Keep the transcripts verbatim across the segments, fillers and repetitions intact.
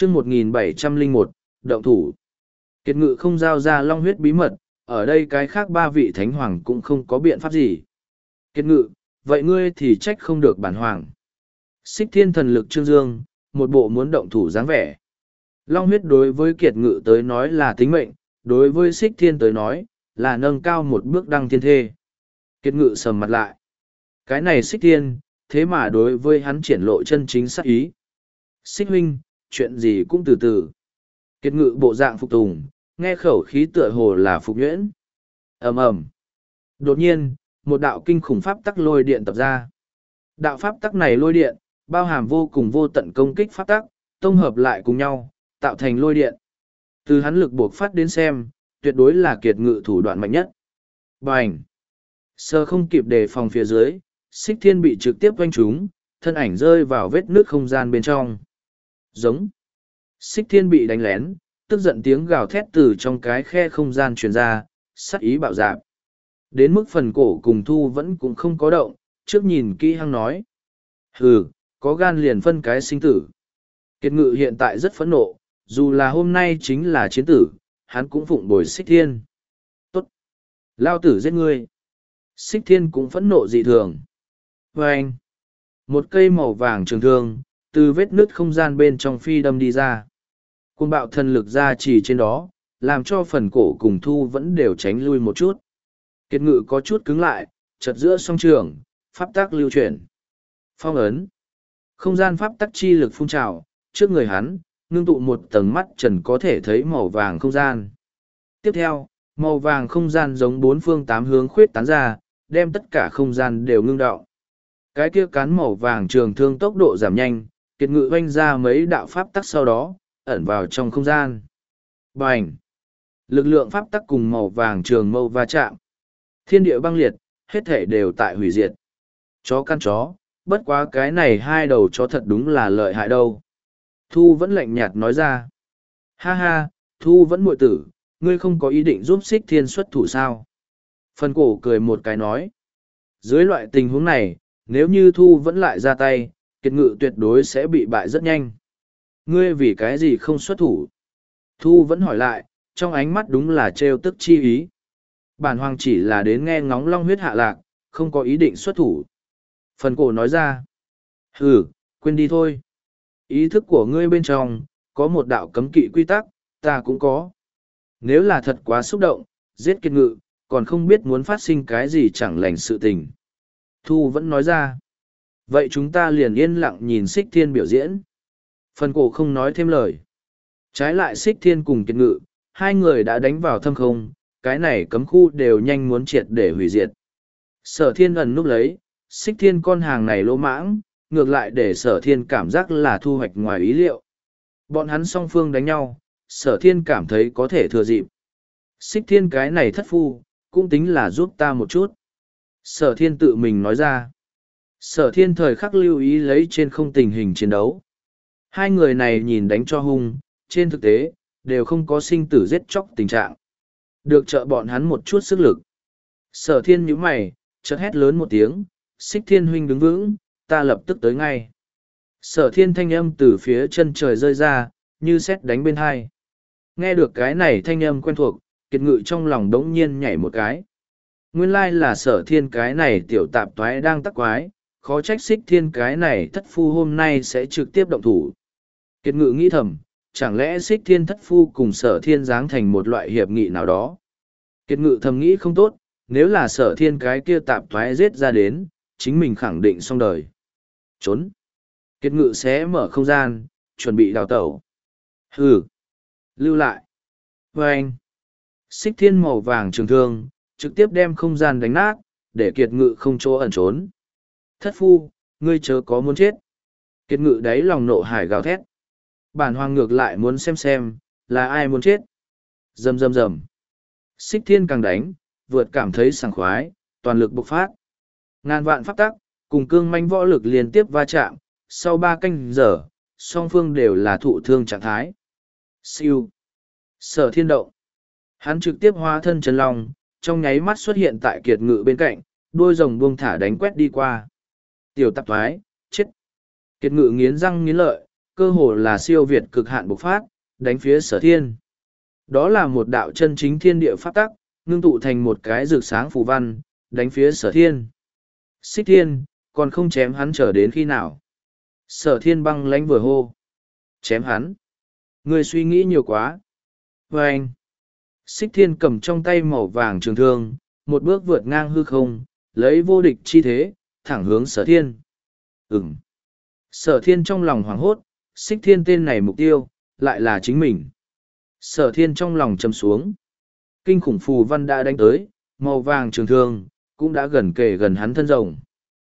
chương một nghìn bảy trăm lẻ một, động thủ. Kiệt ngự không giao ra long huyết bí mật, ở đây cái khác ba vị thánh hoàng cũng không có biện pháp gì. Kiệt ngự, vậy ngươi thì trách không được bản hoàng. Xích thiên thần lực trương dương, một bộ muốn động thủ dáng vẻ. Long huyết đối với kiệt ngự tới nói là tính mệnh, đối với xích thiên tới nói, là nâng cao một bước đăng thiên thê. Kiệt ngự sầm mặt lại. Cái này xích thiên, thế mà đối với hắn triển lộ chân chính sát ý. Xích huynh, chuyện gì cũng từ từ. Kiệt ngự bộ dạng phục tùng, nghe khẩu khí tựa hồ là phục nhuyễn. ầm ầm. Đột nhiên, một đạo kinh khủng pháp tắc lôi điện tập ra. Đạo pháp tắc này lôi điện, bao hàm vô cùng vô tận công kích pháp tắc, tổng hợp lại cùng nhau, tạo thành lôi điện. Từ hắn lực buộc phát đến xem, tuyệt đối là kiệt ngự thủ đoạn mạnh nhất. Bành! Sơ không kịp đề phòng phía dưới, xích thiên bị trực tiếp quanh trúng, thân ảnh rơi vào vết nước không gian bên trong. Giống! Xích thiên bị đánh lén, tức giận tiếng gào thét từ trong cái khe không gian truyền ra, sắc ý bạo dạp. Đến mức phần cổ cùng thu vẫn cũng không có động, trước nhìn kỹ hăng nói. Hừ, có gan liền phân cái sinh tử. Kiệt ngự hiện tại rất phẫn nộ, dù là hôm nay chính là chiến tử, hắn cũng phụng bồi xích thiên. Tốt! Lao tử giết ngươi! Xích thiên cũng phẫn nộ dị thường. Và anh! Một cây màu vàng trường thương, từ vết nứt không gian bên trong phi đâm đi ra. Cuồng bạo thần lực ra chỉ trên đó, làm cho phần cổ cùng thu vẫn đều tránh lui một chút. Kiệt ngự có chút cứng lại, chật giữa song trường, pháp tắc lưu chuyển. Phong ấn. Không gian pháp tắc chi lực phun trào, trước người hắn, ngưng tụ một tầng mắt trần có thể thấy màu vàng không gian. Tiếp theo, màu vàng không gian giống bốn phương tám hướng khuyết tán ra, đem tất cả không gian đều ngưng đọng. Cái kia cán màu vàng trường thương tốc độ giảm nhanh, kiệt ngự oanh ra mấy đạo pháp tắc sau đó, ẩn vào trong không gian. Bành! Lực lượng pháp tắc cùng màu vàng trường mâu va chạm. Thiên địa băng liệt, hết thể đều tại hủy diệt. Chó căn chó, bất quá cái này hai đầu chó thật đúng là lợi hại đâu. Thu vẫn lạnh nhạt nói ra. Ha ha, Thu vẫn muội tử, ngươi không có ý định giúp xích thiên xuất thủ sao? Phần cổ cười một cái nói. Dưới loại tình huống này, nếu như Thu vẫn lại ra tay, kiệt ngự tuyệt đối sẽ bị bại rất nhanh. Ngươi vì cái gì không xuất thủ? Thu vẫn hỏi lại, trong ánh mắt đúng là trêu tức chi ý. Bản hoàng chỉ là đến nghe ngóng long huyết hạ lạc, không có ý định xuất thủ. Phần cổ nói ra. Hừ, quên đi thôi. Ý thức của ngươi bên trong, có một đạo cấm kỵ quy tắc, ta cũng có. Nếu là thật quá xúc động, giết kiệt ngự, còn không biết muốn phát sinh cái gì chẳng lành sự tình. Thu vẫn nói ra. Vậy chúng ta liền yên lặng nhìn xích thiên biểu diễn. Phần cổ không nói thêm lời. Trái lại xích thiên cùng kiệt ngự, hai người đã đánh vào thâm không, cái này cấm khu đều nhanh muốn triệt để hủy diệt. Sở thiên ẩn núp lấy, xích thiên con hàng này lỗ mãng, ngược lại để sở thiên cảm giác là thu hoạch ngoài ý liệu. Bọn hắn song phương đánh nhau, sở thiên cảm thấy có thể thừa dịp. Xích thiên cái này thất phu, cũng tính là giúp ta một chút. Sở thiên tự mình nói ra. Sở thiên thời khắc lưu ý lấy trên không tình hình chiến đấu. Hai người này nhìn đánh cho hung, trên thực tế, đều không có sinh tử giết chóc tình trạng. Được trợ bọn hắn một chút sức lực. Sở thiên nhíu mày, chợt hét lớn một tiếng, xích thiên huynh đứng vững, ta lập tức tới ngay. Sở thiên thanh âm từ phía chân trời rơi ra, như sét đánh bên hai. Nghe được cái này thanh âm quen thuộc, kiệt ngự trong lòng đống nhiên nhảy một cái. Nguyên lai là sở thiên cái này tiểu tạp toái đang tắc quái, khó trách xích thiên cái này thất phu hôm nay sẽ trực tiếp động thủ. Kiệt ngự nghĩ thầm, chẳng lẽ xích thiên thất phu cùng sở thiên giáng thành một loại hiệp nghị nào đó. Kiệt ngự thầm nghĩ không tốt, nếu là sở thiên cái kia tạp thoái giết ra đến, chính mình khẳng định xong đời. Trốn. Kiệt ngự sẽ mở không gian, chuẩn bị đào tẩu. Hừ. Lưu lại. Và anh. Xích thiên màu vàng trường thương, trực tiếp đem không gian đánh nát, để kiệt ngự không chỗ ẩn trốn. Thất phu, ngươi chớ có muốn chết. Kiệt ngự đáy lòng nộ hải gào thét. Bản hoàng ngược lại muốn xem xem, là ai muốn chết. Rầm rầm rầm. Xích thiên càng đánh, vượt cảm thấy sảng khoái, toàn lực bộc phát. Ngàn vạn pháp tắc, cùng cương manh võ lực liên tiếp va chạm, sau ba canh giờ, song phương đều là thụ thương trạng thái. Siêu. Sở thiên động. Hắn trực tiếp hóa thân chân long, trong nháy mắt xuất hiện tại kiệt ngự bên cạnh, đuôi rồng buông thả đánh quét đi qua. Tiểu tạp thoái, chết. Kiệt ngự nghiến răng nghiến lợi, cơ hồ là siêu việt cực hạn bộc phát, đánh phía sở thiên. Đó là một đạo chân chính thiên địa pháp tắc, ngưng tụ thành một cái rực sáng phù văn, đánh phía sở thiên. Xích thiên, còn không chém hắn trở đến khi nào? Sở thiên băng lãnh vừa hô. Chém hắn. Ngươi suy nghĩ nhiều quá. Và anh. Xích thiên cầm trong tay màu vàng trường thương, một bước vượt ngang hư không, lấy vô địch chi thế, thẳng hướng sở thiên. Ừm. Sở thiên trong lòng hoảng hốt, xích thiên tên này mục tiêu, lại là chính mình. Sở thiên trong lòng chầm xuống. Kinh khủng phù văn đã đánh tới, màu vàng trường thương, cũng đã gần kề gần hắn thân rồng.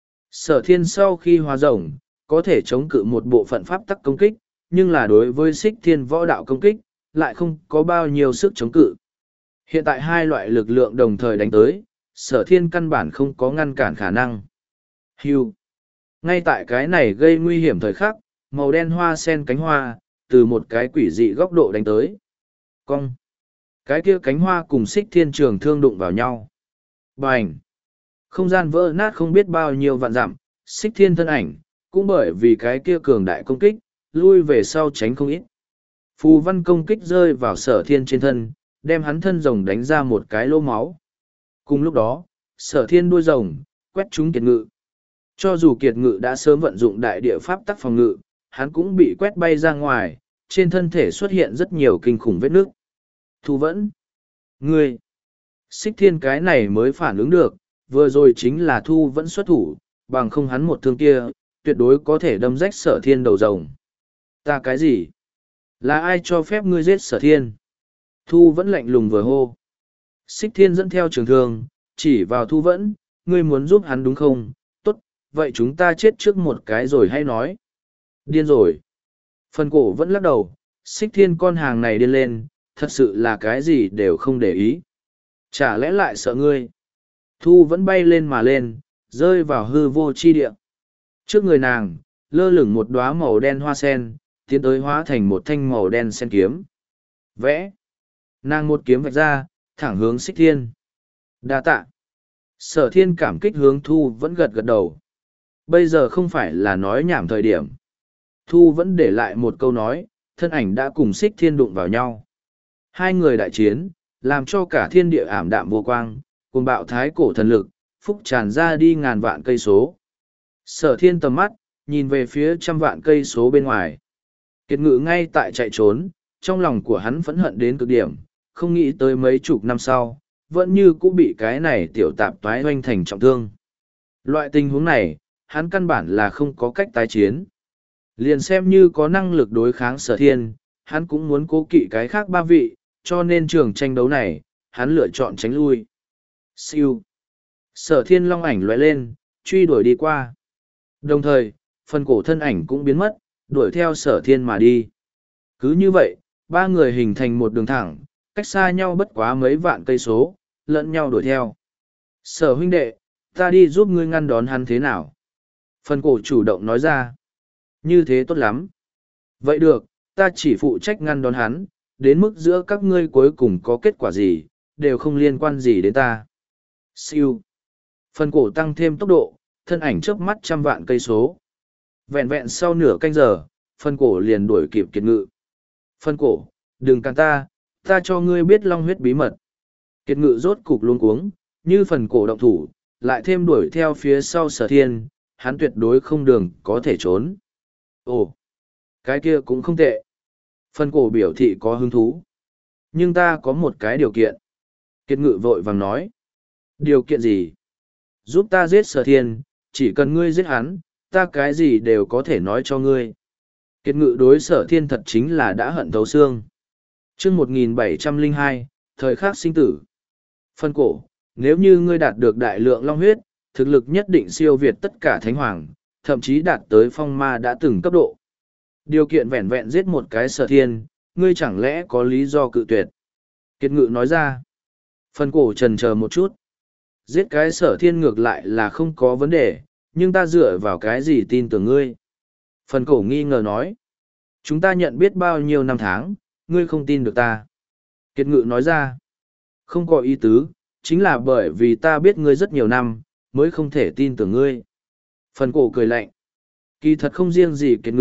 Sở thiên sau khi hóa rồng, có thể chống cự một bộ phận pháp tắc công kích, nhưng là đối với xích thiên võ đạo công kích, lại không có bao nhiêu sức chống cự. Hiện tại hai loại lực lượng đồng thời đánh tới, sở thiên căn bản không có ngăn cản khả năng. Hưu. Ngay tại cái này gây nguy hiểm thời khắc, màu đen hoa sen cánh hoa, từ một cái quỷ dị góc độ đánh tới. Cong. Cái kia cánh hoa cùng xích thiên trường thương đụng vào nhau. Bành. Không gian vỡ nát không biết bao nhiêu vạn dặm, xích thiên thân ảnh, cũng bởi vì cái kia cường đại công kích, lui về sau tránh không ít. Phù văn công kích rơi vào sở thiên trên thân, đem hắn thân rồng đánh ra một cái lỗ máu. Cùng lúc đó, sở thiên đuôi rồng, quét trúng kiệt ngự. Cho dù kiệt ngự đã sớm vận dụng đại địa pháp tắc phòng ngự, hắn cũng bị quét bay ra ngoài, trên thân thể xuất hiện rất nhiều kinh khủng vết nước. Thu vẫn. Ngươi. Xích thiên cái này mới phản ứng được, vừa rồi chính là thu vẫn xuất thủ, bằng không hắn một thương kia, tuyệt đối có thể đâm rách sở thiên đầu rồng. Ta cái gì? Là ai cho phép ngươi giết sở thiên? Thu vẫn lạnh lùng vừa hô. Xích thiên dẫn theo trường thương, chỉ vào thu vẫn, ngươi muốn giúp hắn đúng không? Tốt, vậy chúng ta chết trước một cái rồi hay nói. Điên rồi. Phần cổ vẫn lắc đầu, xích thiên con hàng này điên lên, thật sự là cái gì đều không để ý. Chả lẽ lại sợ ngươi? Thu vẫn bay lên mà lên, rơi vào hư vô chi địa. Trước người nàng, lơ lửng một đóa màu đen hoa sen, tiến tới hóa thành một thanh màu đen sen kiếm. Vẽ. Nàng một kiếm vạch ra, thẳng hướng xích thiên. Đa tạ. Sở thiên cảm kích hướng Thu vẫn gật gật đầu. Bây giờ không phải là nói nhảm thời điểm. Thu vẫn để lại một câu nói, thân ảnh đã cùng xích thiên đụng vào nhau. Hai người đại chiến, làm cho cả thiên địa ảm đạm vô quang, cùng bạo thái cổ thần lực, phúc tràn ra đi ngàn vạn cây số. Sở thiên tầm mắt, nhìn về phía trăm vạn cây số bên ngoài. Kiệt ngự ngay tại chạy trốn, trong lòng của hắn phẫn hận đến cực điểm, không nghĩ tới mấy chục năm sau, vẫn như cũng bị cái này tiểu tạp toái hoanh thành trọng thương. Loại tình huống này, hắn căn bản là không có cách tái chiến. Liền xem như có năng lực đối kháng sở thiên, hắn cũng muốn cố kỵ cái khác ba vị, cho nên trường tranh đấu này, hắn lựa chọn tránh lui. Siêu. Sở thiên long ảnh lóe lên, truy đuổi đi qua. Đồng thời, phần cổ thân ảnh cũng biến mất, đuổi theo sở thiên mà đi. Cứ như vậy, ba người hình thành một đường thẳng, cách xa nhau bất quá mấy vạn cây số, lẫn nhau đuổi theo. Sở huynh đệ, ta đi giúp ngươi ngăn đón hắn thế nào? Phần cổ chủ động nói ra. Như thế tốt lắm. Vậy được, ta chỉ phụ trách ngăn đón hắn, đến mức giữa các ngươi cuối cùng có kết quả gì, đều không liên quan gì đến ta. Siêu. Phần cổ tăng thêm tốc độ, thân ảnh trước mắt trăm vạn cây số. Vẹn vẹn sau nửa canh giờ, phần cổ liền đuổi kịp kiệt ngự. Phần cổ, đừng cản ta, ta cho ngươi biết long huyết bí mật. Kiệt ngự rốt cục luống cuống, như phần cổ động thủ, lại thêm đuổi theo phía sau sở thiên, hắn tuyệt đối không đường có thể trốn. Ồ, cái kia cũng không tệ. Phần cổ biểu thị có hứng thú. Nhưng ta có một cái điều kiện. Kiệt ngự vội vàng nói. Điều kiện gì? Giúp ta giết sở thiên, chỉ cần ngươi giết hắn, ta cái gì đều có thể nói cho ngươi. Kiệt ngự đối sở thiên thật chính là đã hận thấu xương. Chương một nghìn bảy trăm lẻ hai, thời khắc sinh tử. Phần cổ, nếu như ngươi đạt được đại lượng long huyết, thực lực nhất định siêu việt tất cả thánh hoàng, thậm chí đạt tới phong ma đã từng cấp độ. Điều kiện vẹn vẹn giết một cái sở thiên, ngươi chẳng lẽ có lý do cự tuyệt? Kiệt ngự nói ra. Phần cổ trần chờ một chút. Giết cái sở thiên ngược lại là không có vấn đề, nhưng ta dựa vào cái gì tin tưởng ngươi? Phần cổ nghi ngờ nói. Chúng ta nhận biết bao nhiêu năm tháng, ngươi không tin được ta. Kiệt ngự nói ra. Không có ý tứ, chính là bởi vì ta biết ngươi rất nhiều năm, mới không thể tin tưởng ngươi. Phần cổ cười lạnh. Kỳ thật không riêng gì kiệt ngự,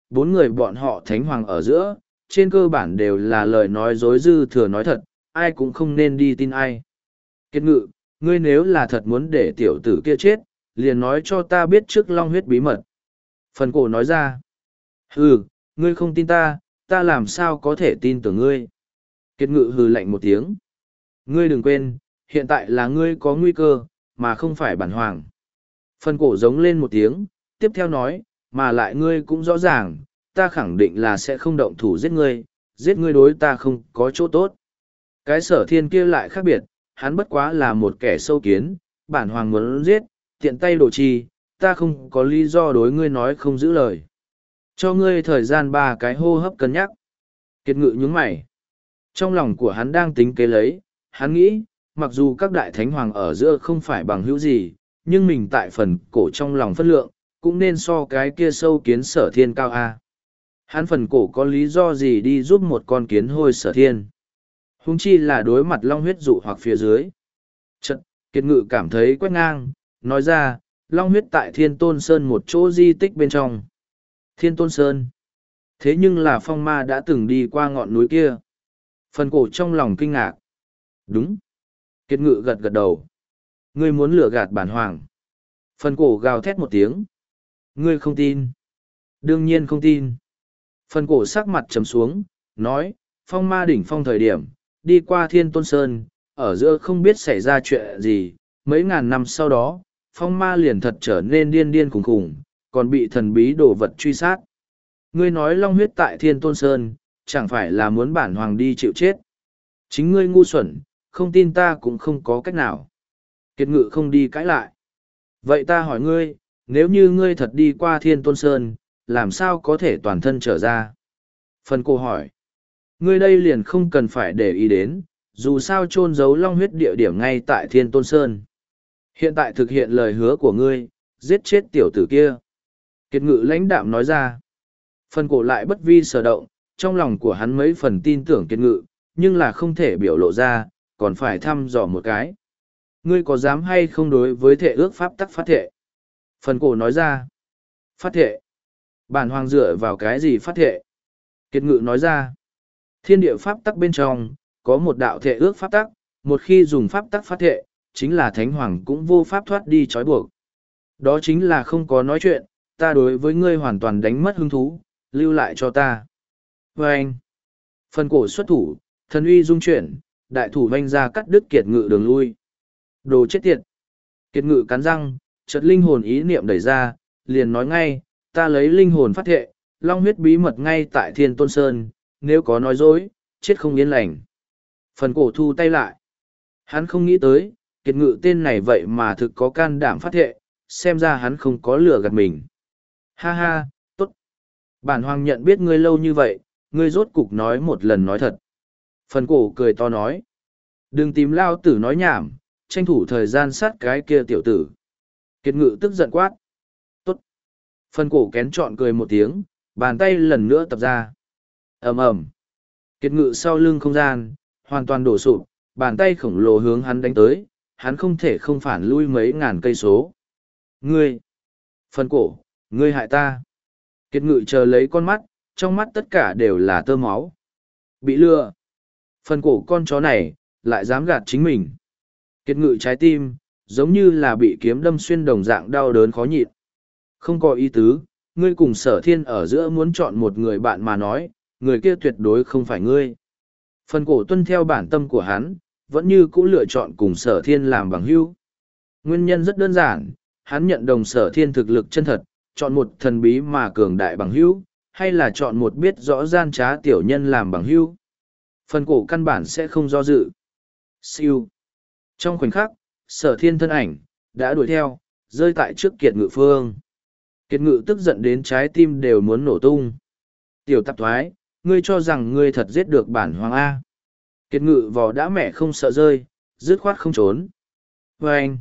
bốn người bọn họ thánh hoàng ở giữa, trên cơ bản đều là lời nói dối dư thừa nói thật, ai cũng không nên đi tin ai. Kiệt Ngự, ngươi nếu là thật muốn để tiểu tử kia chết, liền nói cho ta biết trước long huyết bí mật. Phần cổ nói ra. Hừ, ngươi không tin ta, ta làm sao có thể tin tưởng ngươi. Kiệt Ngự hừ lạnh một tiếng. Ngươi đừng quên, hiện tại là ngươi có nguy cơ, mà không phải bản hoàng. Phần cổ giống lên một tiếng, tiếp theo nói, mà lại ngươi cũng rõ ràng, ta khẳng định là sẽ không động thủ giết ngươi, giết ngươi đối ta không có chỗ tốt. Cái sở thiên kia lại khác biệt, hắn bất quá là một kẻ sâu kiến, bản hoàng muốn giết, tiện tay đồ chi, ta không có lý do đối ngươi nói không giữ lời. Cho ngươi thời gian ba cái hô hấp cân nhắc. Kiệt Ngự nhướng mày. Trong lòng của hắn đang tính kế lấy, hắn nghĩ, mặc dù các đại thánh hoàng ở giữa không phải bằng hữu gì, nhưng mình tại phần cổ trong lòng phân lượng, cũng nên so cái kia sâu kiến sở thiên cao a. Hắn phần cổ có lý do gì đi giúp một con kiến hôi sở thiên. Huống chi là đối mặt long huyết dụ hoặc phía dưới. Chật, Kiệt Ngự cảm thấy quét ngang, nói ra, long huyết tại Thiên Tôn Sơn một chỗ di tích bên trong. Thiên Tôn Sơn. Thế nhưng là phong ma đã từng đi qua ngọn núi kia. Phần cổ trong lòng kinh ngạc. Đúng. Kiệt Ngự gật gật đầu. Ngươi muốn lừa gạt bản hoàng. Phần cổ gào thét một tiếng. Ngươi không tin. Đương nhiên không tin. Phần cổ sắc mặt trầm xuống, nói, phong ma đỉnh phong thời điểm, đi qua Thiên Tôn Sơn, ở giữa không biết xảy ra chuyện gì, mấy ngàn năm sau đó, phong ma liền thật trở nên điên điên khủng khủng, còn bị thần bí đồ vật truy sát. Ngươi nói long huyết tại Thiên Tôn Sơn, chẳng phải là muốn bản hoàng đi chịu chết. Chính ngươi ngu xuẩn, không tin ta cũng không có cách nào. Kiệt Ngự không đi cãi lại. Vậy ta hỏi ngươi, nếu như ngươi thật đi qua Thiên Tôn Sơn, làm sao có thể toàn thân trở ra? Phần cổ hỏi. Ngươi đây liền không cần phải để ý đến, dù sao chôn giấu long huyết địa điểm ngay tại Thiên Tôn Sơn. Hiện tại thực hiện lời hứa của ngươi, giết chết tiểu tử kia. Kiệt Ngự lãnh đạm nói ra. Phần cổ lại bất vi sở động, trong lòng của hắn mấy phần tin tưởng Kiệt Ngự, nhưng là không thể biểu lộ ra, còn phải thăm dò một cái. Ngươi có dám hay không đối với thệ ước pháp tắc phát thệ? Phần cổ nói ra. Phát thệ. Bản hoàng dựa vào cái gì phát thệ? Kiệt Ngự nói ra. Thiên địa pháp tắc bên trong, có một đạo thệ ước pháp tắc, một khi dùng pháp tắc phát thệ, chính là thánh hoàng cũng vô pháp thoát đi trói buộc. Đó chính là không có nói chuyện, ta đối với ngươi hoàn toàn đánh mất hứng thú, lưu lại cho ta. Và anh, phần cổ xuất thủ, thần uy dung chuyển, đại thủ vanh ra cắt đứt Kiệt Ngự đường lui. Đồ chết tiệt. Kiệt Ngự cắn răng, chợt linh hồn ý niệm đẩy ra, liền nói ngay, ta lấy linh hồn phát thệ, long huyết bí mật ngay tại Thiên Tôn Sơn, nếu có nói dối, chết không yên lành. Phần cổ thu tay lại. Hắn không nghĩ tới, Kiệt Ngự tên này vậy mà thực có can đảm phát thệ, xem ra hắn không có lừa gạt mình. Ha ha, tốt. Bản hoàng nhận biết ngươi lâu như vậy, ngươi rốt cục nói một lần nói thật. Phần cổ cười to nói. Đừng tìm lao tử nói nhảm, tranh thủ thời gian sát cái kia tiểu tử. Kiệt Ngự tức giận quát. Tốt. Phần cổ kén trọn cười một tiếng, bàn tay lần nữa tập ra. ầm ầm. Kiệt Ngự sau lưng không gian, hoàn toàn đổ sụp, bàn tay khổng lồ hướng hắn đánh tới, hắn không thể không phản lui mấy ngàn cây số. Ngươi! Phần cổ, ngươi hại ta! Kiệt Ngự chờ lấy con mắt, trong mắt tất cả đều là tơ máu. Bị lừa! Phần cổ con chó này, lại dám gạt chính mình. Kiệt Ngự trái tim, giống như là bị kiếm đâm xuyên đồng dạng đau đớn khó nhịn. Không có ý tứ, ngươi cùng sở thiên ở giữa muốn chọn một người bạn mà nói, người kia tuyệt đối không phải ngươi. Phần cổ tuân theo bản tâm của hắn, vẫn như cũ lựa chọn cùng sở thiên làm bằng hữu. Nguyên nhân rất đơn giản, hắn nhận đồng sở thiên thực lực chân thật, chọn một thần bí mà cường đại bằng hữu, hay là chọn một biết rõ gian trá tiểu nhân làm bằng hữu. Phần cổ căn bản sẽ không do dự. Siêu. Trong khoảnh khắc, sở thiên thân ảnh, đã đuổi theo, rơi tại trước Kiệt Ngự phương. Kiệt Ngự tức giận đến trái tim đều muốn nổ tung. Tiểu tạp thoái, ngươi cho rằng ngươi thật giết được bản hoàng A. Kiệt Ngự vò đã mẹ không sợ rơi, dứt khoát không trốn. Và anh,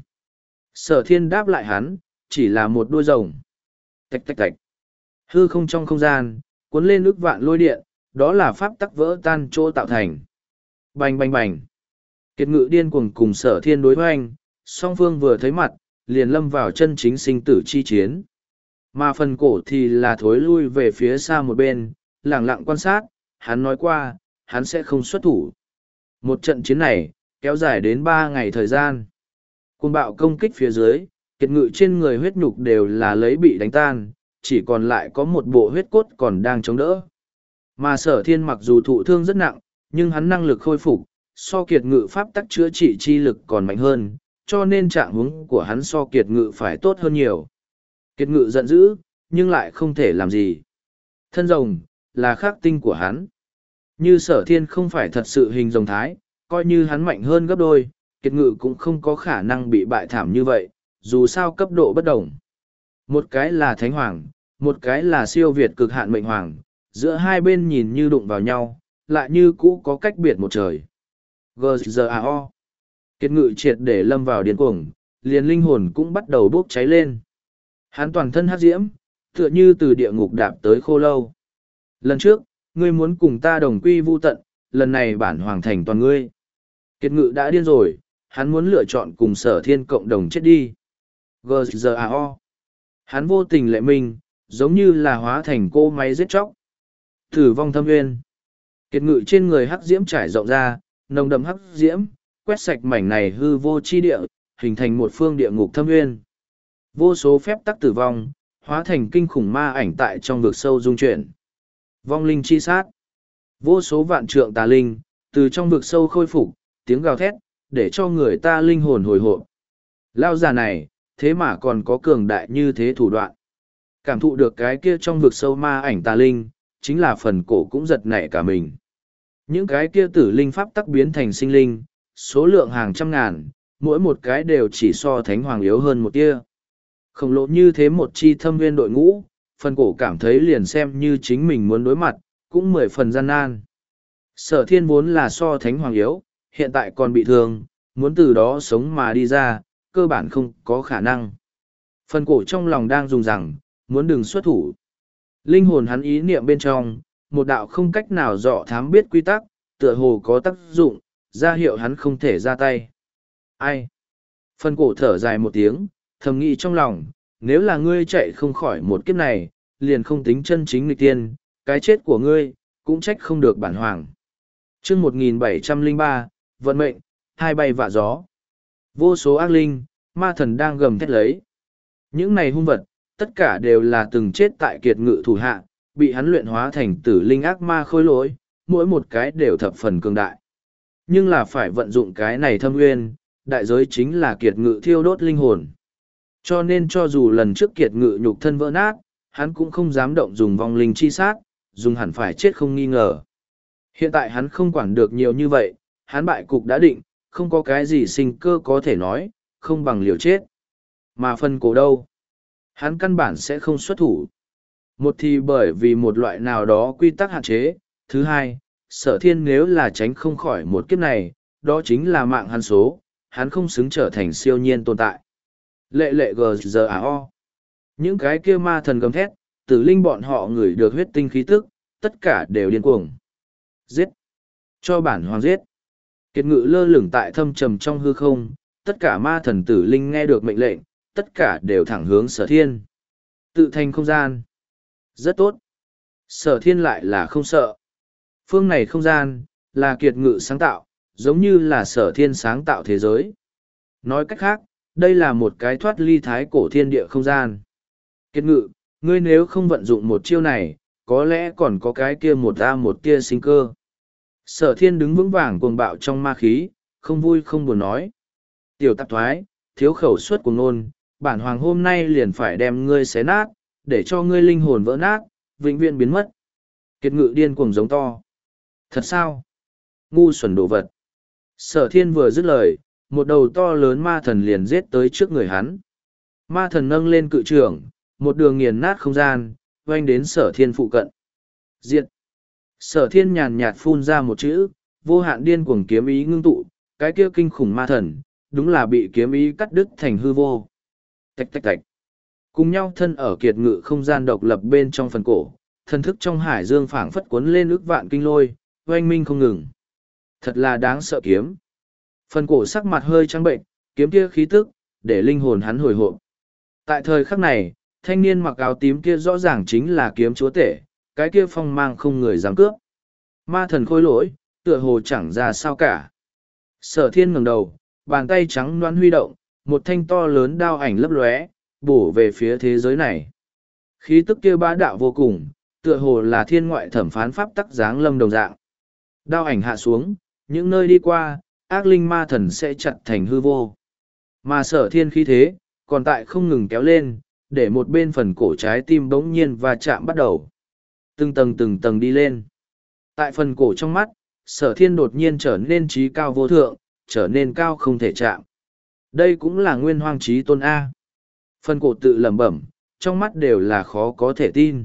sở thiên đáp lại hắn, chỉ là một đuôi rồng. Tạch tạch tạch. Hư không trong không gian, cuốn lên ức vạn lôi điện, đó là pháp tắc vỡ tan chỗ tạo thành. Bành bành bành. Kiệt Ngự điên cuồng cùng sở thiên đối hoành, song phương vừa thấy mặt, liền lâm vào chân chính sinh tử chi chiến. Mà phần cổ thì là thối lui về phía xa một bên, lẳng lặng quan sát, hắn nói qua, hắn sẽ không xuất thủ. Một trận chiến này, kéo dài đến ba ngày thời gian. Cuồng bạo công kích phía dưới, kiệt ngự trên người huyết nhục đều là lấy bị đánh tan, chỉ còn lại có một bộ huyết cốt còn đang chống đỡ. Mà sở thiên mặc dù thụ thương rất nặng, nhưng hắn năng lực khôi phục, so kiệt ngự pháp tắc chữa trị chi lực còn mạnh hơn, cho nên trạng huống của hắn so kiệt ngự phải tốt hơn nhiều. Kiệt ngự giận dữ, nhưng lại không thể làm gì. Thân rồng, là khắc tinh của hắn. Như sở thiên không phải thật sự hình rồng thái, coi như hắn mạnh hơn gấp đôi, kiệt ngự cũng không có khả năng bị bại thảm như vậy, dù sao cấp độ bất đồng. Một cái là thánh hoàng, một cái là siêu việt cực hạn mệnh hoàng, giữa hai bên nhìn như đụng vào nhau, lại như cũ có cách biệt một trời. Gzao. Kiệt ngự triệt để lâm vào điên cuồng, liền linh hồn cũng bắt đầu bốc cháy lên. Hắn toàn thân hắc diễm, tựa như từ địa ngục đạp tới khô lâu. Lần trước, ngươi muốn cùng ta đồng quy vu tận, lần này bản hoàng thành toàn ngươi. Kiệt ngự đã điên rồi, hắn muốn lựa chọn cùng sở thiên cộng đồng chết đi. Gzao. Hắn vô tình lệ minh, giống như là hóa thành cô máy giết chóc. Tử vong thâm nguyên. Kiệt ngự trên người hắc diễm trải rộng ra, nồng đậm hắc diễm, quét sạch mảnh này hư vô chi địa, hình thành một phương địa ngục thâm nguyên. Vô số phép tắc tử vong, hóa thành kinh khủng ma ảnh tại trong vực sâu dung chuyển. Vong linh chi sát. Vô số vạn trượng tà linh, từ trong vực sâu khôi phục, tiếng gào thét, để cho người ta linh hồn hồi hộp. Lao già này, thế mà còn có cường đại như thế thủ đoạn. Cảm thụ được cái kia trong vực sâu ma ảnh tà linh, chính là phần cổ cũng giật nảy cả mình. Những cái kia tử linh pháp tắc biến thành sinh linh, số lượng hàng trăm ngàn, mỗi một cái đều chỉ so thánh hoàng yếu hơn một tia. Khổng lồ như thế một chi thâm viên đội ngũ, phần cổ cảm thấy liền xem như chính mình muốn đối mặt, cũng mười phần gian nan. Sở thiên vốn là so thánh hoàng yếu, hiện tại còn bị thương, muốn từ đó sống mà đi ra, cơ bản không có khả năng. Phần cổ trong lòng đang dùng rằng, muốn đừng xuất thủ. Linh hồn hắn ý niệm bên trong, một đạo không cách nào dọ thám biết quy tắc, tựa hồ có tác dụng, ra hiệu hắn không thể ra tay. Ai? Phần cổ thở dài một tiếng, thầm nghĩ trong lòng, nếu là ngươi chạy không khỏi một kiếp này, liền không tính chân chính nghịch tiên, cái chết của ngươi, cũng trách không được bản hoàng. chương một nghìn bảy trăm lẻ ba, vận mệnh, hai bay vạ gió. Vô số ác linh, ma thần đang gầm thét lấy. Những này hung vật, tất cả đều là từng chết tại kiệt ngự thủ hạ, bị hắn luyện hóa thành tử linh ác ma khôi lỗi, mỗi một cái đều thập phần cường đại. Nhưng là phải vận dụng cái này thâm nguyên, đại giới chính là kiệt ngự thiêu đốt linh hồn. Cho nên cho dù lần trước kiệt ngự nhục thân vỡ nát, hắn cũng không dám động dùng vong linh chi sát, dùng hẳn phải chết không nghi ngờ. Hiện tại hắn không quản được nhiều như vậy, hắn bại cục đã định, không có cái gì sinh cơ có thể nói, không bằng liều chết. Mà phân cổ đâu? Hắn căn bản sẽ không xuất thủ. Một thì bởi vì một loại nào đó quy tắc hạn chế, thứ hai, sở thiên nếu là tránh không khỏi một kiếp này, đó chính là mạng hắn số, hắn không xứng trở thành siêu nhiên tồn tại. Lệ lệ gzao. Những cái kia ma thần gầm thét, tử linh bọn họ ngửi được huyết tinh khí tức, tất cả đều điên cuồng. Giết! Cho bản hoàng giết! Kiệt ngự lơ lửng tại thâm trầm trong hư không, tất cả ma thần tử linh nghe được mệnh lệnh, tất cả đều thẳng hướng sở thiên. Tự thành không gian. Rất tốt. Sở thiên lại là không sợ. Phương này không gian, là kiệt ngự sáng tạo, giống như là sở thiên sáng tạo thế giới. Nói cách khác, đây là một cái thoát ly thái cổ thiên địa không gian. Kiệt ngự, ngươi nếu không vận dụng một chiêu này, có lẽ còn có cái kia một ra một tia sinh cơ. Sở thiên đứng vững vàng cuồng bạo trong ma khí, không vui không buồn nói. Tiểu tạp thoái, thiếu khẩu suất của ngôn, bản hoàng hôm nay liền phải đem ngươi xé nát, để cho ngươi linh hồn vỡ nát, vĩnh viễn biến mất. Kiệt ngự điên cuồng giống to. Thật sao? Ngu xuẩn đồ vật. Sở thiên vừa dứt lời, một đầu to lớn ma thần liền giết tới trước người hắn. Ma thần nâng lên cự trưởng, một đường nghiền nát không gian, oanh đến sở thiên phụ cận. Diệt. Sở thiên nhàn nhạt phun ra một chữ, vô hạn điên cuồng kiếm ý ngưng tụ, cái kia kinh khủng ma thần, đúng là bị kiếm ý cắt đứt thành hư vô. Tạch tạch tạch. Cùng nhau thân ở kiệt ngự không gian độc lập bên trong phần cổ, thần thức trong hải dương phảng phất cuốn lên ức vạn kinh lôi, oanh minh không ngừng. Thật là đáng sợ kiếm. Phần cổ sắc mặt hơi trắng bệnh, kiếm kia khí tức, để linh hồn hắn hồi hộp. Tại thời khắc này, thanh niên mặc áo tím kia rõ ràng chính là kiếm chúa tể, cái kia phong mang không người dám cướp. Ma thần khôi lỗi, tựa hồ chẳng ra sao cả. Sở thiên ngẩng đầu, bàn tay trắng loãng huy động, một thanh to lớn đao ảnh lấp lóe, bổ về phía thế giới này. Khí tức kia bá đạo vô cùng, tựa hồ là thiên ngoại thẩm phán pháp tắc giáng lâm đồng dạng. Đao ảnh hạ xuống, những nơi đi qua, ác linh ma thần sẽ chặt thành hư vô. Mà sở thiên khí thế, còn tại không ngừng kéo lên, để một bên phần cổ trái tim bỗng nhiên và chạm bắt đầu. Từng tầng từng tầng đi lên. Tại phần cổ trong mắt, sở thiên đột nhiên trở nên trí cao vô thượng, trở nên cao không thể chạm. Đây cũng là nguyên hoang trí tôn A. Phần cổ tự lẩm bẩm, trong mắt đều là khó có thể tin.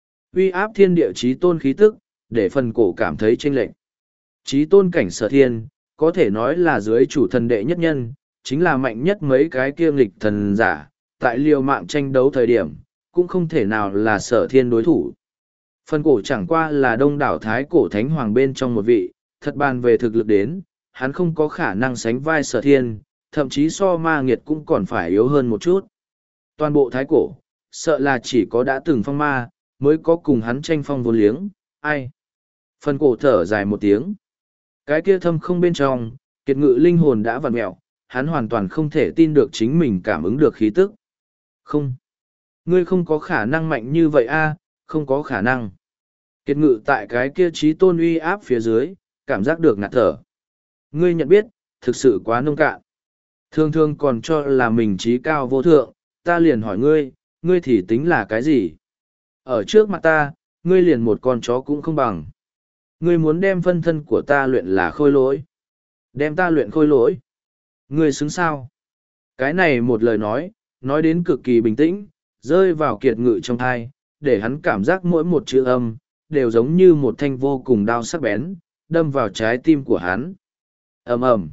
Uy áp thiên địa trí tôn khí tức, để phần cổ cảm thấy chênh lệch. Trí tôn cảnh sở thiên, có thể nói là dưới chủ thần đệ nhất nhân, chính là mạnh nhất mấy cái kia nghịch thần giả, tại liều mạng tranh đấu thời điểm, cũng không thể nào là sở thiên đối thủ. Phần cổ chẳng qua là đông đảo thái cổ thánh hoàng bên trong một vị, thật bàn về thực lực đến, hắn không có khả năng sánh vai sở thiên, thậm chí so ma nghiệt cũng còn phải yếu hơn một chút. Toàn bộ thái cổ, sợ là chỉ có đã từng phong ma, mới có cùng hắn tranh phong vô liếng, ai. Phần cổ thở dài một tiếng. Cái kia thâm không bên trong, kiệt ngự linh hồn đã vặn mẹo, hắn hoàn toàn không thể tin được chính mình cảm ứng được khí tức. Không. Ngươi không có khả năng mạnh như vậy a, không có khả năng. Kiệt ngự tại cái kia trí tôn uy áp phía dưới, cảm giác được ngạt thở. Ngươi nhận biết, thực sự quá nông cạn. Thường thường còn cho là mình trí cao vô thượng, ta liền hỏi ngươi, ngươi thì tính là cái gì? Ở trước mặt ta, ngươi liền một con chó cũng không bằng. Ngươi muốn đem phân thân của ta luyện là khôi lỗi. Đem ta luyện khôi lỗi. Ngươi xứng sao? Cái này một lời nói, nói đến cực kỳ bình tĩnh, rơi vào kiệt ngự trong thai, để hắn cảm giác mỗi một chữ âm, đều giống như một thanh vô cùng đao sắc bén, đâm vào trái tim của hắn. ầm ầm,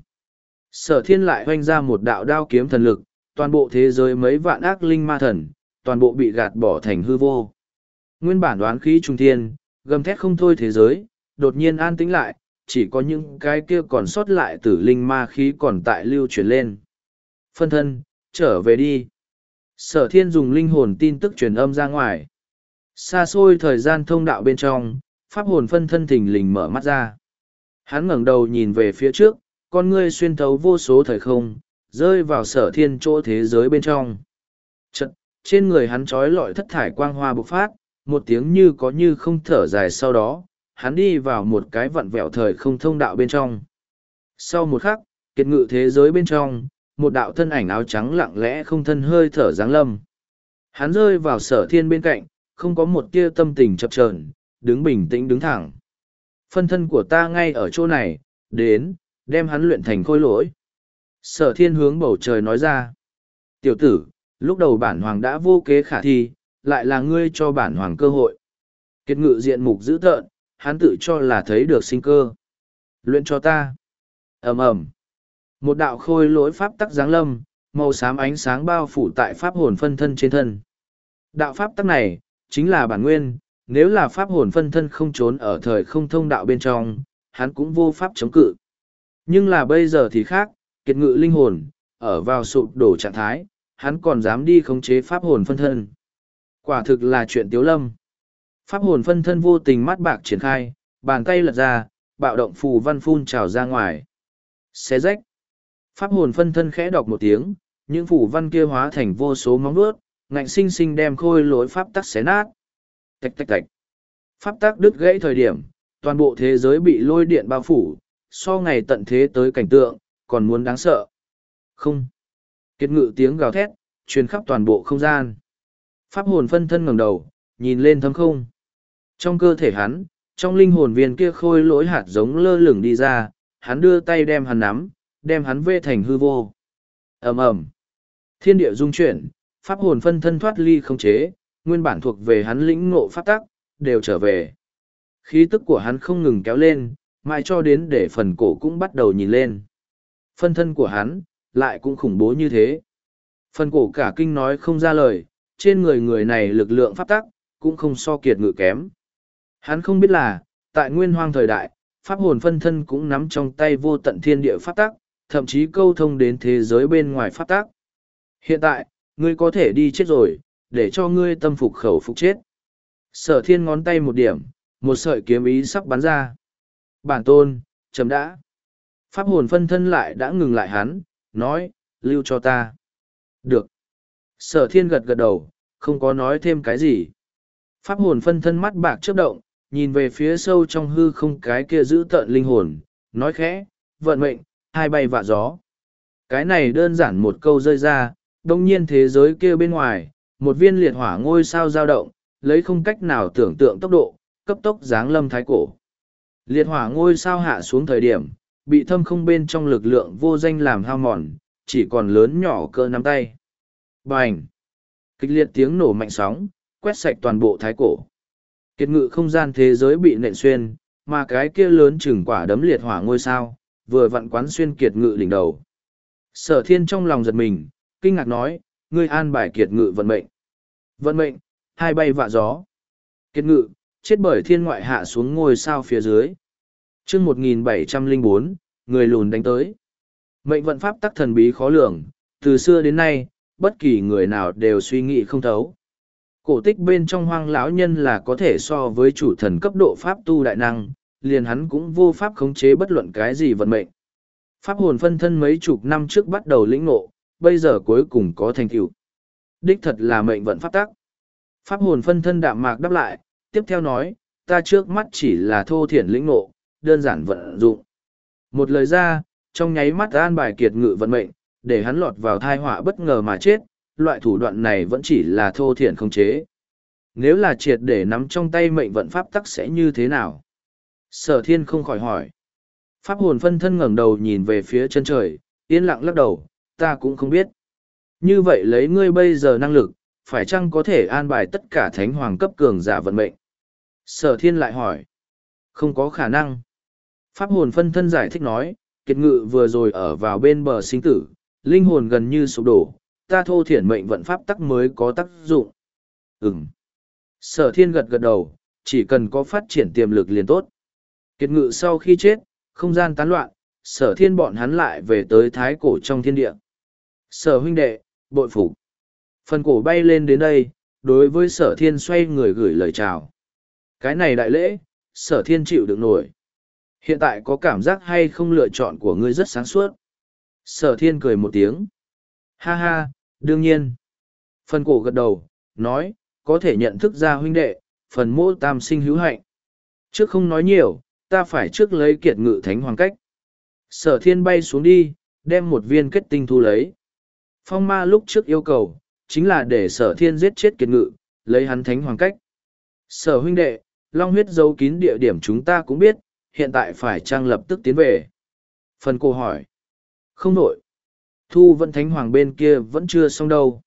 sở thiên lại hoanh ra một đạo đao kiếm thần lực, toàn bộ thế giới mấy vạn ác linh ma thần, toàn bộ bị gạt bỏ thành hư vô. Nguyên bản đoán khí trung thiên, gầm thét không thôi thế giới, đột nhiên an tĩnh lại, chỉ có những cái kia còn sót lại tử linh ma khí còn tại lưu chuyển lên. Phân thân, trở về đi. Sở thiên dùng linh hồn tin tức truyền âm ra ngoài. Xa xôi thời gian thông đạo bên trong, pháp hồn phân thân thình lình mở mắt ra. Hắn ngẩng đầu nhìn về phía trước, con ngươi xuyên thấu vô số thời không, rơi vào sở thiên chỗ thế giới bên trong. Chật, trên người hắn trói lọi thất thải quang hoa bộc phát, một tiếng như có như không thở dài sau đó, hắn đi vào một cái vặn vẹo thời không thông đạo bên trong. Sau một khắc, kiệt ngự thế giới bên trong, một đạo thân ảnh áo trắng lặng lẽ không thân hơi thở giáng lâm. Hắn rơi vào sở thiên bên cạnh, không có một tia tâm tình chập chờn, đứng bình tĩnh đứng thẳng. Phân thân của ta ngay ở chỗ này, đến, đem hắn luyện thành khôi lỗi. Sở thiên hướng bầu trời nói ra. Tiểu tử, lúc đầu bản hoàng đã vô kế khả thi, lại là ngươi cho bản hoàng cơ hội. Kiệt ngự diện mục dữ tợn, hắn tự cho là thấy được sinh cơ. Luyện cho ta. ầm ầm, một đạo khôi lỗi pháp tắc giáng lâm, màu xám ánh sáng bao phủ tại pháp hồn phân thân trên thân. Đạo pháp tắc này, chính là bản nguyên, nếu là pháp hồn phân thân không trốn ở thời không thông đạo bên trong, hắn cũng vô pháp chống cự. Nhưng là bây giờ thì khác, kiệt ngự linh hồn, ở vào sụp đổ trạng thái, hắn còn dám đi khống chế pháp hồn phân thân. Quả thực là chuyện tiếu lâm. Pháp hồn phân thân vô tình mắt bạc triển khai, bàn tay lật ra, bạo động phù văn phun trào ra ngoài. Xé rách. Pháp hồn phân thân khẽ đọc một tiếng, những phù văn kia hóa thành vô số móng vuốt, ngạnh sinh sinh đem khôi lỗi pháp tắc xé nát. Tạch tạch tạch. Pháp tắc đứt gãy thời điểm, toàn bộ thế giới bị lôi điện bao phủ, so ngày tận thế tới cảnh tượng, còn muốn đáng sợ. Không. Kiệt ngự tiếng gào thét, truyền khắp toàn bộ không gian. Pháp hồn phân thân ngẩng đầu, nhìn lên thâm không. Trong cơ thể hắn, trong linh hồn viên kia khôi lỗi hạt giống lơ lửng đi ra, hắn đưa tay đem hắn nắm, đem hắn vê thành hư vô. ầm ầm, thiên địa rung chuyển, pháp hồn phân thân thoát ly không chế, nguyên bản thuộc về hắn lĩnh ngộ pháp tắc, đều trở về. Khí tức của hắn không ngừng kéo lên, mãi cho đến để phần cổ cũng bắt đầu nhìn lên. Phân thân của hắn, lại cũng khủng bố như thế. Phần cổ cả kinh nói không ra lời, trên người người này lực lượng pháp tắc, cũng không so kiệt ngự kém. Hắn không biết là, tại nguyên hoang thời đại, pháp hồn phân thân cũng nắm trong tay vô tận thiên địa pháp tắc, thậm chí câu thông đến thế giới bên ngoài pháp tắc. Hiện tại, ngươi có thể đi chết rồi, để cho ngươi tâm phục khẩu phục chết. Sở thiên ngón tay một điểm, một sợi kiếm ý sắp bắn ra. Bản tôn, chấm đã. Pháp hồn phân thân lại đã ngừng lại hắn, nói, lưu cho ta. Được. Sở thiên gật gật đầu, không có nói thêm cái gì. Pháp hồn phân thân mắt bạc chớp động, nhìn về phía sâu trong hư không cái kia giữ tợn linh hồn, nói khẽ, vận mệnh, hai bay vạ gió. Cái này đơn giản một câu rơi ra, đông nhiên thế giới kia bên ngoài, một viên liệt hỏa ngôi sao dao động, lấy không cách nào tưởng tượng tốc độ, cấp tốc giáng lâm thái cổ. Liệt hỏa ngôi sao hạ xuống thời điểm, bị thâm không bên trong lực lượng vô danh làm hao mòn, chỉ còn lớn nhỏ cỡ nắm tay. Bành! Kịch liệt tiếng nổ mạnh sóng, quét sạch toàn bộ thái cổ. Kiệt ngự không gian thế giới bị nện xuyên, mà cái kia lớn chừng quả đấm liệt hỏa ngôi sao, vừa vặn quán xuyên kiệt ngự đỉnh đầu. Sở thiên trong lòng giật mình, kinh ngạc nói, ngươi an bài kiệt ngự vận mệnh. Vận mệnh, hai bay vạ gió. Kiệt ngự, chết bởi thiên ngoại hạ xuống ngôi sao phía dưới. chương một nghìn bảy trăm lẻ bốn, người lùn đánh tới. Mệnh vận pháp tắc thần bí khó lường, từ xưa đến nay, bất kỳ người nào đều suy nghĩ không thấu. Cổ tích bên trong hoang lão nhân là có thể so với chủ thần cấp độ pháp tu đại năng, liền hắn cũng vô pháp khống chế bất luận cái gì vận mệnh. Pháp hồn phân thân mấy chục năm trước bắt đầu lĩnh ngộ, bây giờ cuối cùng có thành tựu. Đích thật là mệnh vận pháp tắc. Pháp hồn phân thân đạm mạc đáp lại, tiếp theo nói, ta trước mắt chỉ là thô thiển lĩnh ngộ, đơn giản vận dụng. Một lời ra, trong nháy mắt an bài kiệt ngự vận mệnh, để hắn lọt vào thai họa bất ngờ mà chết, loại thủ đoạn này vẫn chỉ là thô thiển không chế. Nếu là triệt để nắm trong tay mệnh vận pháp tắc sẽ như thế nào? Sở thiên không khỏi hỏi. Pháp hồn phân thân ngẩng đầu nhìn về phía chân trời, yên lặng lắc đầu, ta cũng không biết. Như vậy lấy ngươi bây giờ năng lực, phải chăng có thể an bài tất cả thánh hoàng cấp cường giả vận mệnh? Sở thiên lại hỏi. Không có khả năng. Pháp hồn phân thân giải thích nói, kiệt ngự vừa rồi ở vào bên bờ sinh tử, linh hồn gần như sụp đổ, ta thô thiển mệnh vận pháp tắc mới có tác dụng. Ừm. Sở thiên gật gật đầu, chỉ cần có phát triển tiềm lực liền tốt. Kiệt ngự sau khi chết, không gian tán loạn, sở thiên bọn hắn lại về tới thái cổ trong thiên địa. Sở huynh đệ, bội phục. Phần cổ bay lên đến đây, đối với sở thiên xoay người gửi lời chào. Cái này đại lễ, sở thiên chịu được nổi. Hiện tại có cảm giác hay không lựa chọn của ngươi rất sáng suốt. Sở thiên cười một tiếng. Ha ha, đương nhiên. Phần cổ gật đầu, nói, có thể nhận thức ra huynh đệ, phần mô tam sinh hữu hạnh. Trước không nói nhiều, ta phải trước lấy kiệt ngự thánh hoàng cách. Sở thiên bay xuống đi, đem một viên kết tinh thu lấy. Phong ma lúc trước yêu cầu, chính là để sở thiên giết chết kiệt ngự, lấy hắn thánh hoàng cách. Sở huynh đệ, long huyết giấu kín địa điểm chúng ta cũng biết, hiện tại phải trang lập tức tiến về. Phần cổ hỏi. Không nổi. Thu vẫn thánh hoàng bên kia vẫn chưa xong đâu.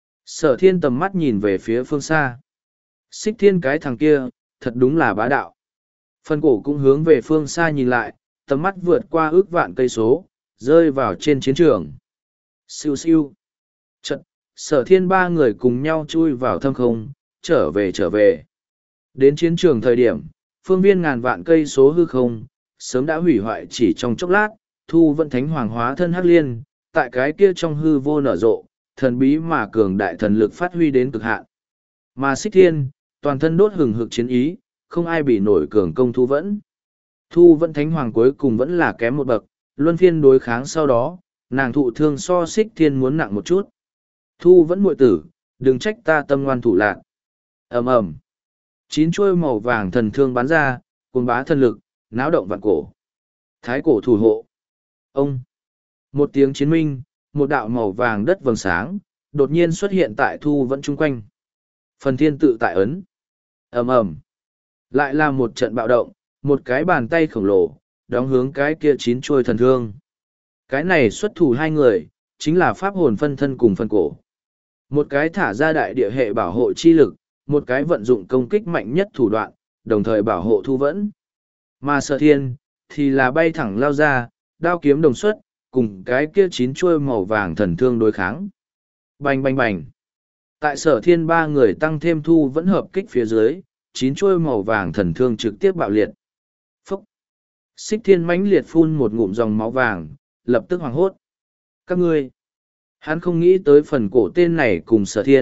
Sở thiên tầm mắt nhìn về phía phương xa. Xích thiên cái thằng kia, thật đúng là bá đạo. Phần cổ cũng hướng về phương xa nhìn lại, tầm mắt vượt qua ước vạn cây số, rơi vào trên chiến trường. Siêu siêu. Chật, sở thiên ba người cùng nhau chui vào thâm không, trở về trở về. Đến chiến trường thời điểm, phương viên ngàn vạn cây số hư không, sớm đã hủy hoại chỉ trong chốc lát, thu vận thánh hoàng hóa thân hắc liên, tại cái kia trong hư vô nở rộ, thần bí mà cường đại thần lực phát huy đến cực hạn. Mà xích thiên, toàn thân đốt hừng hực chiến ý, không ai bị nổi cường công thu vẫn. Thu vẫn thánh hoàng cuối cùng vẫn là kém một bậc, luân phiên đối kháng sau đó, nàng thụ thương so xích thiên muốn nặng một chút. Thu vẫn muội tử, đừng trách ta tâm ngoan thủ lạc. ầm ầm Chín chuôi màu vàng thần thương bắn ra, cuồng bá thần lực, náo động vạn cổ. Thái cổ thủ hộ. Ông. Một tiếng chiến minh, một đạo màu vàng đất vầng sáng, đột nhiên xuất hiện tại thu vẫn chung quanh. Phần thiên tự tại ấn. ầm ầm Lại là một trận bạo động, một cái bàn tay khổng lồ, đóng hướng cái kia chín chuôi thần thương. Cái này xuất thủ hai người, chính là pháp hồn phân thân cùng phân cổ. Một cái thả ra đại địa hệ bảo hộ chi lực, một cái vận dụng công kích mạnh nhất thủ đoạn, đồng thời bảo hộ thu vẫn. Mà sở thiên, thì là bay thẳng lao ra, đao kiếm đồng xuất, cùng cái kia chín chuôi màu vàng thần thương đối kháng. Bành bành bành. Tại sở thiên ba người tăng thêm thu vẫn hợp kích phía dưới, chín chuôi màu vàng thần thương trực tiếp bạo liệt. Phúc. Xích thiên mãnh liệt phun một ngụm dòng máu vàng, lập tức hoảng hốt. Các ngươi. Hắn không nghĩ tới phần cổ tên này cùng sở thiên,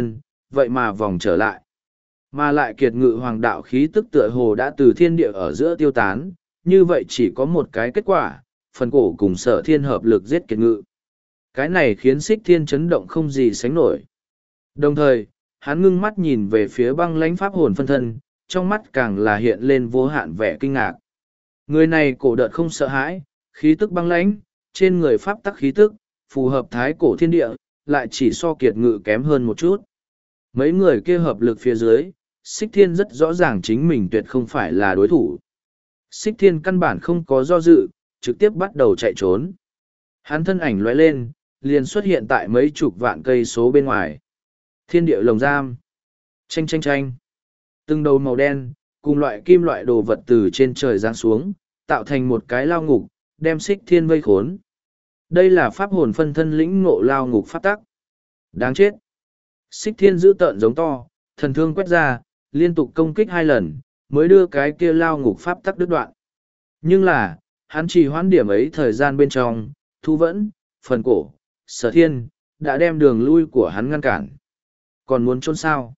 vậy mà vòng trở lại. Mà lại kiệt ngự hoàng đạo khí tức tựa hồ đã từ thiên địa ở giữa tiêu tán, như vậy chỉ có một cái kết quả, phần cổ cùng sở thiên hợp lực giết kiệt ngự. Cái này khiến xích thiên chấn động không gì sánh nổi. Đồng thời, hắn ngưng mắt nhìn về phía băng lãnh pháp hồn phân thân, trong mắt càng là hiện lên vô hạn vẻ kinh ngạc. Người này cổ đợt không sợ hãi, khí tức băng lãnh, trên người pháp tắc khí tức, phù hợp thái cổ thiên địa, lại chỉ so kiệt ngự kém hơn một chút. Mấy người kia hợp lực phía dưới, xích thiên rất rõ ràng chính mình tuyệt không phải là đối thủ. Xích thiên căn bản không có do dự, trực tiếp bắt đầu chạy trốn. Hắn thân ảnh lóe lên, liền xuất hiện tại mấy chục vạn cây số bên ngoài. Thiên địa lồng giam. Chanh chanh chanh. Từng đầu màu đen, cùng loại kim loại đồ vật từ trên trời giáng xuống, tạo thành một cái lao ngục, đem xích thiên vây khốn. Đây là pháp hồn phân thân lĩnh ngộ lao ngục pháp tắc. Đáng chết. Xích thiên giữ tợn giống to, thần thương quét ra, liên tục công kích hai lần, mới đưa cái kia lao ngục pháp tắc đứt đoạn. Nhưng là, hắn chỉ hoãn điểm ấy thời gian bên trong, thu vẫn, phần cổ, sở thiên, đã đem đường lui của hắn ngăn cản. Còn muốn trốn sao?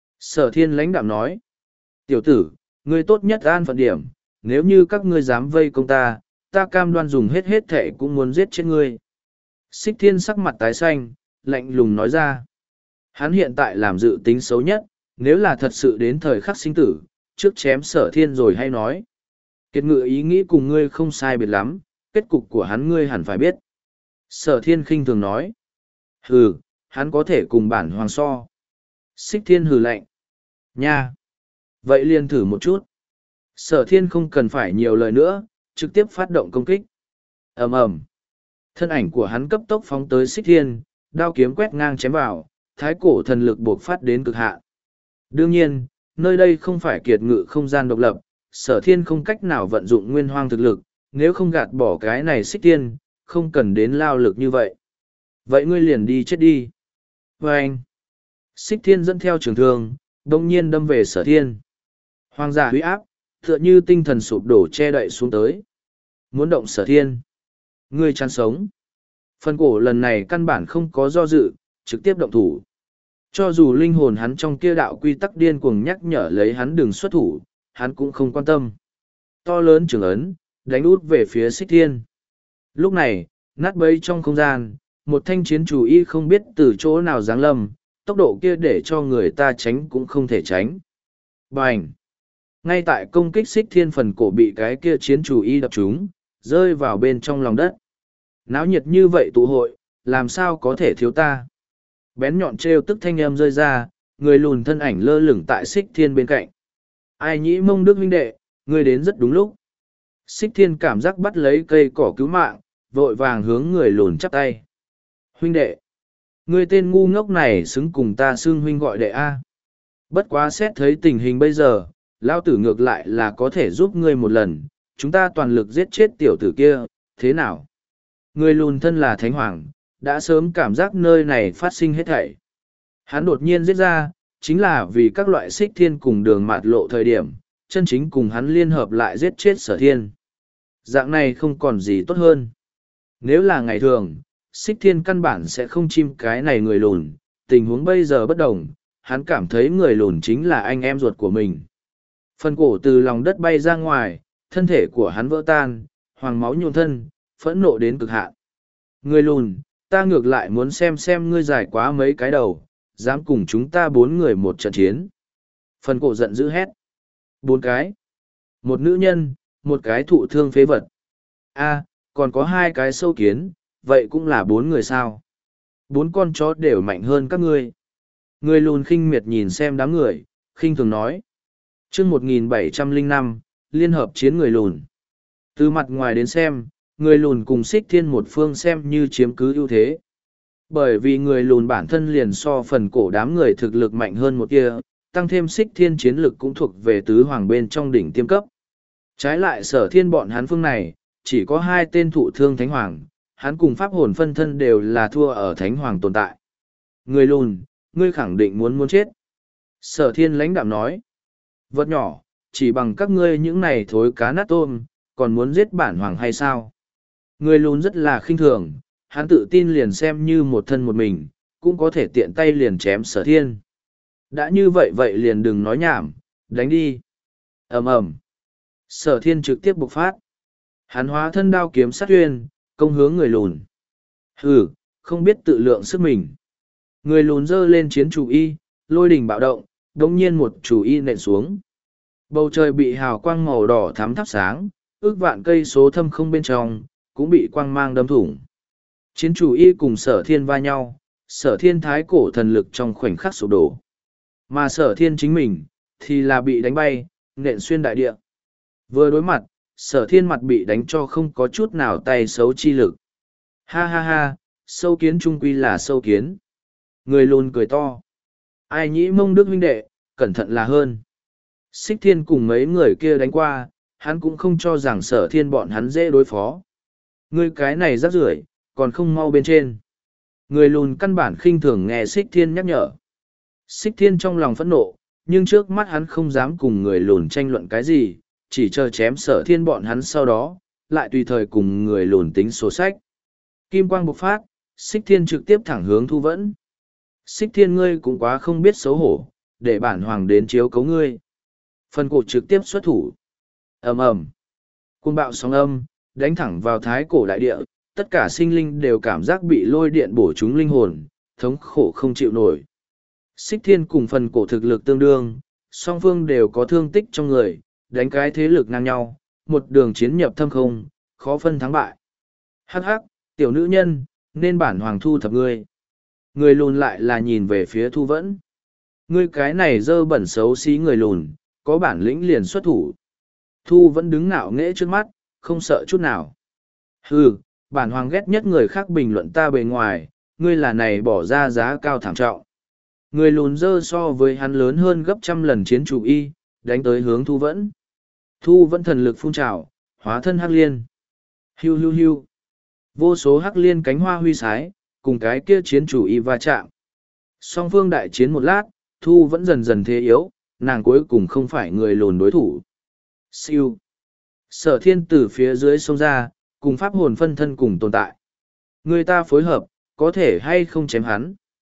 Sở thiên lãnh đạm nói. Tiểu tử, ngươi tốt nhất an phận điểm, nếu như các ngươi dám vây công ta, ta cam đoan dùng hết hết thệ cũng muốn giết chết ngươi. Xích thiên sắc mặt tái xanh, lạnh lùng nói ra. Hắn hiện tại làm dự tính xấu nhất, nếu là thật sự đến thời khắc sinh tử, trước chém sở thiên rồi hay nói. Kiệt ngự ý nghĩ cùng ngươi không sai biệt lắm, kết cục của hắn ngươi hẳn phải biết. Sở thiên khinh thường nói. Hừ, hắn có thể cùng bản hoàng so. Xích thiên hừ lạnh. Nha! Vậy liền thử một chút. Sở thiên không cần phải nhiều lời nữa, trực tiếp phát động công kích. ầm ầm, thân ảnh của hắn cấp tốc phóng tới xích thiên, đao kiếm quét ngang chém vào, thái cổ thần lực buộc phát đến cực hạn. Đương nhiên, nơi đây không phải kiệt ngự không gian độc lập, sở thiên không cách nào vận dụng nguyên hoang thực lực, nếu không gạt bỏ cái này xích thiên, không cần đến lao lực như vậy. Vậy ngươi liền đi chết đi. Và anh, xích thiên dẫn theo trường thương, đông nhiên đâm về sở thiên. Hoàng giả huy áp, tựa như tinh thần sụp đổ che đậy xuống tới. Muốn động sở thiên. Ngươi chán sống. Phần cổ lần này căn bản không có do dự, trực tiếp động thủ. Cho dù linh hồn hắn trong kia đạo quy tắc điên cuồng nhắc nhở lấy hắn đừng xuất thủ, hắn cũng không quan tâm. To lớn trường ấn, đánh út về phía xích thiên. Lúc này, nát bấy trong không gian, một thanh chiến chủ y không biết từ chỗ nào giáng lâm, tốc độ kia để cho người ta tránh cũng không thể tránh. Bành! Ngay tại công kích xích thiên, phần cổ bị cái kia chiến chủ y đập trúng, rơi vào bên trong lòng đất. Náo nhiệt như vậy tụ hội, làm sao có thể thiếu ta? Bén nhọn trêu tức thanh âm rơi ra, người lùn thân ảnh lơ lửng tại xích thiên bên cạnh. Ai nhĩ mông đức huynh đệ, người đến rất đúng lúc. Xích thiên cảm giác bắt lấy cây cỏ cứu mạng, vội vàng hướng người lùn chắp tay. Huynh đệ, người tên ngu ngốc này xứng cùng ta xưng huynh gọi đệ A. Bất quá xét thấy tình hình bây giờ, lao tử ngược lại là có thể giúp ngươi một lần, chúng ta toàn lực giết chết tiểu tử kia, thế nào? Người lùn thân là thánh hoàng, đã sớm cảm giác nơi này phát sinh hết thảy. Hắn đột nhiên giết ra, chính là vì các loại xích thiên cùng đường mạt lộ thời điểm, chân chính cùng hắn liên hợp lại giết chết sở thiên. Dạng này không còn gì tốt hơn. Nếu là ngày thường, xích thiên căn bản sẽ không chim cái này người lùn, tình huống bây giờ bất đồng, hắn cảm thấy người lùn chính là anh em ruột của mình. Phần cổ từ lòng đất bay ra ngoài, thân thể của hắn vỡ tan, hoàng máu nhuộm thân, phẫn nộ đến cực hạn. Người lùn, ta ngược lại muốn xem xem ngươi dài quá mấy cái đầu, dám cùng chúng ta bốn người một trận chiến. Phần cổ giận dữ hét. Bốn cái. Một nữ nhân, một cái thụ thương phế vật. A, còn có hai cái sâu kiến, vậy cũng là bốn người sao. Bốn con chó đều mạnh hơn các ngươi. Người lùn khinh miệt nhìn xem đám người, khinh thường nói. chương một nghìn bảy trăm lẻ năm, liên hợp chiến người lùn. Từ mặt ngoài đến xem, người lùn cùng xích thiên một phương xem như chiếm cứ ưu thế. Bởi vì người lùn bản thân liền so phần cổ đám người thực lực mạnh hơn một kia, tăng thêm xích thiên chiến lực cũng thuộc về tứ hoàng bên trong đỉnh tiêm cấp. Trái lại sở thiên bọn hắn phương này, chỉ có hai tên thụ thương thánh hoàng, hắn cùng pháp hồn phân thân đều là thua ở thánh hoàng tồn tại. Người lùn, ngươi khẳng định muốn muốn chết. Sở thiên lãnh đạm nói. Vật nhỏ, chỉ bằng các ngươi những này thối cá nát tôm, còn muốn giết bản hoàng hay sao? Người lùn rất là khinh thường, hắn tự tin liền xem như một thân một mình, cũng có thể tiện tay liền chém sở thiên. Đã như vậy vậy liền đừng nói nhảm, đánh đi. Ầm ầm. Sở thiên trực tiếp bộc phát. Hắn hóa thân đao kiếm sát uyên, công hướng người lùn. Hừ, không biết tự lượng sức mình. Người lùn giơ lên chiến chủ y, lôi đình bạo động, đống nhiên một chủ y nện xuống. Bầu trời bị hào quang màu đỏ thắm thắp sáng, ước vạn cây số thâm không bên trong, cũng bị quang mang đâm thủng. Chiến chủ y cùng sở thiên va nhau, sở thiên thái cổ thần lực trong khoảnh khắc sụp đổ. Mà sở thiên chính mình, thì là bị đánh bay, nện xuyên đại địa. Vừa đối mặt, sở thiên mặt bị đánh cho không có chút nào tay xấu chi lực. Ha ha ha, sâu kiến trung quy là sâu kiến. Người lùn cười to. Ai nhĩ mông đức huynh đệ, cẩn thận là hơn. Xích thiên cùng mấy người kia đánh qua, hắn cũng không cho rằng sở thiên bọn hắn dễ đối phó. Ngươi cái này rắc rưởi, còn không mau bên trên. Người lùn căn bản khinh thường nghe xích thiên nhắc nhở. Xích thiên trong lòng phẫn nộ, nhưng trước mắt hắn không dám cùng người lùn tranh luận cái gì, chỉ chờ chém sở thiên bọn hắn sau đó, lại tùy thời cùng người lùn tính sổ sách. Kim quang bộc phát, xích thiên trực tiếp thẳng hướng thu vẫn. Xích thiên ngươi cũng quá không biết xấu hổ, để bản hoàng đến chiếu cấu ngươi. Phần cổ trực tiếp xuất thủ. Ầm ầm. Cơn bạo sóng âm, đánh thẳng vào thái cổ đại địa, tất cả sinh linh đều cảm giác bị lôi điện bổ trúng linh hồn, thống khổ không chịu nổi. Xích thiên cùng phần cổ thực lực tương đương, song phương đều có thương tích trong người, đánh cái thế lực ngang nhau, một đường chiến nhập thâm không, khó phân thắng bại. Hắc hắc, tiểu nữ nhân, nên bản hoàng thu thập ngươi. Người lùn lại là nhìn về phía thu vẫn. Ngươi cái này dơ bẩn xấu xí người lùn, có bản lĩnh liền xuất thủ. Thu vẫn đứng ngạo nghễ trước mắt, không sợ chút nào. Hừ, bản hoàng ghét nhất người khác bình luận ta bề ngoài, ngươi là này bỏ ra giá cao thảm trọng. Người lùn dơ so với hắn lớn hơn gấp trăm lần chiến chủ y, đánh tới hướng thu vẫn. Thu vẫn thần lực phun trào, hóa thân hắc liên. Hiu hiu hiu. Vô số hắc liên cánh hoa huy sái, cùng cái kia chiến chủ y va chạm. Song phương đại chiến một lát, thu vẫn dần dần thế yếu, nàng cuối cùng không phải người lùn đối thủ. Siêu. Sở thiên từ phía dưới sông ra, cùng pháp hồn phân thân cùng tồn tại. Người ta phối hợp, có thể hay không chém hắn.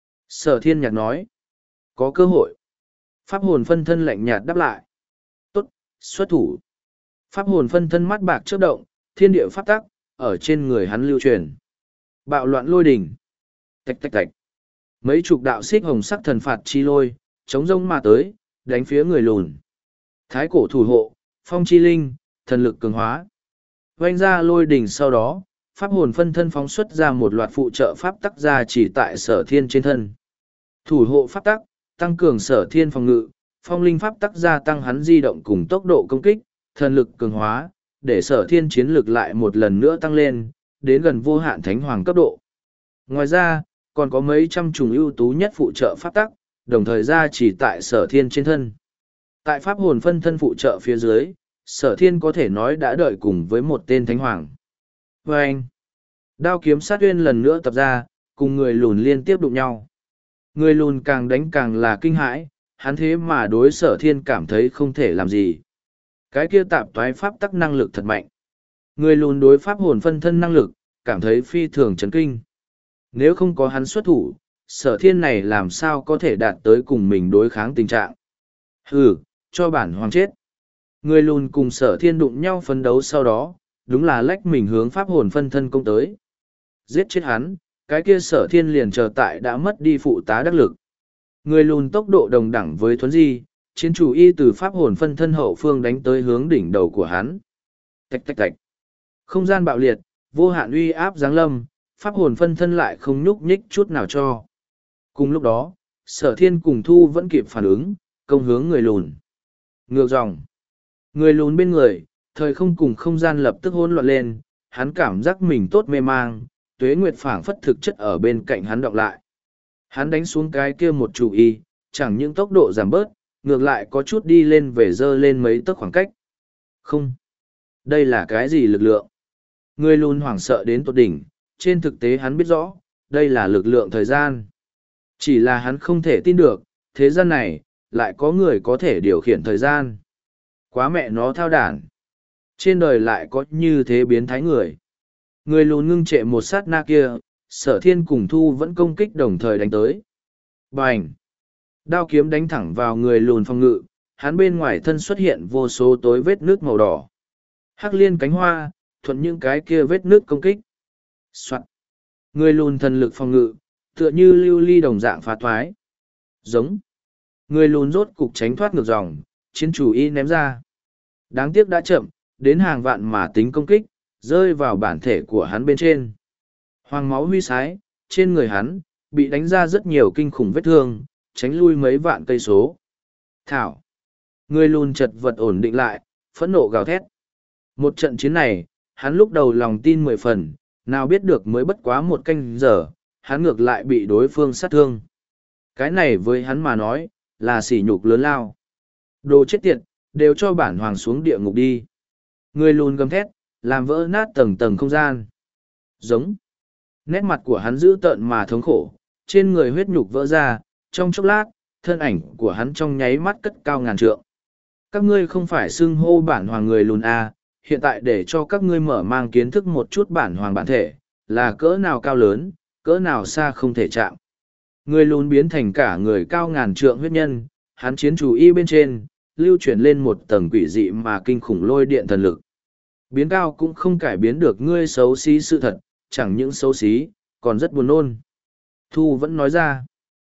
Sở thiên nhạc nói. Có cơ hội. Pháp hồn phân thân lạnh nhạt đáp lại. Tốt, xuất thủ. Pháp hồn phân thân mắt bạc chớp động, thiên địa pháp tắc, ở trên người hắn lưu truyền. Bạo loạn lôi đỉnh. Tạch tạch tạch. Mấy chục đạo xích hồng sắc thần phạt chi lôi, chống rông mà tới, đánh phía người lùn. Thái cổ thủ hộ, phong chi linh, thần lực cường hóa. Vanh ra lôi đỉnh sau đó, pháp hồn phân thân phóng xuất ra một loạt phụ trợ pháp tắc ra chỉ tại sở thiên trên thân. Thủ hộ pháp tắc, tăng cường sở thiên phòng ngự, phong linh pháp tắc gia tăng hắn di động cùng tốc độ công kích, thần lực cường hóa, để sở thiên chiến lực lại một lần nữa tăng lên, đến gần vô hạn thánh hoàng cấp độ. Ngoài ra, còn có mấy trăm trùng ưu tú nhất phụ trợ pháp tắc, đồng thời ra chỉ tại sở thiên trên thân. Tại pháp hồn phân thân phụ trợ phía dưới, sở thiên có thể nói đã đợi cùng với một tên thánh hoàng. Và anh, đao kiếm sát uyên lần nữa tập ra, cùng người lùn liên tiếp đụng nhau. Người lùn càng đánh càng là kinh hãi, hắn thế mà đối sở thiên cảm thấy không thể làm gì. Cái kia tạp toái pháp tắc năng lực thật mạnh. Người lùn đối pháp hồn phân thân năng lực, cảm thấy phi thường chấn kinh. Nếu không có hắn xuất thủ, sở thiên này làm sao có thể đạt tới cùng mình đối kháng tình trạng. Hừ, cho bản hoàng chết. Người lùn cùng sở thiên đụng nhau phấn đấu sau đó, đúng là lách mình hướng pháp hồn phân thân công tới. Giết chết hắn, cái kia sở thiên liền chờ tại đã mất đi phụ tá đắc lực. Người lùn tốc độ đồng đẳng với thuấn di, chiến chủ y từ pháp hồn phân thân hậu phương đánh tới hướng đỉnh đầu của hắn. Tạch tạch tạch. Không gian bạo liệt, vô hạn uy áp giáng lâm, pháp hồn phân thân lại không nhúc nhích chút nào cho. Cùng lúc đó, sở thiên cùng thu vẫn kịp phản ứng, công hướng người lùn. Ngược dòng. Người lùn bên người, thời không cùng không gian lập tức hỗn loạn lên, hắn cảm giác mình tốt mê mang, tuế nguyệt phảng phất thực chất ở bên cạnh hắn đọng lại. Hắn đánh xuống cái kia một chủ y, chẳng những tốc độ giảm bớt, ngược lại có chút đi lên về dơ lên mấy tấc khoảng cách. Không. Đây là cái gì lực lượng? Người lùn hoảng sợ đến tột đỉnh, trên thực tế hắn biết rõ, đây là lực lượng thời gian. Chỉ là hắn không thể tin được, thế gian này, lại có người có thể điều khiển thời gian. Quá mẹ nó thao đản. Trên đời lại có như thế biến thái người. Người lùn ngưng trệ một sát na kia, sở thiên cùng thu vẫn công kích đồng thời đánh tới. Bành! Đao kiếm đánh thẳng vào người lùn phòng ngự, hắn bên ngoài thân xuất hiện vô số tối vết nước màu đỏ. Hắc liên cánh hoa, thuận những cái kia vết nước công kích. Soạn. Người lùn thần lực phòng ngự, tựa như lưu ly đồng dạng phá thoái. Giống. Người lùn rốt cục tránh thoát ngược dòng, chiến chủ y ném ra. Đáng tiếc đã chậm, đến hàng vạn mà tính công kích, rơi vào bản thể của hắn bên trên. Hoàng máu huy sái, trên người hắn, bị đánh ra rất nhiều kinh khủng vết thương, tránh lui mấy vạn cây số. Thảo. Người lùn chật vật ổn định lại, phẫn nộ gào thét. Một trận chiến này, hắn lúc đầu lòng tin mười phần, nào biết được mới bất quá một canh giờ, hắn ngược lại bị đối phương sát thương. Cái này với hắn mà nói, là sỉ nhục lớn lao. Đồ chết tiệt, đều cho bản hoàng xuống địa ngục đi. Người lùn gầm thét, làm vỡ nát tầng tầng không gian. Giống. Nét mặt của hắn dữ tợn mà thống khổ, trên người huyết nhục vỡ ra, trong chốc lát, thân ảnh của hắn trong nháy mắt cất cao ngàn trượng. Các ngươi không phải xưng hô bản hoàng người lùn à, hiện tại để cho các ngươi mở mang kiến thức một chút bản hoàng bản thể, là cỡ nào cao lớn, cỡ nào xa không thể chạm. Người lùn biến thành cả người cao ngàn trượng huyết nhân, hắn chiến chủ y bên trên, lưu chuyển lên một tầng quỷ dị mà kinh khủng lôi điện thần lực. Biến cao cũng không cải biến được ngươi xấu xí sự thật, chẳng những xấu xí, còn rất buồn nôn. Thu vẫn nói ra.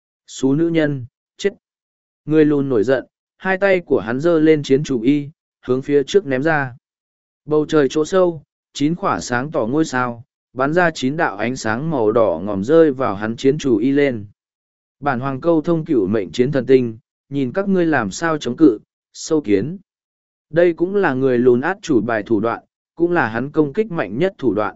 Xú nữ nhân, chết. Người lùn nổi giận, hai tay của hắn giơ lên chiến chủ y, hướng phía trước ném ra. Bầu trời chỗ sâu, chín quả sáng tỏ ngôi sao, bắn ra chín đạo ánh sáng màu đỏ ngòm rơi vào hắn chiến chủ y lên. Bản hoàng câu thông cửu mệnh chiến thần tinh, nhìn các ngươi làm sao chống cự, sâu kiến. Đây cũng là người lùn át chủ bài thủ đoạn, cũng là hắn công kích mạnh nhất thủ đoạn.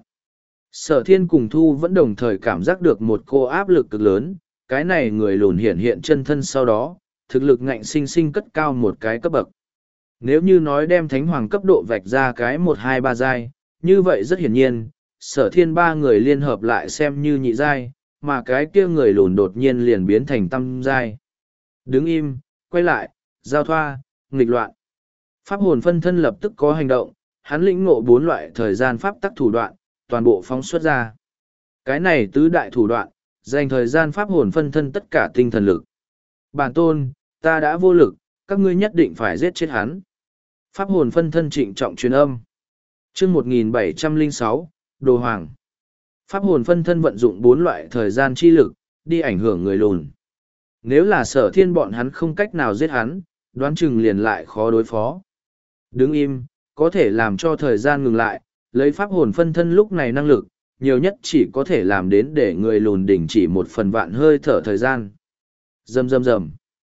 Sở thiên cùng Thu vẫn đồng thời cảm giác được một cô áp lực cực lớn, cái này người lùn hiện hiện chân thân sau đó, thực lực ngạnh sinh sinh cất cao một cái cấp bậc. Nếu như nói đem thánh hoàng cấp độ vạch ra cái một hai ba giai, như vậy rất hiển nhiên, sở thiên ba người liên hợp lại xem như nhị giai, mà cái kia người lùn đột nhiên liền biến thành tam giai. Đứng im, quay lại, giao thoa, nghịch loạn. Pháp hồn phân thân lập tức có hành động, hắn lĩnh ngộ bốn loại thời gian pháp tắc thủ đoạn, toàn bộ phóng xuất ra. Cái này tứ đại thủ đoạn, dành thời gian pháp hồn phân thân tất cả tinh thần lực. Bản tôn, ta đã vô lực, các ngươi nhất định phải giết chết hắn. Pháp hồn phân thân trịnh trọng truyền âm. Chương một nghìn bảy trăm lẻ sáu, Đồ Hoàng. Pháp hồn phân thân vận dụng bốn loại thời gian chi lực, đi ảnh hưởng người lùn. Nếu là sở thiên bọn hắn không cách nào giết hắn, đoán chừng liền lại khó đối phó. Đứng im, có thể làm cho thời gian ngừng lại, lấy pháp hồn phân thân lúc này năng lực, nhiều nhất chỉ có thể làm đến để người lùn đỉnh chỉ một phần vạn hơi thở thời gian. Rầm rầm rầm.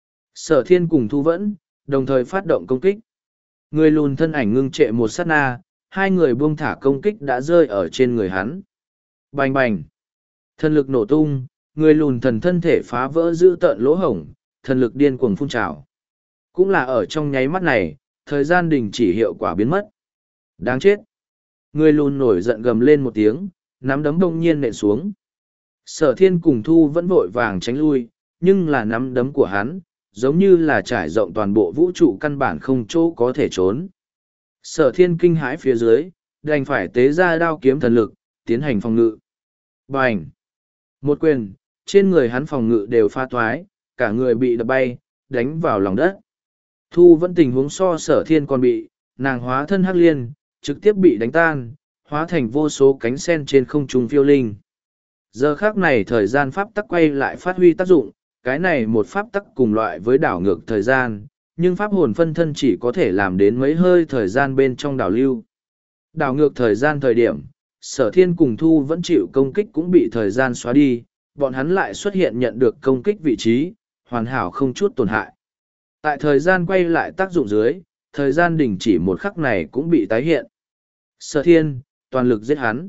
Sở thiên cùng Thu Vẫn, đồng thời phát động công kích. Người lùn thân ảnh ngưng trệ một sát na, hai người buông thả công kích đã rơi ở trên người hắn. Bành bành. Thần lực nổ tung, người lùn thần thân thể phá vỡ giữ tợn lỗ hổng, thần lực điên cuồng phun trào. Cũng là ở trong nháy mắt này, thời gian đình chỉ hiệu quả biến mất. Đáng chết. Người lùn nổi giận gầm lên một tiếng, nắm đấm đông nhiên nện xuống. Sở thiên cùng Thu vẫn vội vàng tránh lui, nhưng là nắm đấm của hắn, giống như là trải rộng toàn bộ vũ trụ căn bản không chỗ có thể trốn. Sở thiên kinh hãi phía dưới, đành phải tế ra đao kiếm thần lực, tiến hành phòng ngự. Bành! Một quyền, trên người hắn phòng ngự đều pha thoái, cả người bị đập bay, đánh vào lòng đất. Thu vẫn tình huống so sở thiên còn bị, nàng hóa thân hắc liên, trực tiếp bị đánh tan, hóa thành vô số cánh sen trên không trung phiêu linh. Giờ khác này thời gian pháp tắc quay lại phát huy tác dụng, cái này một pháp tắc cùng loại với đảo ngược thời gian, nhưng pháp hồn phân thân chỉ có thể làm đến mấy hơi thời gian bên trong đảo lưu. Đảo ngược thời gian thời điểm, sở thiên cùng Thu vẫn chịu công kích cũng bị thời gian xóa đi, bọn hắn lại xuất hiện nhận được công kích vị trí, hoàn hảo không chút tổn hại. Tại thời gian quay lại tác dụng dưới, thời gian đình chỉ một khắc này cũng bị tái hiện. Sở thiên, toàn lực giết hắn.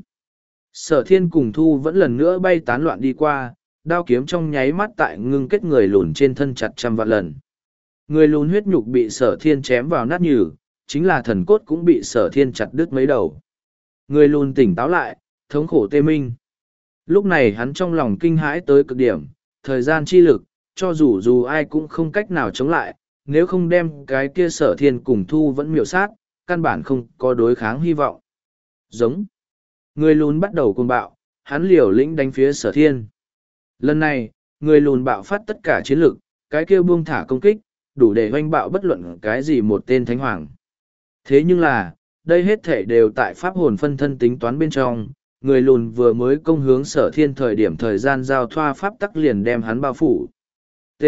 Sở thiên cùng Thu vẫn lần nữa bay tán loạn đi qua, đao kiếm trong nháy mắt tại ngưng kết người lùn trên thân chặt trăm vạn lần. Người lùn huyết nhục bị sở thiên chém vào nát nhừ, chính là thần cốt cũng bị sở thiên chặt đứt mấy đầu. Người lùn tỉnh táo lại, thống khổ tê minh. Lúc này hắn trong lòng kinh hãi tới cực điểm, thời gian chi lực, cho dù dù ai cũng không cách nào chống lại, nếu không đem cái kia sở thiên cùng Thu vẫn miểu sát, căn bản không có đối kháng hy vọng. Giống. Người lùn bắt đầu cuồng bạo, hắn liều lĩnh đánh phía sở thiên. Lần này, người lùn bạo phát tất cả chiến lực, cái kia buông thả công kích, đủ để hoanh bạo bất luận cái gì một tên thánh hoàng. Thế nhưng là, đây hết thể đều tại pháp hồn phân thân tính toán bên trong, người lùn vừa mới công hướng sở thiên thời điểm thời gian giao thoa pháp tắc liền đem hắn bao phủ. T.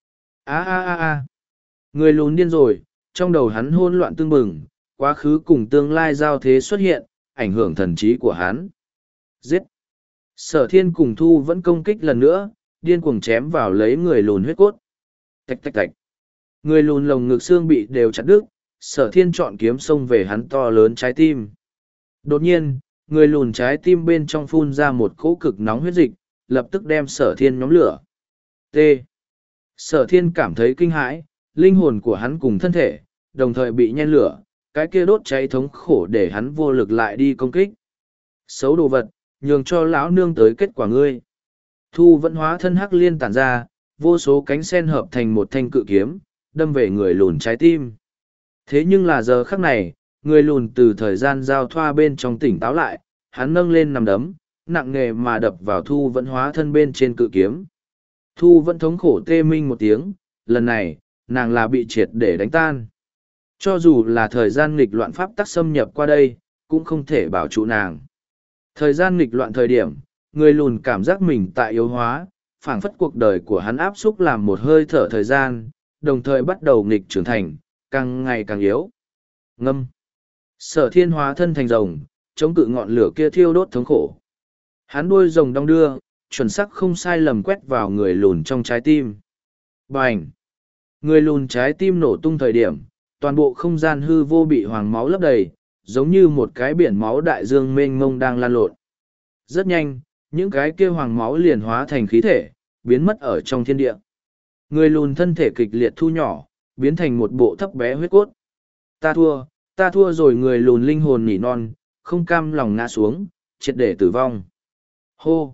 A a a a. Người lùn điên rồi, trong đầu hắn hỗn loạn tương bừng, quá khứ cùng tương lai giao thế xuất hiện, ảnh hưởng thần trí của hắn. Giết. Sở thiên cùng thu vẫn công kích lần nữa, điên cuồng chém vào lấy người lùn huyết cốt. Tạch tạch tạch. Người lùn lồng ngực xương bị đều chặt đứt, sở thiên chọn kiếm xông về hắn to lớn trái tim. Đột nhiên, người lùn trái tim bên trong phun ra một cỗ cực nóng huyết dịch, lập tức đem sở thiên nhóm lửa. T. Sở thiên cảm thấy kinh hãi, linh hồn của hắn cùng thân thể, đồng thời bị nhen lửa, cái kia đốt cháy thống khổ để hắn vô lực lại đi công kích. Xấu đồ vật, nhường cho lão nương tới kết quả ngươi. Thu vẫn hóa thân hắc liên tản ra, vô số cánh sen hợp thành một thanh cự kiếm, đâm về người lùn trái tim. Thế nhưng là giờ khắc này, người lùn từ thời gian giao thoa bên trong tỉnh táo lại, hắn nâng lên nằm đấm, nặng nề mà đập vào thu vẫn hóa thân bên trên cự kiếm. Thu vẫn thống khổ tê minh một tiếng, lần này, nàng là bị triệt để đánh tan. Cho dù là thời gian nghịch loạn pháp tắc xâm nhập qua đây, cũng không thể bảo trụ nàng. Thời gian nghịch loạn thời điểm, người lùn cảm giác mình tại yếu hóa, phảng phất cuộc đời của hắn áp xúc làm một hơi thở thời gian, đồng thời bắt đầu nghịch trưởng thành, càng ngày càng yếu. Ngâm. Sở thiên hóa thân thành rồng, chống cự ngọn lửa kia thiêu đốt thống khổ. Hắn đuôi rồng đong đưa, chuẩn xác không sai lầm quét vào người lùn trong trái tim. Bành! Người lùn trái tim nổ tung thời điểm, toàn bộ không gian hư vô bị hoàng máu lấp đầy, giống như một cái biển máu đại dương mênh mông đang lan lộn. Rất nhanh, những cái kia hoàng máu liền hóa thành khí thể, biến mất ở trong thiên địa. Người lùn thân thể kịch liệt thu nhỏ, biến thành một bộ thấp bé huyết cốt. Ta thua, ta thua rồi. Người lùn linh hồn nỉ non, không cam lòng ngã xuống, triệt để tử vong. Hô!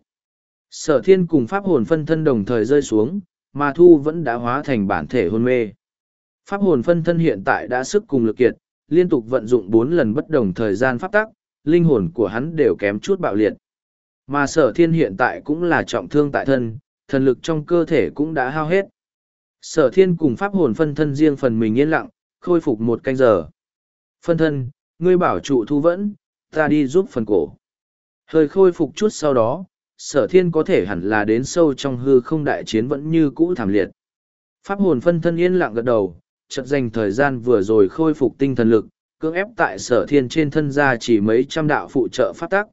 Sở thiên cùng pháp hồn phân thân đồng thời rơi xuống, mà thu vẫn đã hóa thành bản thể hôn mê. Pháp hồn phân thân hiện tại đã sức cùng lực kiệt, liên tục vận dụng bốn lần bất đồng thời gian pháp tắc, linh hồn của hắn đều kém chút bạo liệt. Mà sở thiên hiện tại cũng là trọng thương tại thân, thần lực trong cơ thể cũng đã hao hết. Sở thiên cùng pháp hồn phân thân riêng phần mình yên lặng, khôi phục một canh giờ. Phân thân, ngươi bảo trụ thu vẫn, ta đi giúp phần cổ. Hơi khôi phục chút sau đó, sở thiên có thể hẳn là đến sâu trong hư không đại chiến vẫn như cũ thảm liệt. Pháp hồn phân thân yên lặng gật đầu, chợt dành thời gian vừa rồi khôi phục tinh thần lực, cưỡng ép tại sở thiên trên thân ra chỉ mấy trăm đạo phụ trợ pháp tắc.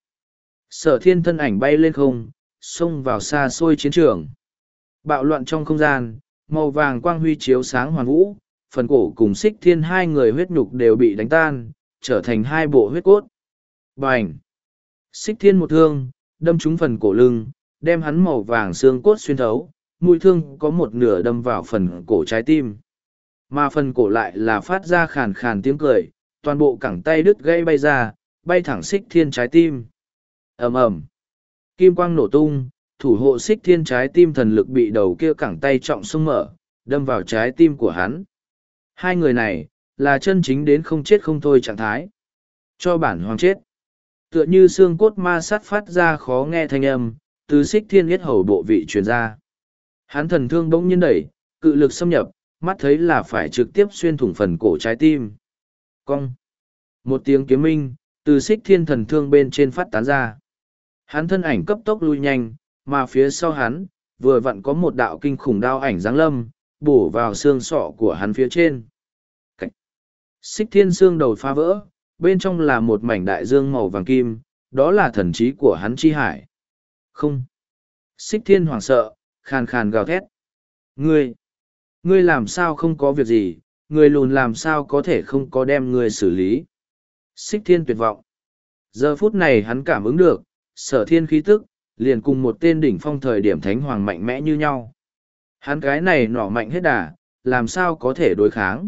Sở thiên thân ảnh bay lên không, xông vào xa xôi chiến trường. Bạo loạn trong không gian, màu vàng quang huy chiếu sáng hoàn vũ, phần cổ cùng xích thiên hai người huyết nhục đều bị đánh tan, trở thành hai bộ huyết cốt. Bành! Xích thiên một thương, đâm trúng phần cổ lưng, đem hắn màu vàng xương cốt xuyên thấu, mũi thương có một nửa đâm vào phần cổ trái tim. Mà phần cổ lại là phát ra khàn khàn tiếng cười, toàn bộ cẳng tay đứt gãy bay ra, bay thẳng xích thiên trái tim. Ầm ầm, kim quang nổ tung, thủ hộ xích thiên trái tim thần lực bị đầu kia cẳng tay trọng xông mở, đâm vào trái tim của hắn. Hai người này, là chân chính đến không chết không thôi trạng thái. Cho bản hoàng chết. Tựa như xương cốt ma sát phát ra khó nghe thanh âm, từ xích thiên yết hầu bộ vị truyền ra. Hắn thần thương bỗng nhiên đẩy, cự lực xâm nhập, mắt thấy là phải trực tiếp xuyên thủng phần cổ trái tim. Cong. Một tiếng kiếm minh, từ xích thiên thần thương bên trên phát tán ra. Hắn thân ảnh cấp tốc lui nhanh, mà phía sau hắn, vừa vặn có một đạo kinh khủng đao ảnh giáng lâm, bổ vào xương sọ của hắn phía trên. Cảnh. Xích thiên xương đầu phá vỡ, bên trong là một mảnh đại dương màu vàng kim, đó là thần trí của hắn chi hải. Không. Xích thiên hoảng sợ, khàn khàn gào thét. Ngươi, ngươi làm sao không có việc gì, người lùn làm sao có thể không có đem ngươi xử lý. Xích thiên tuyệt vọng. Giờ phút này hắn cảm ứng được, sở thiên khí tức, liền cùng một tên đỉnh phong thời điểm thánh hoàng mạnh mẽ như nhau. Hắn cái này nỏ mạnh hết đà, làm sao có thể đối kháng.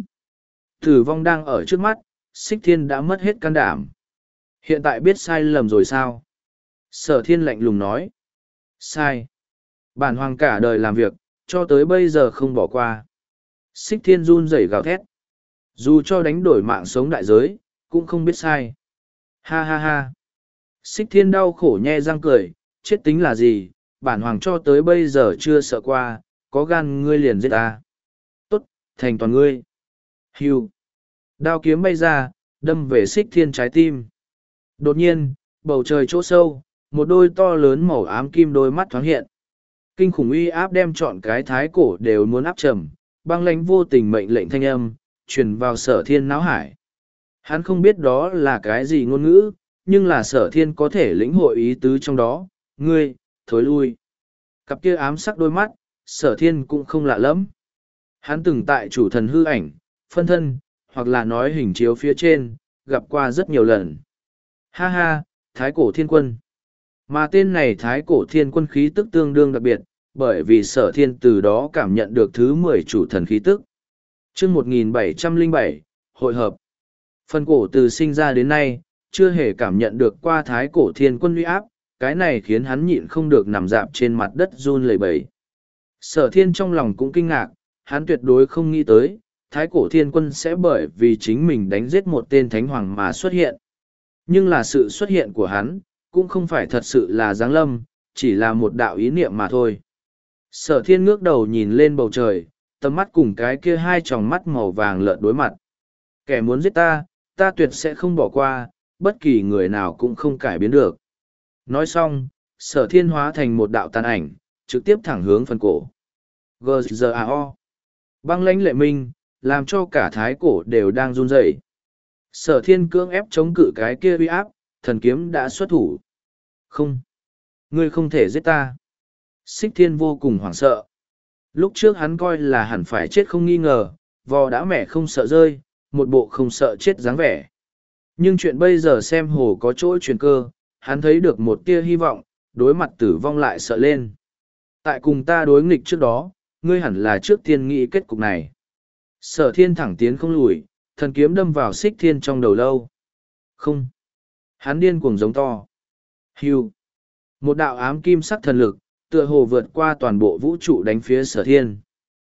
Tử vong đang ở trước mắt, xích thiên đã mất hết can đảm. Hiện tại biết sai lầm rồi sao? Sở thiên lạnh lùng nói. Sai. Bản hoàng cả đời làm việc, cho tới bây giờ không bỏ qua. Xích thiên run rẩy gào thét. Dù cho đánh đổi mạng sống đại giới, cũng không biết sai. Ha ha ha. Xích thiên đau khổ nhe răng cười, chết tính là gì, bản hoàng cho tới bây giờ chưa sợ qua, có gan ngươi liền giết ta. Tốt, thành toàn ngươi. Hưu. Đao kiếm bay ra, đâm về Xích Thiên trái tim. Đột nhiên, bầu trời chỗ sâu, một đôi to lớn màu ám kim đôi mắt thoáng hiện. Kinh khủng uy áp đem trọn cái thái cổ đều muốn áp trầm, băng lãnh vô tình mệnh lệnh thanh âm, truyền vào Sở Thiên não hải. Hắn không biết đó là cái gì ngôn ngữ, nhưng là Sở Thiên có thể lĩnh hội ý tứ trong đó, ngươi, thối lui. Cặp kia ám sắc đôi mắt, Sở Thiên cũng không lạ lắm. Hắn từng tại chủ thần hư ảnh, phân thân, hoặc là nói hình chiếu phía trên, gặp qua rất nhiều lần. Ha ha, Thái Cổ Thiên Quân. Mà tên này Thái Cổ Thiên Quân khí tức tương đương đặc biệt, bởi vì Sở Thiên từ đó cảm nhận được thứ mười chủ thần khí tức. Chương một nghìn bảy trăm lẻ bảy, Hội hợp. Phần cổ từ sinh ra đến nay, chưa hề cảm nhận được qua Thái Cổ Thiên Quân uy áp, cái này khiến hắn nhịn không được nằm dạp trên mặt đất run lẩy bẩy. Sở Thiên trong lòng cũng kinh ngạc, hắn tuyệt đối không nghĩ tới, Thái Cổ Thiên Quân sẽ bởi vì chính mình đánh giết một tên thánh hoàng mà xuất hiện. Nhưng là sự xuất hiện của hắn, cũng không phải thật sự là giáng lâm, chỉ là một đạo ý niệm mà thôi. Sở Thiên ngước đầu nhìn lên bầu trời, tầm mắt cùng cái kia hai tròng mắt màu vàng lợn đối mặt. Kẻ muốn giết ta, ta tuyệt sẽ không bỏ qua, bất kỳ người nào cũng không cải biến được. Nói xong, Sở Thiên hóa thành một đạo tàn ảnh, trực tiếp thẳng hướng phần cổ. giê giê a o. Băng lãnh lệ minh, làm cho cả thái cổ đều đang run rẩy. Sở Thiên cưỡng ép chống cự cái kia uy áp, thần kiếm đã xuất thủ. Không. Ngươi không thể giết ta. Xích Thiên vô cùng hoảng sợ. Lúc trước hắn coi là hẳn phải chết không nghi ngờ, vò đã mẹ không sợ rơi, một bộ không sợ chết dáng vẻ. Nhưng chuyện bây giờ xem hồ có chỗ chuyển cơ, hắn thấy được một tia hy vọng, đối mặt tử vong lại sợ lên. Tại cùng ta đối nghịch trước đó, ngươi hẳn là trước tiên nghĩ kết cục này. Sở Thiên thẳng tiến không lùi, thần kiếm đâm vào Xích Thiên trong đầu lâu. Không. Hắn điên cuồng giống to. Hưu. Một đạo ám kim sắc thần lực, tựa hồ vượt qua toàn bộ vũ trụ đánh phía Sở Thiên.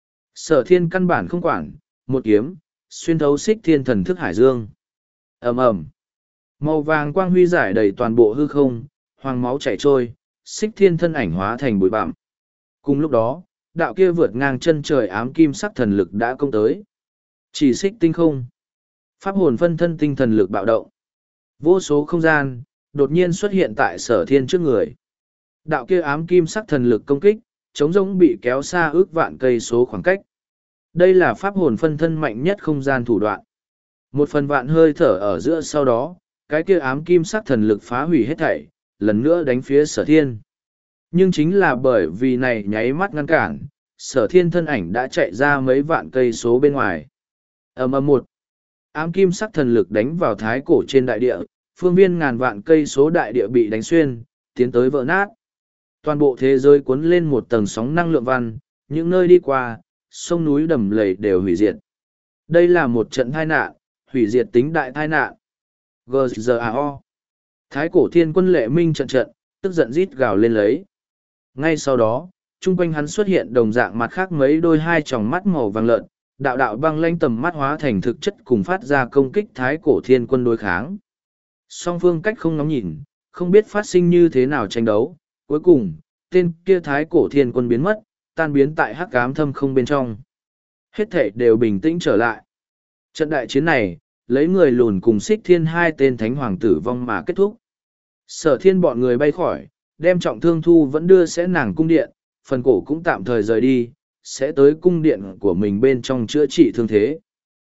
Sở Thiên căn bản không quản, một kiếm, xuyên thấu Xích Thiên thần thức hải dương. Ầm ầm. Màu vàng quang huy giải đầy toàn bộ hư không, hoàng máu chảy trôi, Xích Thiên thân ảnh hóa thành bụi bặm. Cùng lúc đó, đạo kia vượt ngang chân trời ám kim sắc thần lực đã công tới. Chỉ xích tinh không. Pháp hồn phân thân tinh thần lực bạo động. Vô số không gian, đột nhiên xuất hiện tại Sở Thiên trước người. Đạo kia ám kim sắc thần lực công kích, chống rỗng bị kéo xa ước vạn cây số khoảng cách. Đây là pháp hồn phân thân mạnh nhất không gian thủ đoạn. Một phần vạn hơi thở ở giữa sau đó, cái kia ám kim sắc thần lực phá hủy hết thảy, lần nữa đánh phía Sở Thiên. Nhưng chính là bởi vì này nháy mắt ngăn cản, Sở Thiên thân ảnh đã chạy ra mấy vạn cây số bên ngoài. Ầm ầm một, ám kim sắc thần lực đánh vào thái cổ trên đại địa, phương viên ngàn vạn cây số đại địa bị đánh xuyên, tiến tới vỡ nát. Toàn bộ thế giới cuốn lên một tầng sóng năng lượng văn, những nơi đi qua, sông núi đầm lầy đều hủy diệt. Đây là một trận tai nạn, hủy diệt tính đại tai nạn. giê giê a o. Thái cổ thiên quân lệ minh trận trận, tức giận rít gào lên lấy. Ngay sau đó, chung quanh hắn xuất hiện đồng dạng mặt khác mấy đôi hai tròng mắt màu vàng lợn, đạo đạo băng lanh tầm mắt hóa thành thực chất cùng phát ra công kích thái cổ thiên quân đối kháng. Song phương cách không ngóng nhìn, không biết phát sinh như thế nào tranh đấu, cuối cùng, tên kia thái cổ thiên quân biến mất, tan biến tại hắc ám thâm không bên trong. Hết thể đều bình tĩnh trở lại. Trận đại chiến này, lấy người lùn cùng Xích Thiên hai tên thánh hoàng tử vong mà kết thúc. Sở Thiên bọn người bay khỏi, đem trọng thương thu vẫn đưa sẽ nàng cung điện, phần cổ cũng tạm thời rời đi, sẽ tới cung điện của mình bên trong chữa trị thương thế.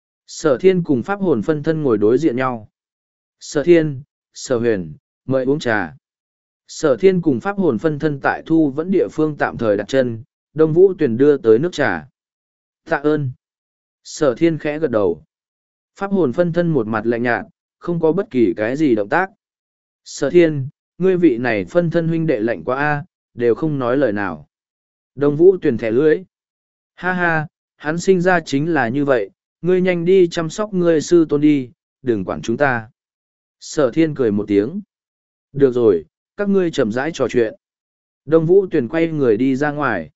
Sở Thiên cùng pháp hồn phân thân ngồi đối diện nhau. Sở Thiên, Sở Huyền, mời uống trà. Sở Thiên cùng pháp hồn phân thân tại thu vẫn địa phương tạm thời đặt chân, Đông Vũ Tuyền đưa tới nước trà. Tạ ơn. Sở Thiên khẽ gật đầu. Pháp hồn phân thân một mặt lạnh nhạt, không có bất kỳ cái gì động tác. Sở Thiên, ngươi vị này phân thân huynh đệ lạnh quá a, đều không nói lời nào. Đông Vũ Tuyền thẻ lưỡi. Ha ha, hắn sinh ra chính là như vậy, ngươi nhanh đi chăm sóc ngươi sư tôn đi, đừng quản chúng ta. Sở Thiên cười một tiếng. Được rồi, các ngươi chậm rãi trò chuyện. Đông Vũ Tuyền quay người đi ra ngoài.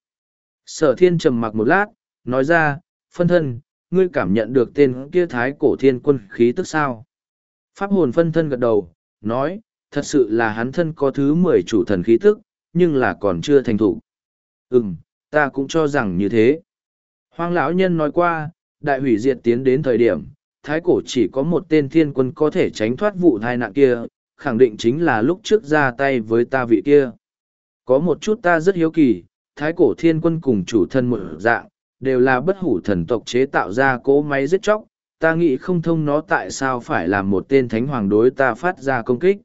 Sở Thiên trầm mặc một lát, nói ra, phân thân, ngươi cảm nhận được tên kia thái cổ thiên quân khí tức sao? Pháp hồn phân thân gật đầu, nói, thật sự là hắn thân có thứ mười chủ thần khí tức, nhưng là còn chưa thành thủ. Ừm, ta cũng cho rằng như thế. Hoang lão nhân nói qua, đại hủy diệt tiến đến thời điểm, thái cổ chỉ có một tên thiên quân có thể tránh thoát vụ tai nạn kia, khẳng định chính là lúc trước ra tay với ta vị kia. Có một chút ta rất hiếu kỳ, thái cổ thiên quân cùng chủ thân một dạng, đều là bất hủ thần tộc chế tạo ra cỗ máy giết chóc, ta nghĩ không thông nó tại sao phải làm một tên thánh hoàng đối ta phát ra công kích.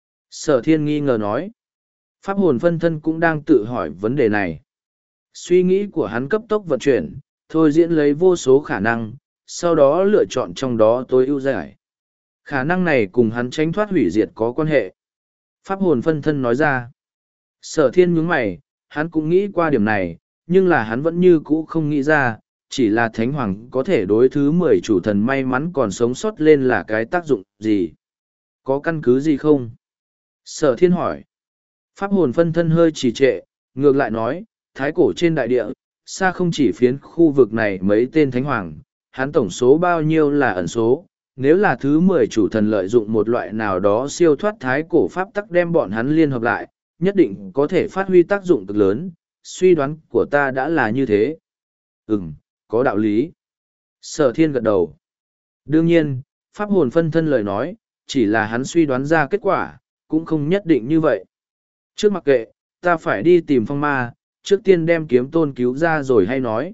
Sở thiên nghi ngờ nói, pháp hồn phân thân cũng đang tự hỏi vấn đề này. Suy nghĩ của hắn cấp tốc vận chuyển, thôi diễn lấy vô số khả năng, sau đó lựa chọn trong đó tối ưu giải. Khả năng này cùng hắn tránh thoát hủy diệt có quan hệ. Pháp hồn phân thân nói ra. Sở thiên nhướng mày, hắn cũng nghĩ qua điểm này, nhưng là hắn vẫn như cũ không nghĩ ra, chỉ là thánh hoàng có thể đối thứ mười chủ thần may mắn còn sống sót lên là cái tác dụng gì. Có căn cứ gì không? Sở thiên hỏi. Pháp hồn phân thân hơi trì trệ, ngược lại nói, thái cổ trên đại địa, xa không chỉ phiến khu vực này mấy tên thánh hoàng, hắn tổng số bao nhiêu là ẩn số. Nếu là thứ mười chủ thần lợi dụng một loại nào đó siêu thoát thái cổ pháp tắc đem bọn hắn liên hợp lại, nhất định có thể phát huy tác dụng cực lớn, suy đoán của ta đã là như thế. Ừm, có đạo lý. Sở thiên gật đầu. Đương nhiên, pháp hồn phân thân lời nói, chỉ là hắn suy đoán ra kết quả, cũng không nhất định như vậy. Trước mặc kệ, ta phải đi tìm phong ma, trước tiên đem kiếm tôn cứu ra rồi hay nói.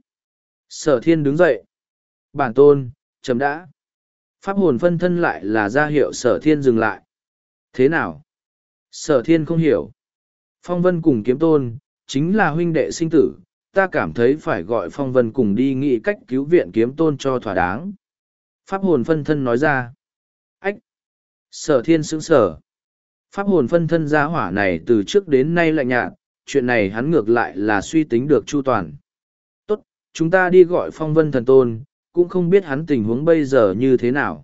Sở thiên đứng dậy. Bản tôn, chấm đã. Pháp hồn phân thân lại là ra hiệu sở thiên dừng lại. Thế nào? Sở thiên không hiểu. Phong vân cùng kiếm tôn, chính là huynh đệ sinh tử, ta cảm thấy phải gọi phong vân cùng đi nghĩ cách cứu viện kiếm tôn cho thỏa đáng. Pháp hồn phân thân nói ra. Ách! Sở thiên sững sở. Pháp hồn phân thân gia hỏa này từ trước đến nay lạnh nhạt, chuyện này hắn ngược lại là suy tính được chu toàn. Tốt, chúng ta đi gọi phong vân thần tôn, cũng không biết hắn tình huống bây giờ như thế nào.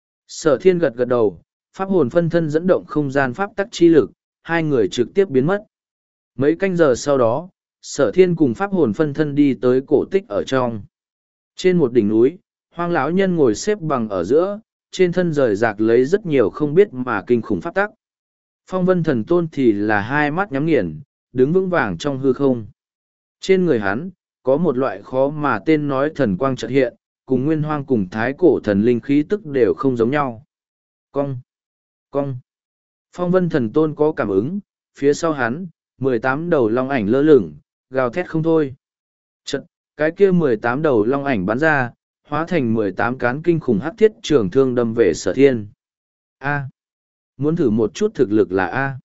Sở thiên gật gật đầu, pháp hồn phân thân dẫn động không gian pháp tắc chi lực, hai người trực tiếp biến mất. Mấy canh giờ sau đó, sở thiên cùng pháp hồn phân thân đi tới cổ tích ở trong. Trên một đỉnh núi, hoang lão nhân ngồi xếp bằng ở giữa, trên thân rời rạc lấy rất nhiều không biết mà kinh khủng pháp tắc. Phong vân thần tôn thì là hai mắt nhắm nghiền, đứng vững vàng trong hư không. Trên người hắn, có một loại khó mà tên nói thần quang chợt hiện, cùng nguyên hoang cùng thái cổ thần linh khí tức đều không giống nhau. Cong! Cong! Phong vân thần tôn có cảm ứng, phía sau hắn, mười tám đầu long ảnh lơ lửng, gào thét không thôi. Chật, cái kia mười tám đầu long ảnh bắn ra, hóa thành mười tám cán kinh khủng hắc thiết trường thương đâm về sở thiên. A! Muốn thử một chút thực lực là A.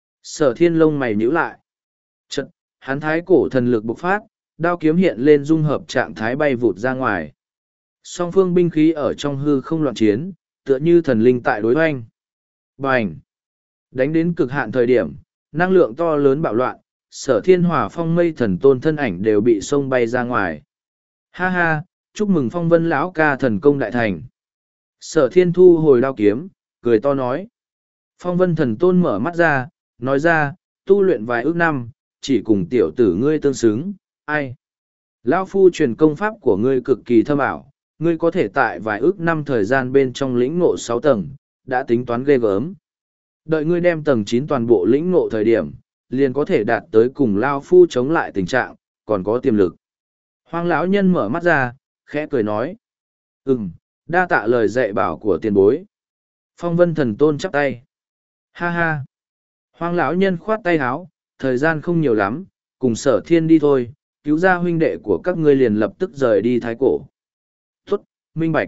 Sở thiên lông mày nhíu lại. Chật, hắn thái cổ thần lực bộc phát, đao kiếm hiện lên dung hợp trạng thái bay vụt ra ngoài. Song phương binh khí ở trong hư không loạn chiến, tựa như thần linh tại đối hoanh. Bành! Đánh đến cực hạn thời điểm, năng lượng to lớn bạo loạn, sở thiên hỏa phong mây thần tôn thân ảnh đều bị sông bay ra ngoài. Ha ha, chúc mừng phong vân lão ca thần công đại thành. Sở thiên thu hồi đao kiếm, cười to nói. Phong vân thần tôn mở mắt ra, nói ra, tu luyện vài ước năm, chỉ cùng tiểu tử ngươi tương xứng, ai? Lão phu truyền công pháp của ngươi cực kỳ thâm ảo, ngươi có thể tại vài ước năm thời gian bên trong lĩnh ngộ sáu tầng, đã tính toán ghê gớm. Đợi ngươi đem tầng chín toàn bộ lĩnh ngộ thời điểm, liền có thể đạt tới cùng Lao phu chống lại tình trạng, còn có tiềm lực. Hoang lão nhân mở mắt ra, khẽ cười nói. Ừm, đa tạ lời dạy bảo của tiền bối. Phong vân thần tôn chắp tay. Ha ha. Hoang lão nhân khoát tay háo, thời gian không nhiều lắm, cùng sở thiên đi thôi, cứu ra huynh đệ của các ngươi liền lập tức rời đi thái cổ. Tốt, minh bạch.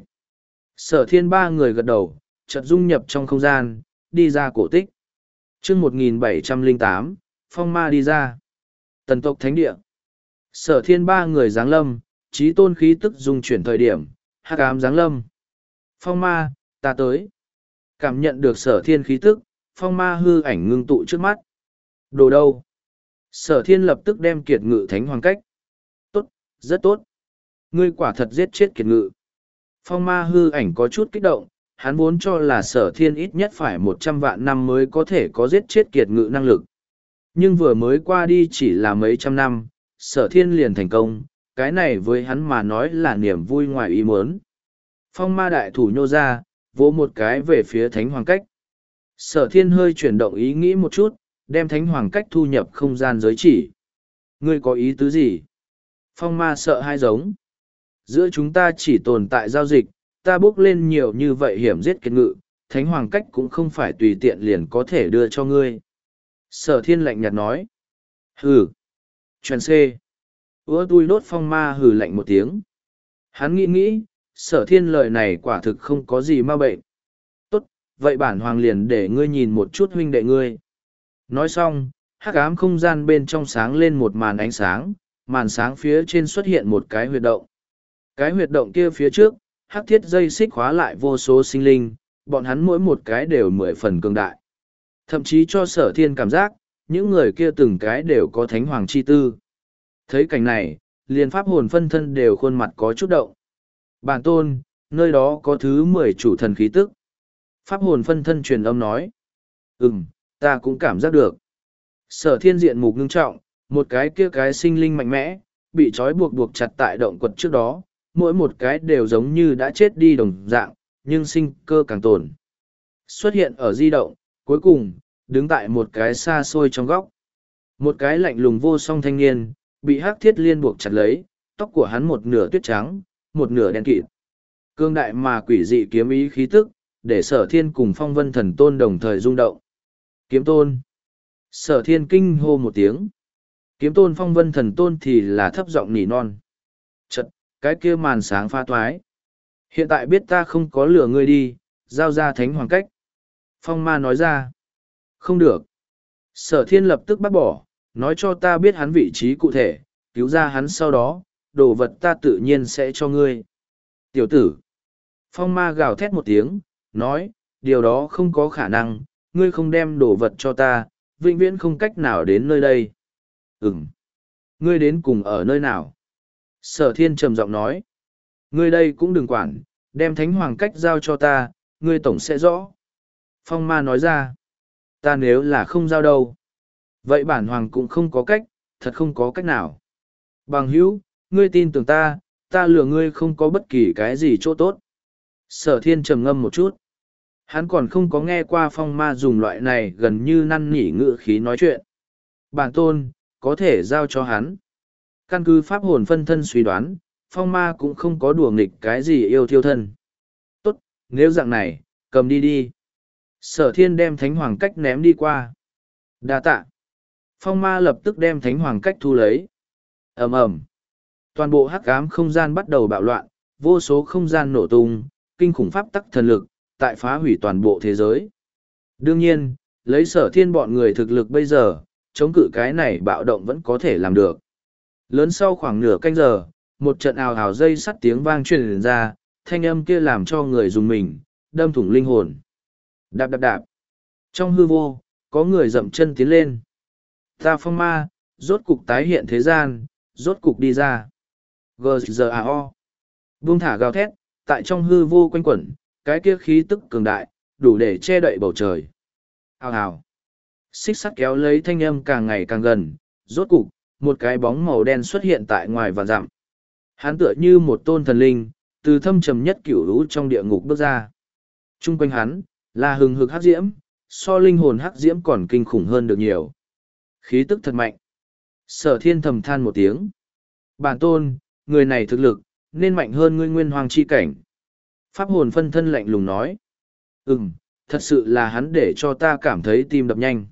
Sở thiên ba người gật đầu, chợt dung nhập trong không gian, đi ra cổ tích. chương một nghìn bảy trăm lẻ tám, phong ma đi ra. Tần tộc thánh địa. Sở thiên ba người giáng lâm, trí tôn khí tức dung chuyển thời điểm, hắc ám giáng lâm. Phong ma, ta tới. Cảm nhận được sở thiên khí tức, phong ma hư ảnh ngưng tụ trước mắt. Đồ đâu? Sở thiên lập tức đem kiệt ngự thánh hoàng cách. Tốt, rất tốt. Ngươi quả thật giết chết kiệt ngự. Phong ma hư ảnh có chút kích động, hắn vốn cho là sở thiên ít nhất phải một trăm vạn năm mới có thể có giết chết kiệt ngự năng lực. Nhưng vừa mới qua đi chỉ là mấy trăm năm, sở thiên liền thành công, cái này với hắn mà nói là niềm vui ngoài ý muốn. Phong ma đại thủ nhô ra, vỗ một cái về phía thánh hoàng cách. Sở thiên hơi chuyển động ý nghĩ một chút, đem thánh hoàng cách thu nhập không gian giới chỉ. Ngươi có ý tứ gì? Phong ma sợ hai giống. Giữa chúng ta chỉ tồn tại giao dịch, ta bước lên nhiều như vậy hiểm giết kiệt ngự, thánh hoàng cách cũng không phải tùy tiện liền có thể đưa cho ngươi. Sở thiên lạnh nhạt nói. Hừ. Chuyện C. Ủa tui đốt phong ma hừ lạnh một tiếng. Hắn nghĩ nghĩ, sở thiên lời này quả thực không có gì ma bệnh. Tốt, vậy bản hoàng liền để ngươi nhìn một chút huynh đệ ngươi. Nói xong, hắc ám không gian bên trong sáng lên một màn ánh sáng, màn sáng phía trên xuất hiện một cái huyệt động. Cái huyệt động kia phía trước, hắc thiết dây xích khóa lại vô số sinh linh, bọn hắn mỗi một cái đều mười phần cường đại. Thậm chí cho sở thiên cảm giác, những người kia từng cái đều có thánh hoàng chi tư. Thấy cảnh này, liền pháp hồn phân thân đều khuôn mặt có chút động. Bản tôn, nơi đó có thứ mười chủ thần khí tức. Pháp hồn phân thân truyền âm nói. Ừm, ta cũng cảm giác được. Sở thiên diện mục ngưng trọng, một cái kia cái sinh linh mạnh mẽ, bị trói buộc buộc chặt tại động quật trước đó, mỗi một cái đều giống như đã chết đi đồng dạng, nhưng sinh cơ càng tồn. Xuất hiện ở di động, cuối cùng, đứng tại một cái xa xôi trong góc. Một cái lạnh lùng vô song thanh niên, bị hắc thiết liên buộc chặt lấy, tóc của hắn một nửa tuyết trắng, một nửa đen kịt. Cương đại mà quỷ dị kiếm ý khí tức, để sở thiên cùng phong vân thần tôn đồng thời rung động. Kiếm tôn. Sở thiên kinh hô một tiếng. Kiếm tôn phong vân thần tôn thì là thấp giọng nỉ non. Chật, cái kia màn sáng pha toái. Hiện tại biết ta không có lửa ngươi đi, giao ra thánh hoàng cách. Phong ma nói ra. Không được. Sở thiên lập tức bắt bỏ, nói cho ta biết hắn vị trí cụ thể, cứu ra hắn sau đó, đồ vật ta tự nhiên sẽ cho ngươi. Tiểu tử. Phong ma gào thét một tiếng, nói, điều đó không có khả năng, ngươi không đem đồ vật cho ta, vĩnh viễn không cách nào đến nơi đây. Ừm. Ngươi đến cùng ở nơi nào? Sở thiên trầm giọng nói. Ngươi đây cũng đừng quản, đem thánh hoàng cách giao cho ta, ngươi tổng sẽ rõ. Phong ma nói ra. Ta nếu là không giao đâu. Vậy bản hoàng cũng không có cách, thật không có cách nào. Bằng hữu, ngươi tin tưởng ta, ta lừa ngươi không có bất kỳ cái gì chỗ tốt. Sở thiên trầm ngâm một chút. Hắn còn không có nghe qua phong ma dùng loại này gần như năn nỉ ngữ khí nói chuyện. Bản tôn, có thể giao cho hắn. Căn cứ pháp hồn phân thân suy đoán, phong ma cũng không có đùa nghịch cái gì yêu thiêu thân. Tốt, nếu dạng này, cầm đi đi. Sở thiên đem thánh hoàng cách ném đi qua. Đa tạ. Phong ma lập tức đem thánh hoàng cách thu lấy. Ầm ầm. Toàn bộ hắc ám không gian bắt đầu bạo loạn, vô số không gian nổ tung, kinh khủng pháp tắc thần lực, tại phá hủy toàn bộ thế giới. Đương nhiên, lấy sở thiên bọn người thực lực bây giờ, chống cự cái này bạo động vẫn có thể làm được. Lớn sau khoảng nửa canh giờ, một trận ào ào dây sắt tiếng vang truyền ra, thanh âm kia làm cho người dùng mình, đâm thủng linh hồn. Đạp đạp đạp. Trong hư vô, có người dậm chân tiến lên. Ta phong ma, rốt cục tái hiện thế gian, rốt cục đi ra. giê giê a o. Buông thả gào thét, tại trong hư vô quanh quẩn, cái kia khí tức cường đại, đủ để che đậy bầu trời. Hào hào. Xích sắt kéo lấy thanh âm càng ngày càng gần, rốt cục, một cái bóng màu đen xuất hiện tại ngoài và dặm. Hắn tựa như một tôn thần linh, từ thâm trầm nhất cửu lũ trong địa ngục bước ra. Trung quanh hắn, là hừng hực hắc diễm, so linh hồn hắc diễm còn kinh khủng hơn được nhiều. Khí tức thật mạnh. Sở thiên thầm than một tiếng. Bản tôn, người này thực lực, nên mạnh hơn ngươi nguyên hoàng chi cảnh. Pháp hồn phân thân lạnh lùng nói. Ừm, thật sự là hắn để cho ta cảm thấy tim đập nhanh.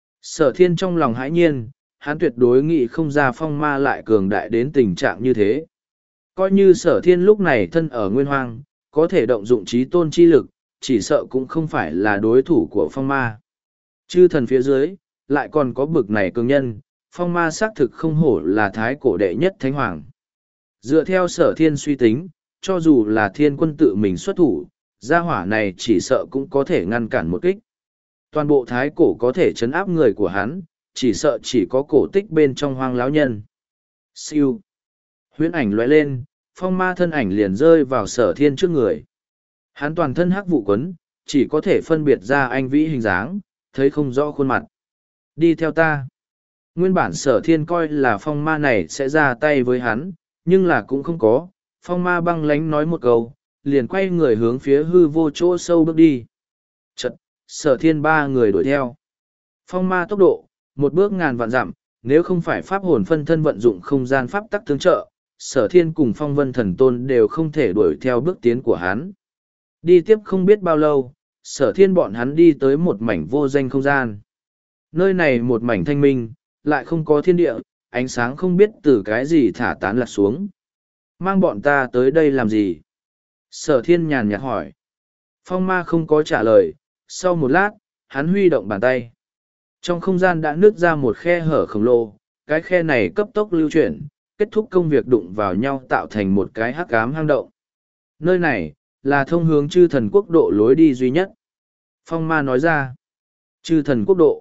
Sở thiên trong lòng hãi nhiên, hắn tuyệt đối nghĩ không ra phong ma lại cường đại đến tình trạng như thế. Coi như sở thiên lúc này thân ở nguyên hoang, có thể động dụng trí tôn chi lực, chỉ sợ cũng không phải là đối thủ của phong ma. Chư thần phía dưới, lại còn có bực này cường nhân, phong ma xác thực không hổ là thái cổ đệ nhất thánh hoàng. Dựa theo sở thiên suy tính, cho dù là thiên quân tự mình xuất thủ, gia hỏa này chỉ sợ cũng có thể ngăn cản một kích. Toàn bộ thái cổ có thể chấn áp người của hắn, chỉ sợ chỉ có cổ tích bên trong hoang lão nhân. Siêu. Huyễn ảnh lóe lên, phong ma thân ảnh liền rơi vào sở thiên trước người. Hắn toàn thân hắc vụ quấn, chỉ có thể phân biệt ra anh vĩ hình dáng, thấy không rõ khuôn mặt. Đi theo ta. Nguyên bản sở thiên coi là phong ma này sẽ ra tay với hắn, nhưng là cũng không có. Phong ma băng lánh nói một câu, liền quay người hướng phía hư vô chỗ sâu bước đi. Chật, sở thiên ba người đuổi theo. Phong ma tốc độ, một bước ngàn vạn dặm, nếu không phải pháp hồn phân thân vận dụng không gian pháp tắc tương trợ, sở thiên cùng phong vân thần tôn đều không thể đuổi theo bước tiến của hắn. Đi tiếp không biết bao lâu, sở thiên bọn hắn đi tới một mảnh vô danh không gian. Nơi này một mảnh thanh minh, lại không có thiên địa, ánh sáng không biết từ cái gì thả tán lạc xuống. Mang bọn ta tới đây làm gì? Sở thiên nhàn nhạt hỏi. Phong ma không có trả lời, sau một lát, hắn huy động bàn tay. Trong không gian đã nứt ra một khe hở khổng lồ, cái khe này cấp tốc lưu chuyển, kết thúc công việc đụng vào nhau tạo thành một cái hắc ám hang động. Nơi này, là thông hướng chư thần quốc độ lối đi duy nhất. Phong ma nói ra. Chư thần quốc độ.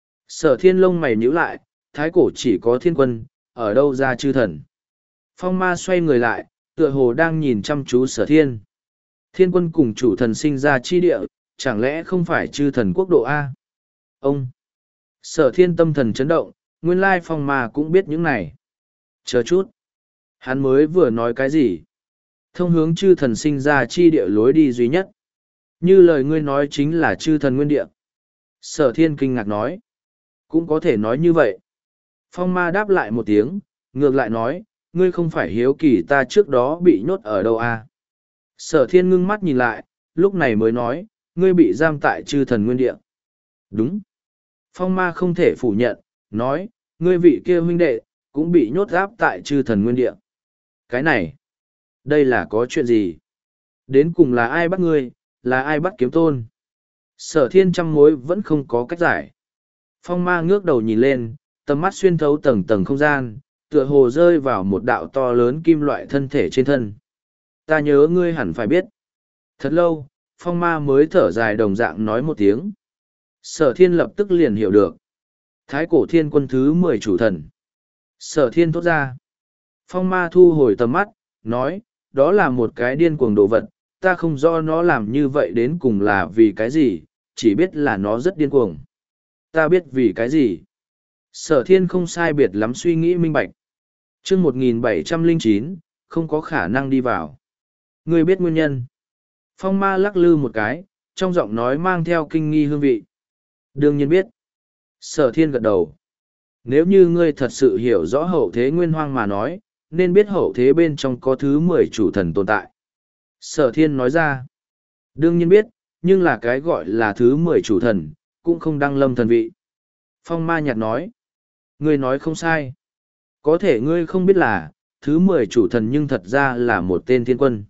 Sở thiên lông mày nhíu lại, thái cổ chỉ có thiên quân, ở đâu ra chư thần. Phong ma xoay người lại, tựa hồ đang nhìn chăm chú sở thiên. Thiên quân cùng chủ thần sinh ra chi địa, chẳng lẽ không phải chư thần quốc độ A? Ông! Sở thiên tâm thần chấn động, nguyên lai phong ma cũng biết những này. Chờ chút! Hắn mới vừa nói cái gì? Thông hướng chư thần sinh ra chi địa lối đi duy nhất. Như lời ngươi nói chính là chư thần nguyên địa. Sở thiên kinh ngạc nói. Cũng có thể nói như vậy. Phong ma đáp lại một tiếng, ngược lại nói, ngươi không phải hiếu kỳ ta trước đó bị nhốt ở đâu à? Sở thiên ngưng mắt nhìn lại, lúc này mới nói, ngươi bị giam tại chư thần nguyên địa. Đúng. Phong ma không thể phủ nhận, nói, ngươi vị kia huynh đệ, cũng bị nhốt gáp tại chư thần nguyên địa. Cái này, đây là có chuyện gì? Đến cùng là ai bắt ngươi, là ai bắt kiếm tôn? Sở thiên trăm mối vẫn không có cách giải. Phong ma ngước đầu nhìn lên, tầm mắt xuyên thấu tầng tầng không gian, tựa hồ rơi vào một đạo to lớn kim loại thân thể trên thân. Ta nhớ ngươi hẳn phải biết. Thật lâu, phong ma mới thở dài đồng dạng nói một tiếng. Sở thiên lập tức liền hiểu được. Thái cổ thiên quân thứ mười chủ thần. Sở thiên thốt ra. Phong ma thu hồi tầm mắt, nói, đó là một cái điên cuồng đồ vật, ta không rõ nó làm như vậy đến cùng là vì cái gì, chỉ biết là nó rất điên cuồng. Ta biết vì cái gì. Sở thiên không sai biệt lắm suy nghĩ minh bạch. chương một nghìn bảy trăm lẻ chín, không có khả năng đi vào. Ngươi biết nguyên nhân. Phong ma lắc lư một cái, trong giọng nói mang theo kinh nghi hương vị. Đương nhiên biết. Sở thiên gật đầu. Nếu như ngươi thật sự hiểu rõ hậu thế nguyên hoang mà nói, nên biết hậu thế bên trong có thứ mười chủ thần tồn tại. Sở thiên nói ra. Đương nhiên biết, nhưng là cái gọi là thứ mười chủ thần, cũng không đăng lâm thần vị. Phong ma nhạt nói. Ngươi nói không sai. Có thể ngươi không biết là, thứ mười chủ thần nhưng thật ra là một tên thiên quân.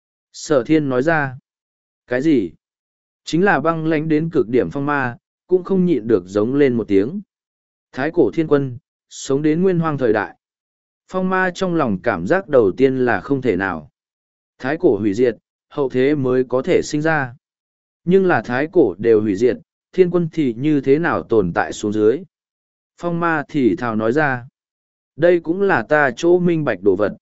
Sở thiên nói ra. Cái gì? Chính là băng lãnh đến cực điểm phong ma, cũng không nhịn được giống lên một tiếng. Thái cổ thiên quân, sống đến nguyên hoang thời đại. Phong ma trong lòng cảm giác đầu tiên là không thể nào. Thái cổ hủy diệt, hậu thế mới có thể sinh ra. Nhưng là thái cổ đều hủy diệt, thiên quân thì như thế nào tồn tại xuống dưới. Phong ma thì thào nói ra. Đây cũng là ta chỗ minh bạch đồ vật.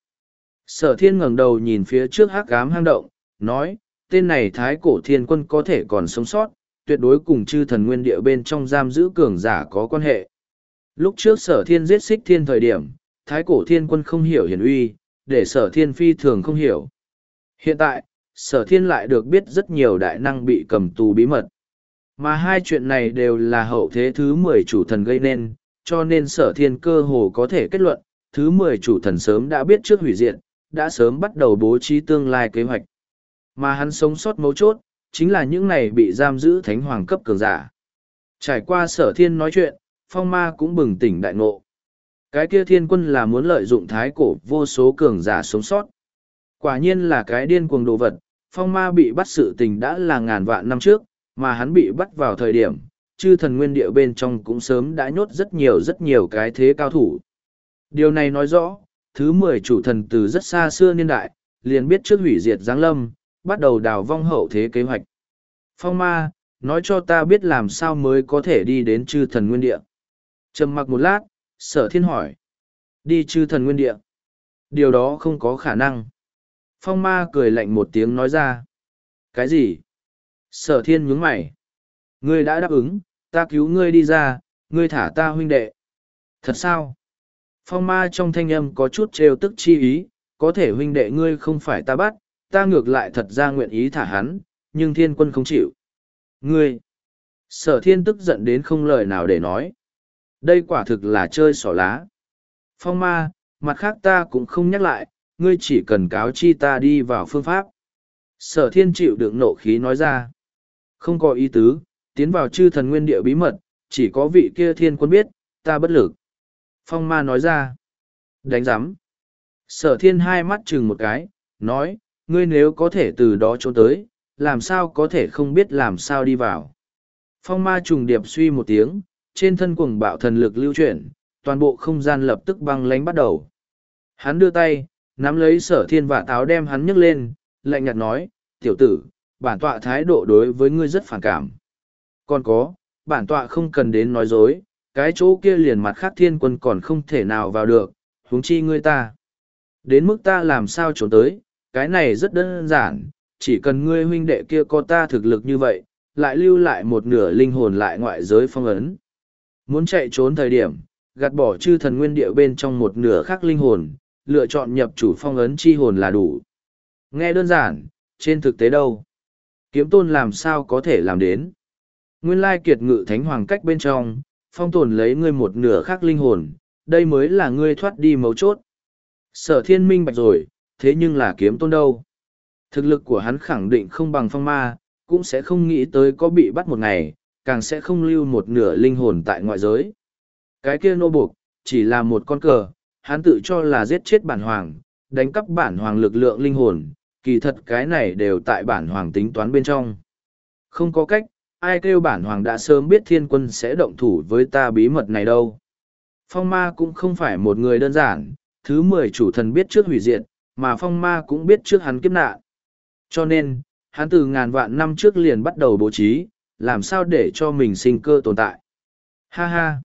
Sở thiên ngẩng đầu nhìn phía trước hắc ám hang động, nói, tên này thái cổ thiên quân có thể còn sống sót, tuyệt đối cùng chư thần nguyên địa bên trong giam giữ cường giả có quan hệ. Lúc trước sở thiên giết xích thiên thời điểm, thái cổ thiên quân không hiểu hiển uy, để sở thiên phi thường không hiểu. Hiện tại, sở thiên lại được biết rất nhiều đại năng bị cầm tù bí mật. Mà hai chuyện này đều là hậu thế thứ mười chủ thần gây nên, cho nên sở thiên cơ hồ có thể kết luận, thứ mười chủ thần sớm đã biết trước hủy diệt, đã sớm bắt đầu bố trí tương lai kế hoạch. Mà hắn sống sót mấu chốt, chính là những này bị giam giữ thánh hoàng cấp cường giả. Trải qua sở thiên nói chuyện, phong ma cũng bừng tỉnh đại ngộ. Cái kia thiên quân là muốn lợi dụng thái cổ vô số cường giả sống sót. Quả nhiên là cái điên cuồng đồ vật, phong ma bị bắt sự tình đã là ngàn vạn năm trước, mà hắn bị bắt vào thời điểm, chư thần nguyên địa bên trong cũng sớm đã nhốt rất nhiều rất nhiều cái thế cao thủ. Điều này nói rõ, thứ mười chủ thần từ rất xa xưa niên đại, liền biết trước hủy diệt giáng lâm, bắt đầu đào vong hậu thế kế hoạch. Phong ma, nói cho ta biết làm sao mới có thể đi đến chư thần nguyên địa. Trầm mặc một lát, sở thiên hỏi. Đi chư thần nguyên địa. Điều đó không có khả năng. Phong ma cười lạnh một tiếng nói ra. Cái gì? Sở thiên nhướng mày. Ngươi đã đáp ứng, ta cứu ngươi đi ra, ngươi thả ta huynh đệ. Thật sao? Phong ma trong thanh âm có chút trêu tức chi ý, có thể huynh đệ ngươi không phải ta bắt, ta ngược lại thật ra nguyện ý thả hắn, nhưng thiên quân không chịu. Ngươi! Sở thiên tức giận đến không lời nào để nói. Đây quả thực là chơi xỏ lá. Phong ma, mặt khác ta cũng không nhắc lại, ngươi chỉ cần cáo chi ta đi vào phương pháp. Sở thiên chịu đựng nộ khí nói ra. Không có ý tứ, tiến vào chư thần nguyên địa bí mật, chỉ có vị kia thiên quân biết, ta bất lực. Phong ma nói ra. Đánh giám. Sở thiên hai mắt chừng một cái, nói, ngươi nếu có thể từ đó trốn tới, làm sao có thể không biết làm sao đi vào. Phong ma trùng điệp suy một tiếng, trên thân cuồng bạo thần lực lưu chuyển, toàn bộ không gian lập tức băng lánh bắt đầu. Hắn đưa tay, nắm lấy sở thiên và táo đem hắn nhấc lên, lạnh nhạt nói, tiểu tử, bản tọa thái độ đối với ngươi rất phản cảm. Còn có, bản tọa không cần đến nói dối, cái chỗ kia liền mặt khác thiên quân còn không thể nào vào được, huống chi ngươi ta. Đến mức ta làm sao trốn tới, cái này rất đơn giản, chỉ cần ngươi huynh đệ kia có ta thực lực như vậy, lại lưu lại một nửa linh hồn lại ngoại giới phong ấn. Muốn chạy trốn thời điểm, gạt bỏ chư thần nguyên địa bên trong một nửa khác linh hồn, lựa chọn nhập chủ phong ấn chi hồn là đủ. Nghe đơn giản, trên thực tế đâu? Kiếm tôn làm sao có thể làm đến? Nguyên lai kiệt ngự thánh hoàng cách bên trong, phong tồn lấy ngươi một nửa khác linh hồn, đây mới là ngươi thoát đi mấu chốt. Sở thiên minh bạch rồi, thế nhưng là kiếm tôn đâu? Thực lực của hắn khẳng định không bằng phong ma, cũng sẽ không nghĩ tới có bị bắt một ngày, càng sẽ không lưu một nửa linh hồn tại ngoại giới. Cái kia nô buộc, chỉ là một con cờ, hắn tự cho là giết chết bản hoàng, đánh cắp bản hoàng lực lượng linh hồn, kỳ thật cái này đều tại bản hoàng tính toán bên trong. Không có cách, ai kêu bản hoàng đã sớm biết thiên quân sẽ động thủ với ta bí mật này đâu. Phong ma cũng không phải một người đơn giản, thứ mười chủ thần biết trước hủy diệt, mà phong ma cũng biết trước hắn kiếp nạn. Cho nên, hắn từ ngàn vạn năm trước liền bắt đầu bố trí, làm sao để cho mình sinh cơ tồn tại. Ha ha!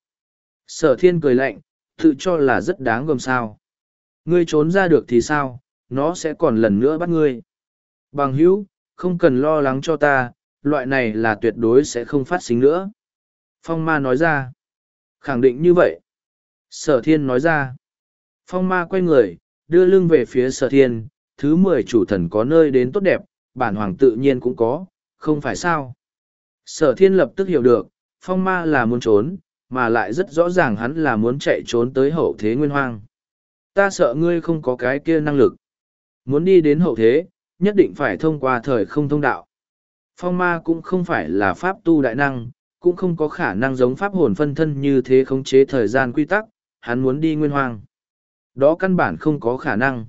Sở thiên cười lạnh, tự cho là rất đáng gờm sao. Ngươi trốn ra được thì sao, nó sẽ còn lần nữa bắt ngươi. Bằng hữu, không cần lo lắng cho ta, loại này là tuyệt đối sẽ không phát sinh nữa. Phong ma nói ra. Khẳng định như vậy. Sở thiên nói ra. Phong ma quay người, đưa lưng về phía sở thiên, thứ mười chủ thần có nơi đến tốt đẹp, bản hoàng tự nhiên cũng có, không phải sao. Sở thiên lập tức hiểu được, phong ma là muốn trốn, mà lại rất rõ ràng hắn là muốn chạy trốn tới hậu thế nguyên hoang. Ta sợ ngươi không có cái kia năng lực. Muốn đi đến hậu thế, nhất định phải thông qua thời không thông đạo. Phong ma cũng không phải là pháp tu đại năng, cũng không có khả năng giống pháp hồn phân thân như thế khống chế thời gian quy tắc, hắn muốn đi nguyên hoang. Đó căn bản không có khả năng.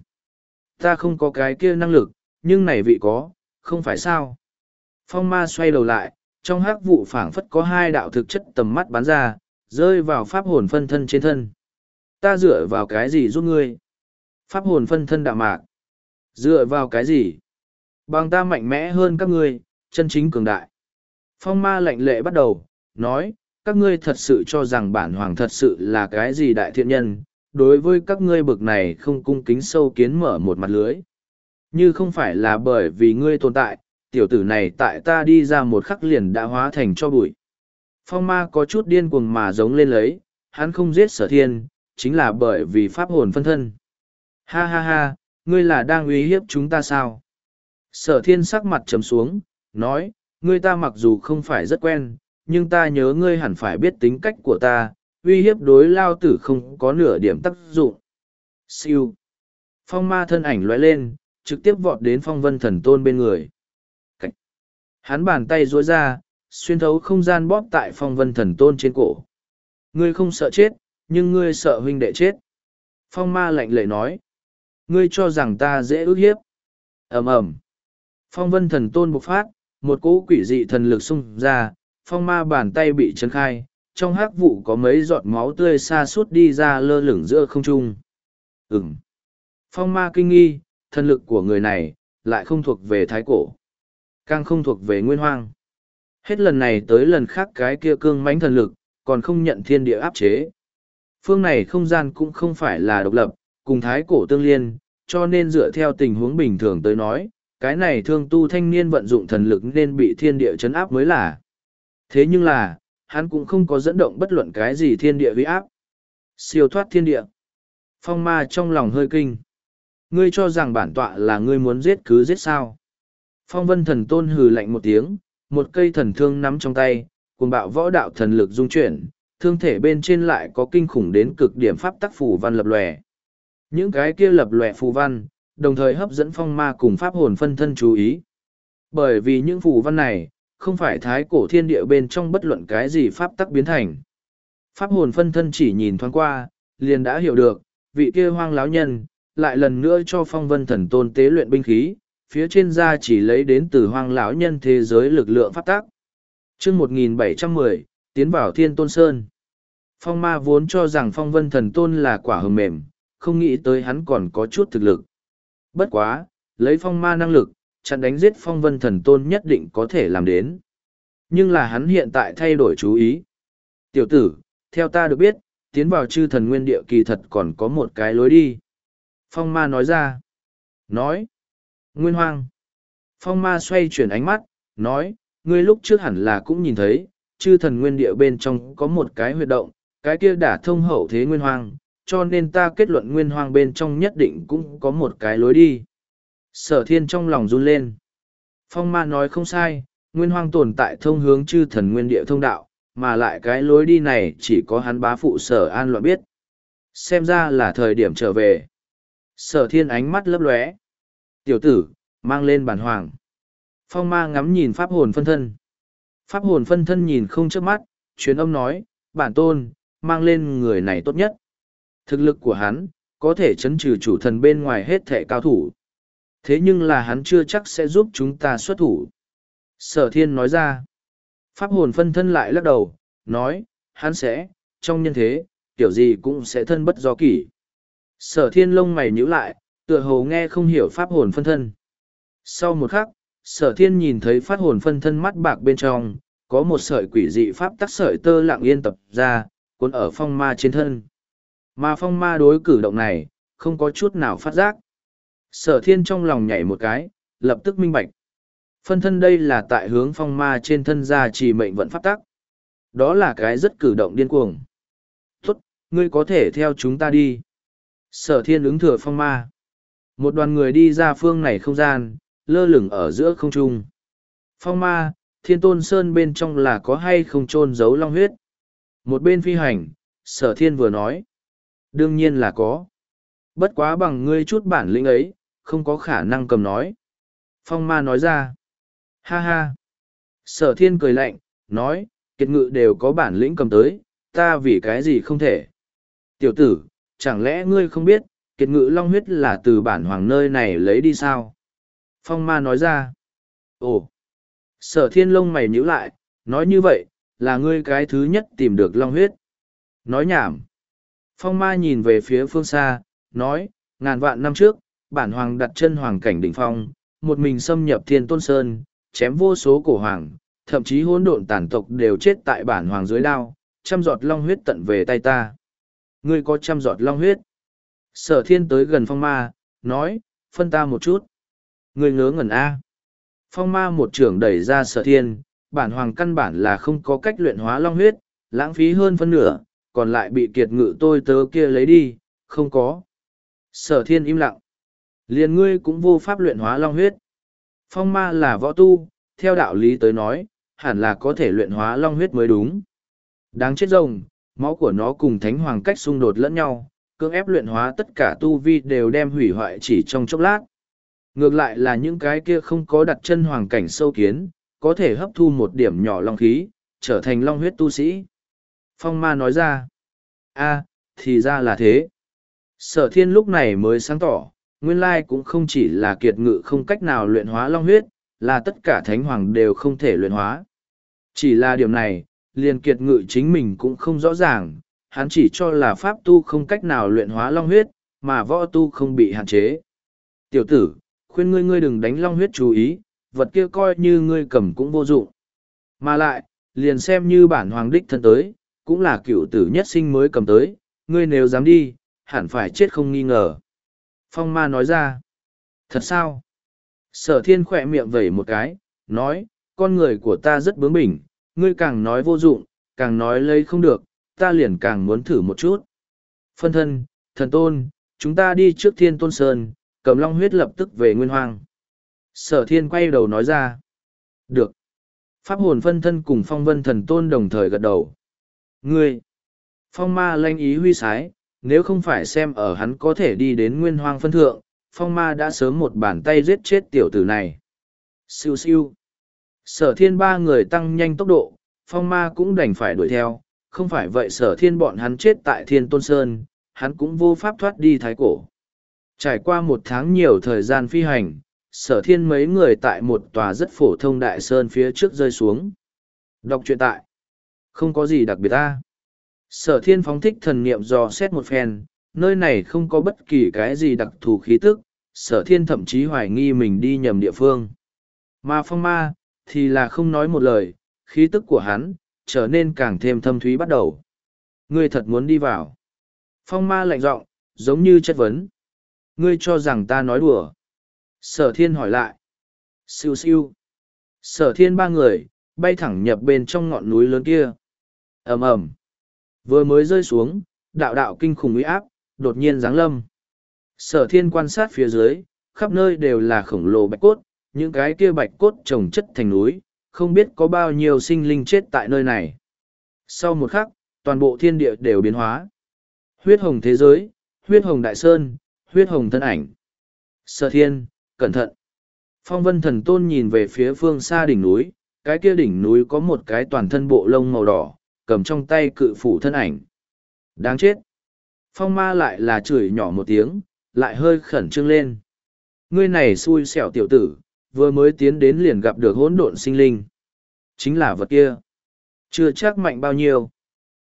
Ta không có cái kia năng lực, nhưng này vị có, không phải sao. Phong ma xoay đầu lại, trong hắc vụ phảng phất có hai đạo thực chất tầm mắt bắn ra, rơi vào pháp hồn phân thân trên thân. Ta dựa vào cái gì giúp ngươi? Pháp hồn phân thân đạm mạc. Dựa vào cái gì? Bằng ta mạnh mẽ hơn các ngươi, chân chính cường đại. Phong ma lạnh lệ bắt đầu, nói, các ngươi thật sự cho rằng bản hoàng thật sự là cái gì đại thiện nhân, đối với các ngươi bực này không cung kính sâu kiến mở một mặt lưới. Như không phải là bởi vì ngươi tồn tại, tiểu tử này tại ta đi ra một khắc liền đã hóa thành cho bụi. Phong ma có chút điên cuồng mà giống lên lấy, hắn không giết sở thiên, chính là bởi vì pháp hồn phân thân. Ha ha ha, ngươi là đang uy hiếp chúng ta sao? Sở thiên sắc mặt trầm xuống, nói, ngươi ta mặc dù không phải rất quen, nhưng ta nhớ ngươi hẳn phải biết tính cách của ta, uy hiếp đối lao tử không có nửa điểm tác dụng. Siêu. Phong ma thân ảnh lóe lên, trực tiếp vọt đến phong vân thần tôn bên người. Cách. Hắn bàn tay duỗi ra, xuyên thấu không gian bóp tại phong vân thần tôn trên cổ. Ngươi không sợ chết, nhưng ngươi sợ huynh đệ chết. Phong ma lạnh lệ nói. Ngươi cho rằng ta dễ ức hiếp. ầm ầm. Phong vân thần tôn bộc phát, một cỗ quỷ dị thần lực xung ra, phong ma bàn tay bị chấn khai, trong hắc vụ có mấy giọt máu tươi xa suốt đi ra lơ lửng giữa không trung. Ừm. Phong ma kinh nghi, thần lực của người này, lại không thuộc về thái cổ. Càng không thuộc về nguyên hoang. Hết lần này tới lần khác cái kia cương mãnh thần lực, còn không nhận thiên địa áp chế. Phương này không gian cũng không phải là độc lập, cùng thái cổ tương liên, cho nên dựa theo tình huống bình thường tới nói, cái này thương tu thanh niên vận dụng thần lực nên bị thiên địa chấn áp mới là. Thế nhưng là, hắn cũng không có dẫn động bất luận cái gì thiên địa uy áp. Siêu thoát thiên địa. Phong ma trong lòng hơi kinh. Ngươi cho rằng bản tọa là ngươi muốn giết cứ giết sao. Phong vân thần tôn hừ lạnh một tiếng, một cây thần thương nắm trong tay, cuồng bạo võ đạo thần lực dung chuyển, thương thể bên trên lại có kinh khủng đến cực điểm pháp tắc phù văn lập lòe. Những cái kia lập lòe phù văn, đồng thời hấp dẫn phong ma cùng pháp hồn phân thân chú ý. Bởi vì những phù văn này, không phải thái cổ thiên địa bên trong bất luận cái gì pháp tắc biến thành. Pháp hồn phân thân chỉ nhìn thoáng qua, liền đã hiểu được, vị kia hoang lão nhân, lại lần nữa cho phong vân thần tôn tế luyện binh khí, phía trên da chỉ lấy đến từ hoang lão nhân thế giới lực lượng pháp tắc. Chương một nghìn bảy trăm mười, tiến vào Thiên Tôn Sơn. Phong ma vốn cho rằng phong vân thần tôn là quả hờ mềm, không nghĩ tới hắn còn có chút thực lực. Bất quá, lấy phong ma năng lực, chặn đánh giết phong vân thần tôn nhất định có thể làm đến. Nhưng là hắn hiện tại thay đổi chú ý. Tiểu tử, theo ta được biết, tiến vào chư thần nguyên địa kỳ thật còn có một cái lối đi. Phong ma nói ra. Nói. Nguyên hoang. Phong ma xoay chuyển ánh mắt, nói, ngươi lúc trước hẳn là cũng nhìn thấy, chư thần nguyên địa bên trong có một cái huyệt động, cái kia đã thông hậu thế nguyên hoang, cho nên ta kết luận nguyên hoang bên trong nhất định cũng có một cái lối đi. Sở thiên trong lòng run lên. Phong ma nói không sai, nguyên hoang tồn tại thông hướng chư thần nguyên địa thông đạo, mà lại cái lối đi này chỉ có hắn bá phụ sở an loạn biết. Xem ra là thời điểm trở về. Sở thiên ánh mắt lấp lóe. Tiểu tử, mang lên bản hoàng. Phong ma ngắm nhìn pháp hồn phân thân. Pháp hồn phân thân nhìn không chớp mắt, truyền âm nói, bản tôn, mang lên người này tốt nhất. Thực lực của hắn, có thể chấn trừ chủ thần bên ngoài hết thể cao thủ. Thế nhưng là hắn chưa chắc sẽ giúp chúng ta xuất thủ. Sở thiên nói ra. Pháp hồn phân thân lại lắc đầu, nói, hắn sẽ, trong nhân thế, kiểu gì cũng sẽ thân bất do kỷ. Sở thiên lông mày nhíu lại, tựa hồ nghe không hiểu pháp hồn phân thân. Sau một khắc, sở thiên nhìn thấy pháp hồn phân thân mắt bạc bên trong, có một sợi quỷ dị pháp tắc sợi tơ lặng yên tập ra, cuốn ở phong ma trên thân. Mà phong ma đối cử động này, không có chút nào phát giác. Sở thiên trong lòng nhảy một cái, lập tức minh bạch. Phân thân đây là tại hướng phong ma trên thân ra chỉ mệnh vận pháp tắc. Đó là cái rất cử động điên cuồng. Tốt, ngươi có thể theo chúng ta đi. Sở thiên ứng thừa phong ma. Một đoàn người đi ra phương này không gian, lơ lửng ở giữa không trung. Phong ma, Thiên Tôn Sơn bên trong là có hay không chôn giấu long huyết? Một bên phi hành, sở thiên vừa nói. Đương nhiên là có. Bất quá bằng ngươi chút bản lĩnh ấy, không có khả năng cầm nói. Phong ma nói ra. Ha ha. Sở thiên cười lạnh, nói, kiệt ngự đều có bản lĩnh cầm tới, ta vì cái gì không thể. Tiểu tử, chẳng lẽ ngươi không biết, kiệt ngự long huyết là từ bản hoàng nơi này lấy đi sao? Phong ma nói ra. Ồ. Sở thiên lông mày nhíu lại, nói như vậy, là ngươi cái thứ nhất tìm được long huyết. Nói nhảm. Phong ma nhìn về phía phương xa, nói, ngàn vạn năm trước, bản hoàng đặt chân hoàng cảnh đỉnh phong, một mình xâm nhập Thiên Tôn Sơn, chém vô số cổ hoàng, thậm chí hỗn độn tàn tộc đều chết tại bản hoàng dưới đao, trăm giọt long huyết tận về tay ta. Ngươi có trăm giọt long huyết. Sở thiên tới gần phong ma, nói, phân ta một chút. Ngươi ngớ ngẩn A. Phong ma một trưởng đẩy ra sở thiên, bản hoàng căn bản là không có cách luyện hóa long huyết, lãng phí hơn phân nửa, còn lại bị kiệt ngự tôi tớ kia lấy đi, không có. Sở thiên im lặng. Liền ngươi cũng vô pháp luyện hóa long huyết. Phong ma là võ tu, theo đạo lý tới nói, hẳn là có thể luyện hóa long huyết mới đúng. Đáng chết rồng, máu của nó cùng thánh hoàng cách xung đột lẫn nhau, cưỡng ép luyện hóa tất cả tu vi đều đem hủy hoại chỉ trong chốc lát. Ngược lại là những cái kia không có đặt chân hoàng cảnh sâu kiến, có thể hấp thu một điểm nhỏ long khí, trở thành long huyết tu sĩ. Phong ma nói ra, a thì ra là thế. Sở thiên lúc này mới sáng tỏ, nguyên lai cũng không chỉ là kiệt ngự không cách nào luyện hóa long huyết, là tất cả thánh hoàng đều không thể luyện hóa. Chỉ là điểm này, liền kiệt ngự chính mình cũng không rõ ràng, hắn chỉ cho là pháp tu không cách nào luyện hóa long huyết, mà võ tu không bị hạn chế. Tiểu tử, khuyên ngươi ngươi đừng đánh long huyết chú ý, vật kia coi như ngươi cầm cũng vô dụng. Mà lại, liền xem như bản hoàng đích thân tới, cũng là cựu tử nhất sinh mới cầm tới, ngươi nếu dám đi, hẳn phải chết không nghi ngờ. Phong ma nói ra, thật sao? Sở thiên khỏe miệng vẩy một cái, nói, con người của ta rất bướng bỉnh, ngươi càng nói vô dụng, càng nói lấy không được, ta liền càng muốn thử một chút. Phân thân, thần tôn, chúng ta đi trước Thiên Tôn Sơn, cầm long huyết lập tức về nguyên hoang. Sở thiên quay đầu nói ra. Được. Pháp hồn phân thân cùng phong vân thần tôn đồng thời gật đầu. Ngươi, Phong ma lanh ý huy sái, nếu không phải xem ở hắn có thể đi đến nguyên hoang phân thượng, phong ma đã sớm một bàn tay giết chết tiểu tử này. Siêu siêu. Sở thiên ba người tăng nhanh tốc độ, phong ma cũng đành phải đuổi theo, không phải vậy sở thiên bọn hắn chết tại thiên tôn sơn, hắn cũng vô pháp thoát đi thái cổ. Trải qua một tháng nhiều thời gian phi hành, sở thiên mấy người tại một tòa rất phổ thông đại sơn phía trước rơi xuống. Đọc truyện tại. Không có gì đặc biệt ta. Sở thiên phóng thích thần niệm dò xét một phen, nơi này không có bất kỳ cái gì đặc thù khí tức, sở thiên thậm chí hoài nghi mình đi nhầm địa phương. Mà phong ma, thì là không nói một lời, khí tức của hắn, trở nên càng thêm thâm thúy bắt đầu. Ngươi thật muốn đi vào. Phong ma lạnh giọng, giống như chất vấn. Ngươi cho rằng ta nói đùa. Sở thiên hỏi lại. Siêu siêu. Sở thiên ba người, bay thẳng nhập bên trong ngọn núi lớn kia. Ầm ầm. Vừa mới rơi xuống, đạo đạo kinh khủng uy áp, đột nhiên giáng lâm. Sở thiên quan sát phía dưới, khắp nơi đều là khổng lồ bạch cốt, những cái kia bạch cốt trồng chất thành núi, không biết có bao nhiêu sinh linh chết tại nơi này. Sau một khắc, toàn bộ thiên địa đều biến hóa. Huyết hồng thế giới, huyết hồng đại sơn, huyết hồng thân ảnh. Sở thiên, cẩn thận. Phong vân thần tôn nhìn về phía phương xa đỉnh núi, cái kia đỉnh núi có một cái toàn thân bộ lông màu đỏ, cầm trong tay cự phủ thân ảnh. Đáng chết. Phong ma lại là chửi nhỏ một tiếng, lại hơi khẩn trương lên. Ngươi này xui xẻo tiểu tử, vừa mới tiến đến liền gặp được hỗn độn sinh linh. Chính là vật kia. Chưa chắc mạnh bao nhiêu.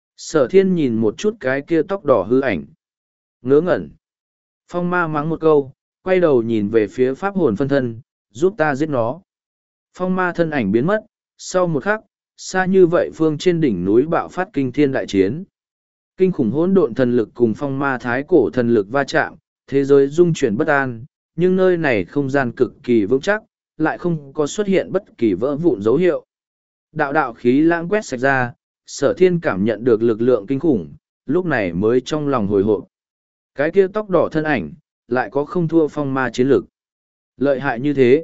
Sở thiên nhìn một chút cái kia tóc đỏ hư ảnh. Ngớ ngẩn. Phong ma mắng một câu, quay đầu nhìn về phía pháp hồn phân thân, giúp ta giết nó. Phong ma thân ảnh biến mất, sau một khắc, xa như vậy phương trên đỉnh núi bạo phát kinh thiên đại chiến. Kinh khủng hỗn độn thần lực cùng phong ma thái cổ thần lực va chạm, thế giới rung chuyển bất an, nhưng nơi này không gian cực kỳ vững chắc, lại không có xuất hiện bất kỳ vỡ vụn dấu hiệu. Đạo đạo khí lãng quét sạch ra, sở thiên cảm nhận được lực lượng kinh khủng, lúc này mới trong lòng hồi hộp. Cái kia tóc đỏ thân ảnh, lại có không thua phong ma chiến lực. Lợi hại như thế.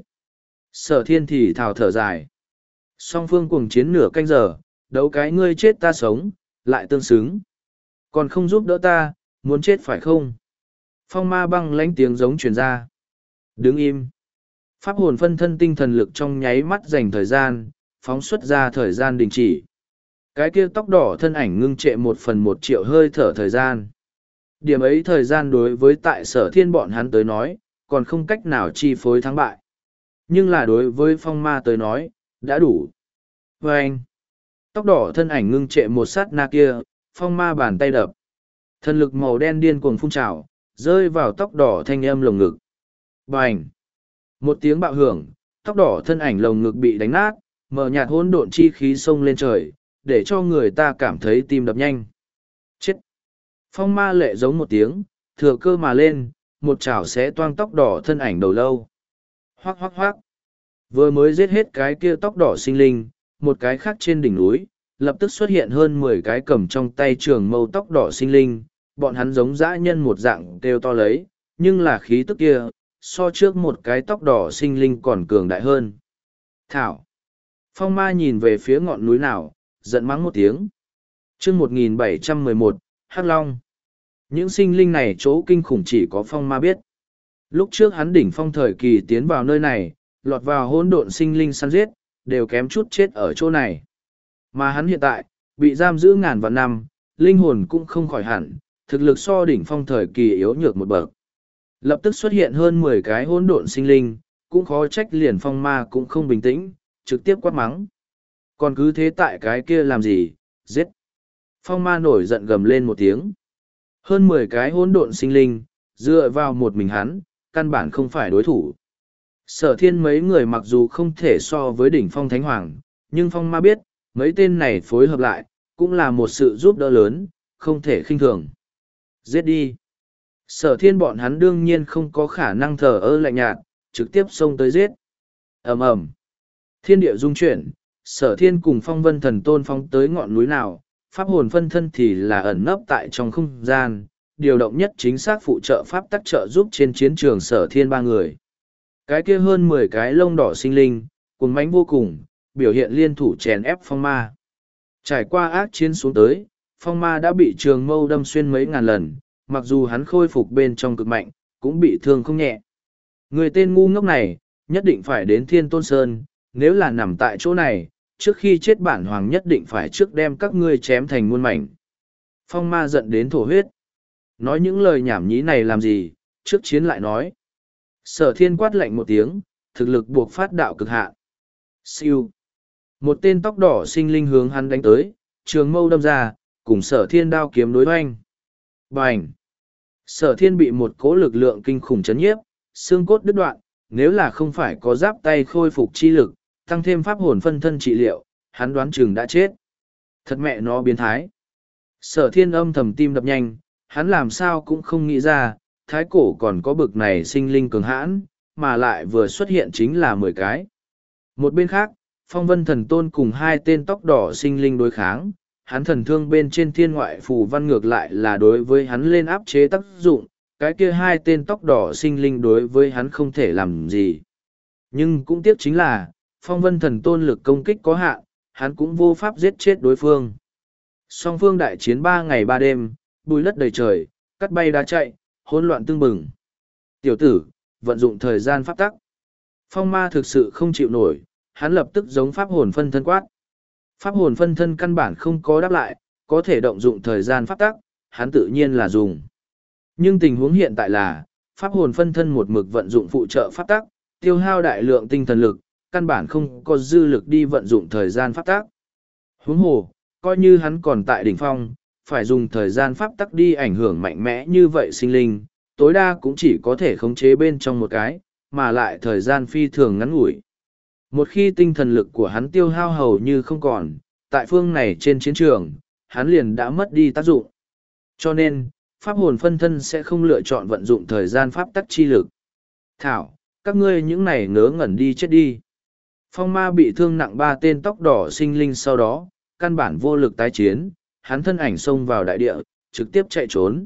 Sở thiên thì thào thở dài. Song phương cùng chiến nửa canh giờ, đấu cái ngươi chết ta sống, lại tương xứng. Còn không giúp đỡ ta, muốn chết phải không? Phong ma băng lánh tiếng giống truyền ra. Đứng im. Pháp hồn phân thân tinh thần lực trong nháy mắt dành thời gian, phóng xuất ra thời gian đình chỉ. Cái kia tóc đỏ thân ảnh ngưng trệ một phần một triệu hơi thở thời gian. Điểm ấy thời gian đối với tại sở thiên bọn hắn tới nói, còn không cách nào chi phối thắng bại. Nhưng là đối với phong ma tới nói, đã đủ. Và anh, tóc đỏ thân ảnh ngưng trệ một sát na kia, phong ma bàn tay đập. Thần lực màu đen điên cuồng phun trào, rơi vào tóc đỏ thanh âm lồng ngực. Bành! Một tiếng bạo hưởng, tóc đỏ thân ảnh lồng ngực bị đánh nát, mở nhạt hỗn độn chi khí xông lên trời, để cho người ta cảm thấy tim đập nhanh. Chết! Phong ma lệ giống một tiếng, thừa cơ mà lên, một chảo xé toang tóc đỏ thân ảnh đầu lâu. Hoác hoác hoác! Vừa mới giết hết cái kia tóc đỏ sinh linh, một cái khác trên đỉnh núi, lập tức xuất hiện hơn mười cái cầm trong tay trường mâu tóc đỏ sinh linh, bọn hắn giống dã nhân một dạng kêu to lấy, nhưng là khí tức kia, so trước một cái tóc đỏ sinh linh còn cường đại hơn. Thảo! Phong ma nhìn về phía ngọn núi nào, giận mắng một tiếng. chương một nghìn bảy trăm mười một, Hắc Long. Những sinh linh này chỗ kinh khủng chỉ có phong ma biết. Lúc trước hắn đỉnh phong thời kỳ tiến vào nơi này, lọt vào hỗn độn sinh linh săn giết, đều kém chút chết ở chỗ này. Mà hắn hiện tại, bị giam giữ ngàn vạn năm, linh hồn cũng không khỏi hẳn, thực lực so đỉnh phong thời kỳ yếu nhược một bậc. Lập tức xuất hiện hơn mười cái hỗn độn sinh linh, cũng khó trách liền phong ma cũng không bình tĩnh, trực tiếp quát mắng. Còn cứ thế tại cái kia làm gì, giết. Phong ma nổi giận gầm lên một tiếng. Hơn mười cái hỗn độn sinh linh, dựa vào một mình hắn, căn bản không phải đối thủ. Sở thiên mấy người mặc dù không thể so với đỉnh phong thánh hoàng, nhưng phong ma biết, mấy tên này phối hợp lại, cũng là một sự giúp đỡ lớn, không thể khinh thường. Giết đi. Sở thiên bọn hắn đương nhiên không có khả năng thờ ơ lạnh nhạt, trực tiếp xông tới giết. Ầm ầm. Thiên địa rung chuyển, sở thiên cùng phong vân thần tôn phóng tới ngọn núi nào, pháp hồn phân thân thì là ẩn nấp tại trong không gian, điều động nhất chính xác phụ trợ pháp tác trợ giúp trên chiến trường sở thiên ba người. Cái kia hơn mười cái lông đỏ sinh linh, cuồng mãnh vô cùng, biểu hiện liên thủ chèn ép phong ma. Trải qua ác chiến xuống tới, Phong ma đã bị trường mâu đâm xuyên mấy ngàn lần, mặc dù hắn khôi phục bên trong cực mạnh, cũng bị thương không nhẹ. Người tên ngu ngốc này, nhất định phải đến Thiên Tôn Sơn, nếu là nằm tại chỗ này, trước khi chết bản hoàng nhất định phải trước đem các ngươi chém thành muôn mảnh. Phong ma giận đến thổ huyết. Nói những lời nhảm nhí này làm gì, trước chiến lại nói. Sở thiên quát lạnh một tiếng, thực lực buộc phát đạo cực hạn. Siêu. Một tên tóc đỏ sinh linh hướng hắn đánh tới, trường mâu đâm ra, cùng sở thiên đao kiếm đối hoanh. Bành. Sở thiên bị một cỗ lực lượng kinh khủng chấn nhiếp, xương cốt đứt đoạn, nếu là không phải có giáp tay khôi phục chi lực, tăng thêm pháp hồn phân thân trị liệu, hắn đoán chừng đã chết. Thật mẹ nó biến thái. Sở thiên âm thầm tim đập nhanh, hắn làm sao cũng không nghĩ ra, thái cổ còn có bực này sinh linh cường hãn, mà lại vừa xuất hiện chính là mười cái. Một bên khác, phong vân thần tôn cùng hai tên tóc đỏ sinh linh đối kháng, hắn thần thương bên trên thiên ngoại phù văn ngược lại là đối với hắn lên áp chế tác dụng, cái kia hai tên tóc đỏ sinh linh đối với hắn không thể làm gì. Nhưng cũng tiếc chính là, phong vân thần tôn lực công kích có hạn, hắn cũng vô pháp giết chết đối phương. Song phương đại chiến ba ngày ba đêm, bùi đất đầy trời, cắt bay đá chạy, hỗn loạn tương bừng. Tiểu tử, vận dụng thời gian pháp tắc. Phong ma thực sự không chịu nổi, hắn lập tức giống pháp hồn phân thân quát. Pháp hồn phân thân căn bản không có đáp lại, có thể động dụng thời gian pháp tắc, hắn tự nhiên là dùng. Nhưng tình huống hiện tại là, pháp hồn phân thân một mực vận dụng phụ trợ pháp tắc, tiêu hao đại lượng tinh thần lực, căn bản không có dư lực đi vận dụng thời gian pháp tắc. Huống hồ, coi như hắn còn tại đỉnh phong, phải dùng thời gian pháp tắc đi ảnh hưởng mạnh mẽ như vậy sinh linh, tối đa cũng chỉ có thể khống chế bên trong một cái, mà lại thời gian phi thường ngắn ngủi. Một khi tinh thần lực của hắn tiêu hao hầu như không còn, tại phương này trên chiến trường, hắn liền đã mất đi tác dụng. Cho nên, pháp hồn phân thân sẽ không lựa chọn vận dụng thời gian pháp tắc chi lực. Thảo, các ngươi những này ngớ ngẩn đi chết đi. Phong ma bị thương nặng ba tên tóc đỏ sinh linh sau đó, căn bản vô lực tái chiến, hắn thân ảnh xông vào đại địa, trực tiếp chạy trốn.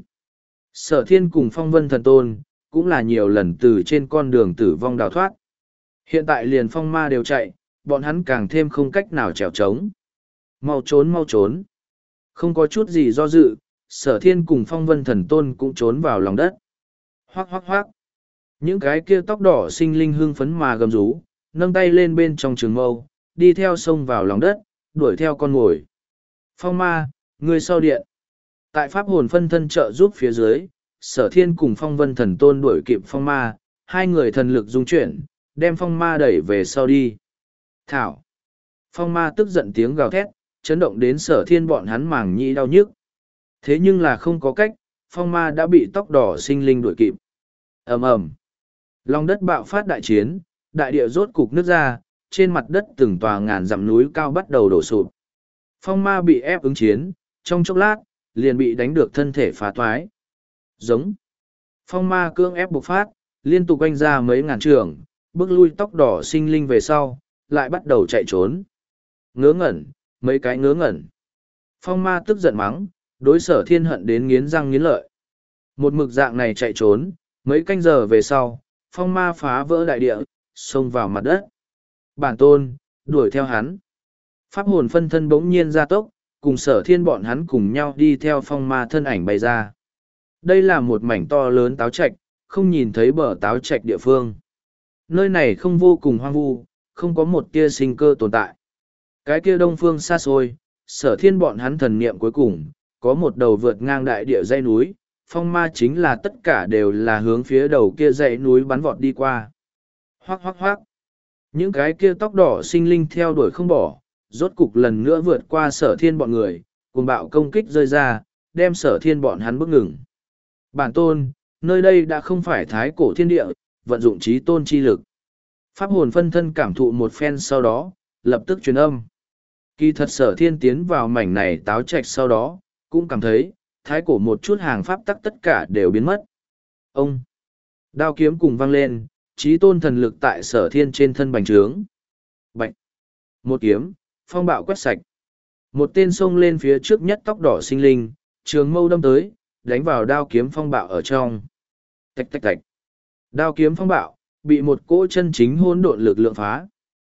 Sở thiên cùng phong vân thần tôn, cũng là nhiều lần từ trên con đường tử vong đào thoát. Hiện tại liền phong ma đều chạy, bọn hắn càng thêm không cách nào trèo trống. Mau trốn mau trốn. Không có chút gì do dự, sở thiên cùng phong vân thần tôn cũng trốn vào lòng đất. Hoác hoác hoác. Những cái kia tóc đỏ sinh linh hưng phấn mà gầm rú, nâng tay lên bên trong trường mâu, đi theo sông vào lòng đất, đuổi theo con mồi. Phong ma, người sau điện. Tại pháp hồn phân thân trợ giúp phía dưới, sở thiên cùng phong vân thần tôn đuổi kịp phong ma, hai người thần lực dung chuyển, đem phong ma đẩy về sau đi. Thảo. Phong ma tức giận tiếng gào thét, chấn động đến sở thiên bọn hắn màng nhĩ đau nhức. Thế nhưng là không có cách, phong ma đã bị tóc đỏ sinh linh đuổi kịp. Ầm ầm. Lòng đất bạo phát đại chiến, đại địa rốt cục nước ra, trên mặt đất từng tòa ngàn dặm núi cao bắt đầu đổ sụp. Phong ma bị ép ứng chiến, trong chốc lát, liền bị đánh được thân thể phá toái. Giống. Phong ma cưỡng ép bộc phát, liên tục quanh ra mấy ngàn trường, bước lui tóc đỏ sinh linh về sau, lại bắt đầu chạy trốn. Ngớ ngẩn, mấy cái ngớ ngẩn. Phong ma tức giận mắng, đối sở thiên hận đến nghiến răng nghiến lợi. Một mực dạng này chạy trốn, mấy canh giờ về sau, phong ma phá vỡ đại địa, xông vào mặt đất. Bản tôn, đuổi theo hắn. Pháp hồn phân thân bỗng nhiên ra tốc, cùng sở thiên bọn hắn cùng nhau đi theo phong ma thân ảnh bay ra. Đây là một mảnh to lớn táo trạch, không nhìn thấy bờ táo trạch địa phương. Nơi này không vô cùng hoang vu, không có một tia sinh cơ tồn tại. Cái kia đông phương xa xôi, sở thiên bọn hắn thần niệm cuối cùng, có một đầu vượt ngang đại địa dãy núi, phong ma chính là tất cả đều là hướng phía đầu kia dãy núi bắn vọt đi qua. Hoác hoác hoác. Những cái kia tóc đỏ sinh linh theo đuổi không bỏ, rốt cục lần nữa vượt qua sở thiên bọn người, cùng bạo công kích rơi ra, đem sở thiên bọn hắn bước ngừng. Bản tôn, nơi đây đã không phải thái cổ thiên địa, vận dụng trí tôn chi lực. Pháp hồn phân thân cảm thụ một phen sau đó, lập tức truyền âm. Kỳ thật sở thiên tiến vào mảnh này táo trạch sau đó, cũng cảm thấy, thái cổ một chút hàng pháp tắc tất cả đều biến mất. Ông! Đao kiếm cùng vang lên, trí tôn thần lực tại sở thiên trên thân bành trướng. Bạch! Một kiếm, phong bạo quét sạch. Một tên xông lên phía trước nhất tóc đỏ sinh linh, trường mâu đâm tới, đánh vào đao kiếm phong bạo ở trong. Tạch tạch tạch. Đao kiếm phong bạo, bị một cỗ chân chính hỗn độn lực lượng phá.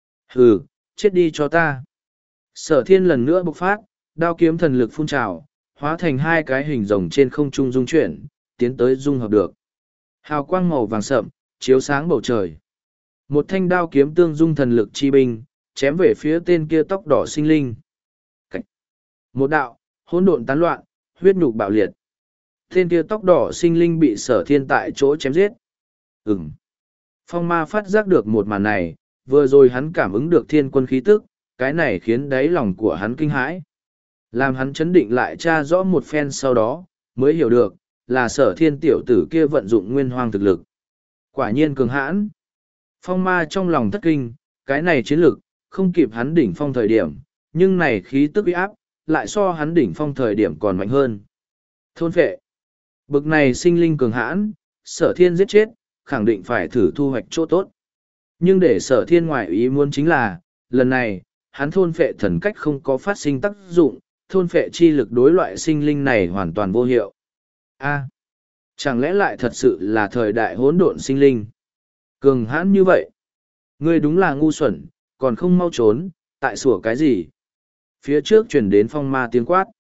Hừ, chết đi cho ta. Sở thiên lần nữa bộc phát, đao kiếm thần lực phun trào, hóa thành hai cái hình rồng trên không trung dung chuyển, tiến tới dung hợp được. Hào quang màu vàng sậm, chiếu sáng bầu trời. Một thanh đao kiếm tương dung thần lực chi binh, chém về phía tên kia tóc đỏ sinh linh. Cảnh. Một đạo, hỗn độn tán loạn, huyết nhục bạo liệt. Tên kia tóc đỏ sinh linh bị Sở Thiên tại chỗ chém giết. Ừm. Phong ma phát giác được một màn này, vừa rồi hắn cảm ứng được thiên quân khí tức, cái này khiến đáy lòng của hắn kinh hãi. Làm hắn chấn định lại tra rõ một phen sau đó, mới hiểu được, là Sở Thiên tiểu tử kia vận dụng nguyên hoang thực lực. Quả nhiên cường hãn. Phong ma trong lòng thất kinh, cái này chiến lực, không kịp hắn đỉnh phong thời điểm, nhưng này khí tức uy áp, lại so hắn đỉnh phong thời điểm còn mạnh hơn. Thôn phệ. Bực này sinh linh cường hãn, Sở Thiên giết chết, khẳng định phải thử thu hoạch chỗ tốt. Nhưng để Sở Thiên ngoại ý muốn chính là, lần này, hắn thôn phệ thần cách không có phát sinh tác dụng, thôn phệ chi lực đối loại sinh linh này hoàn toàn vô hiệu. A, chẳng lẽ lại thật sự là thời đại hỗn độn sinh linh? Cường hãn như vậy. Ngươi đúng là ngu xuẩn, còn không mau trốn, tại sủa cái gì? Phía trước chuyển đến phong ma tiếng quát.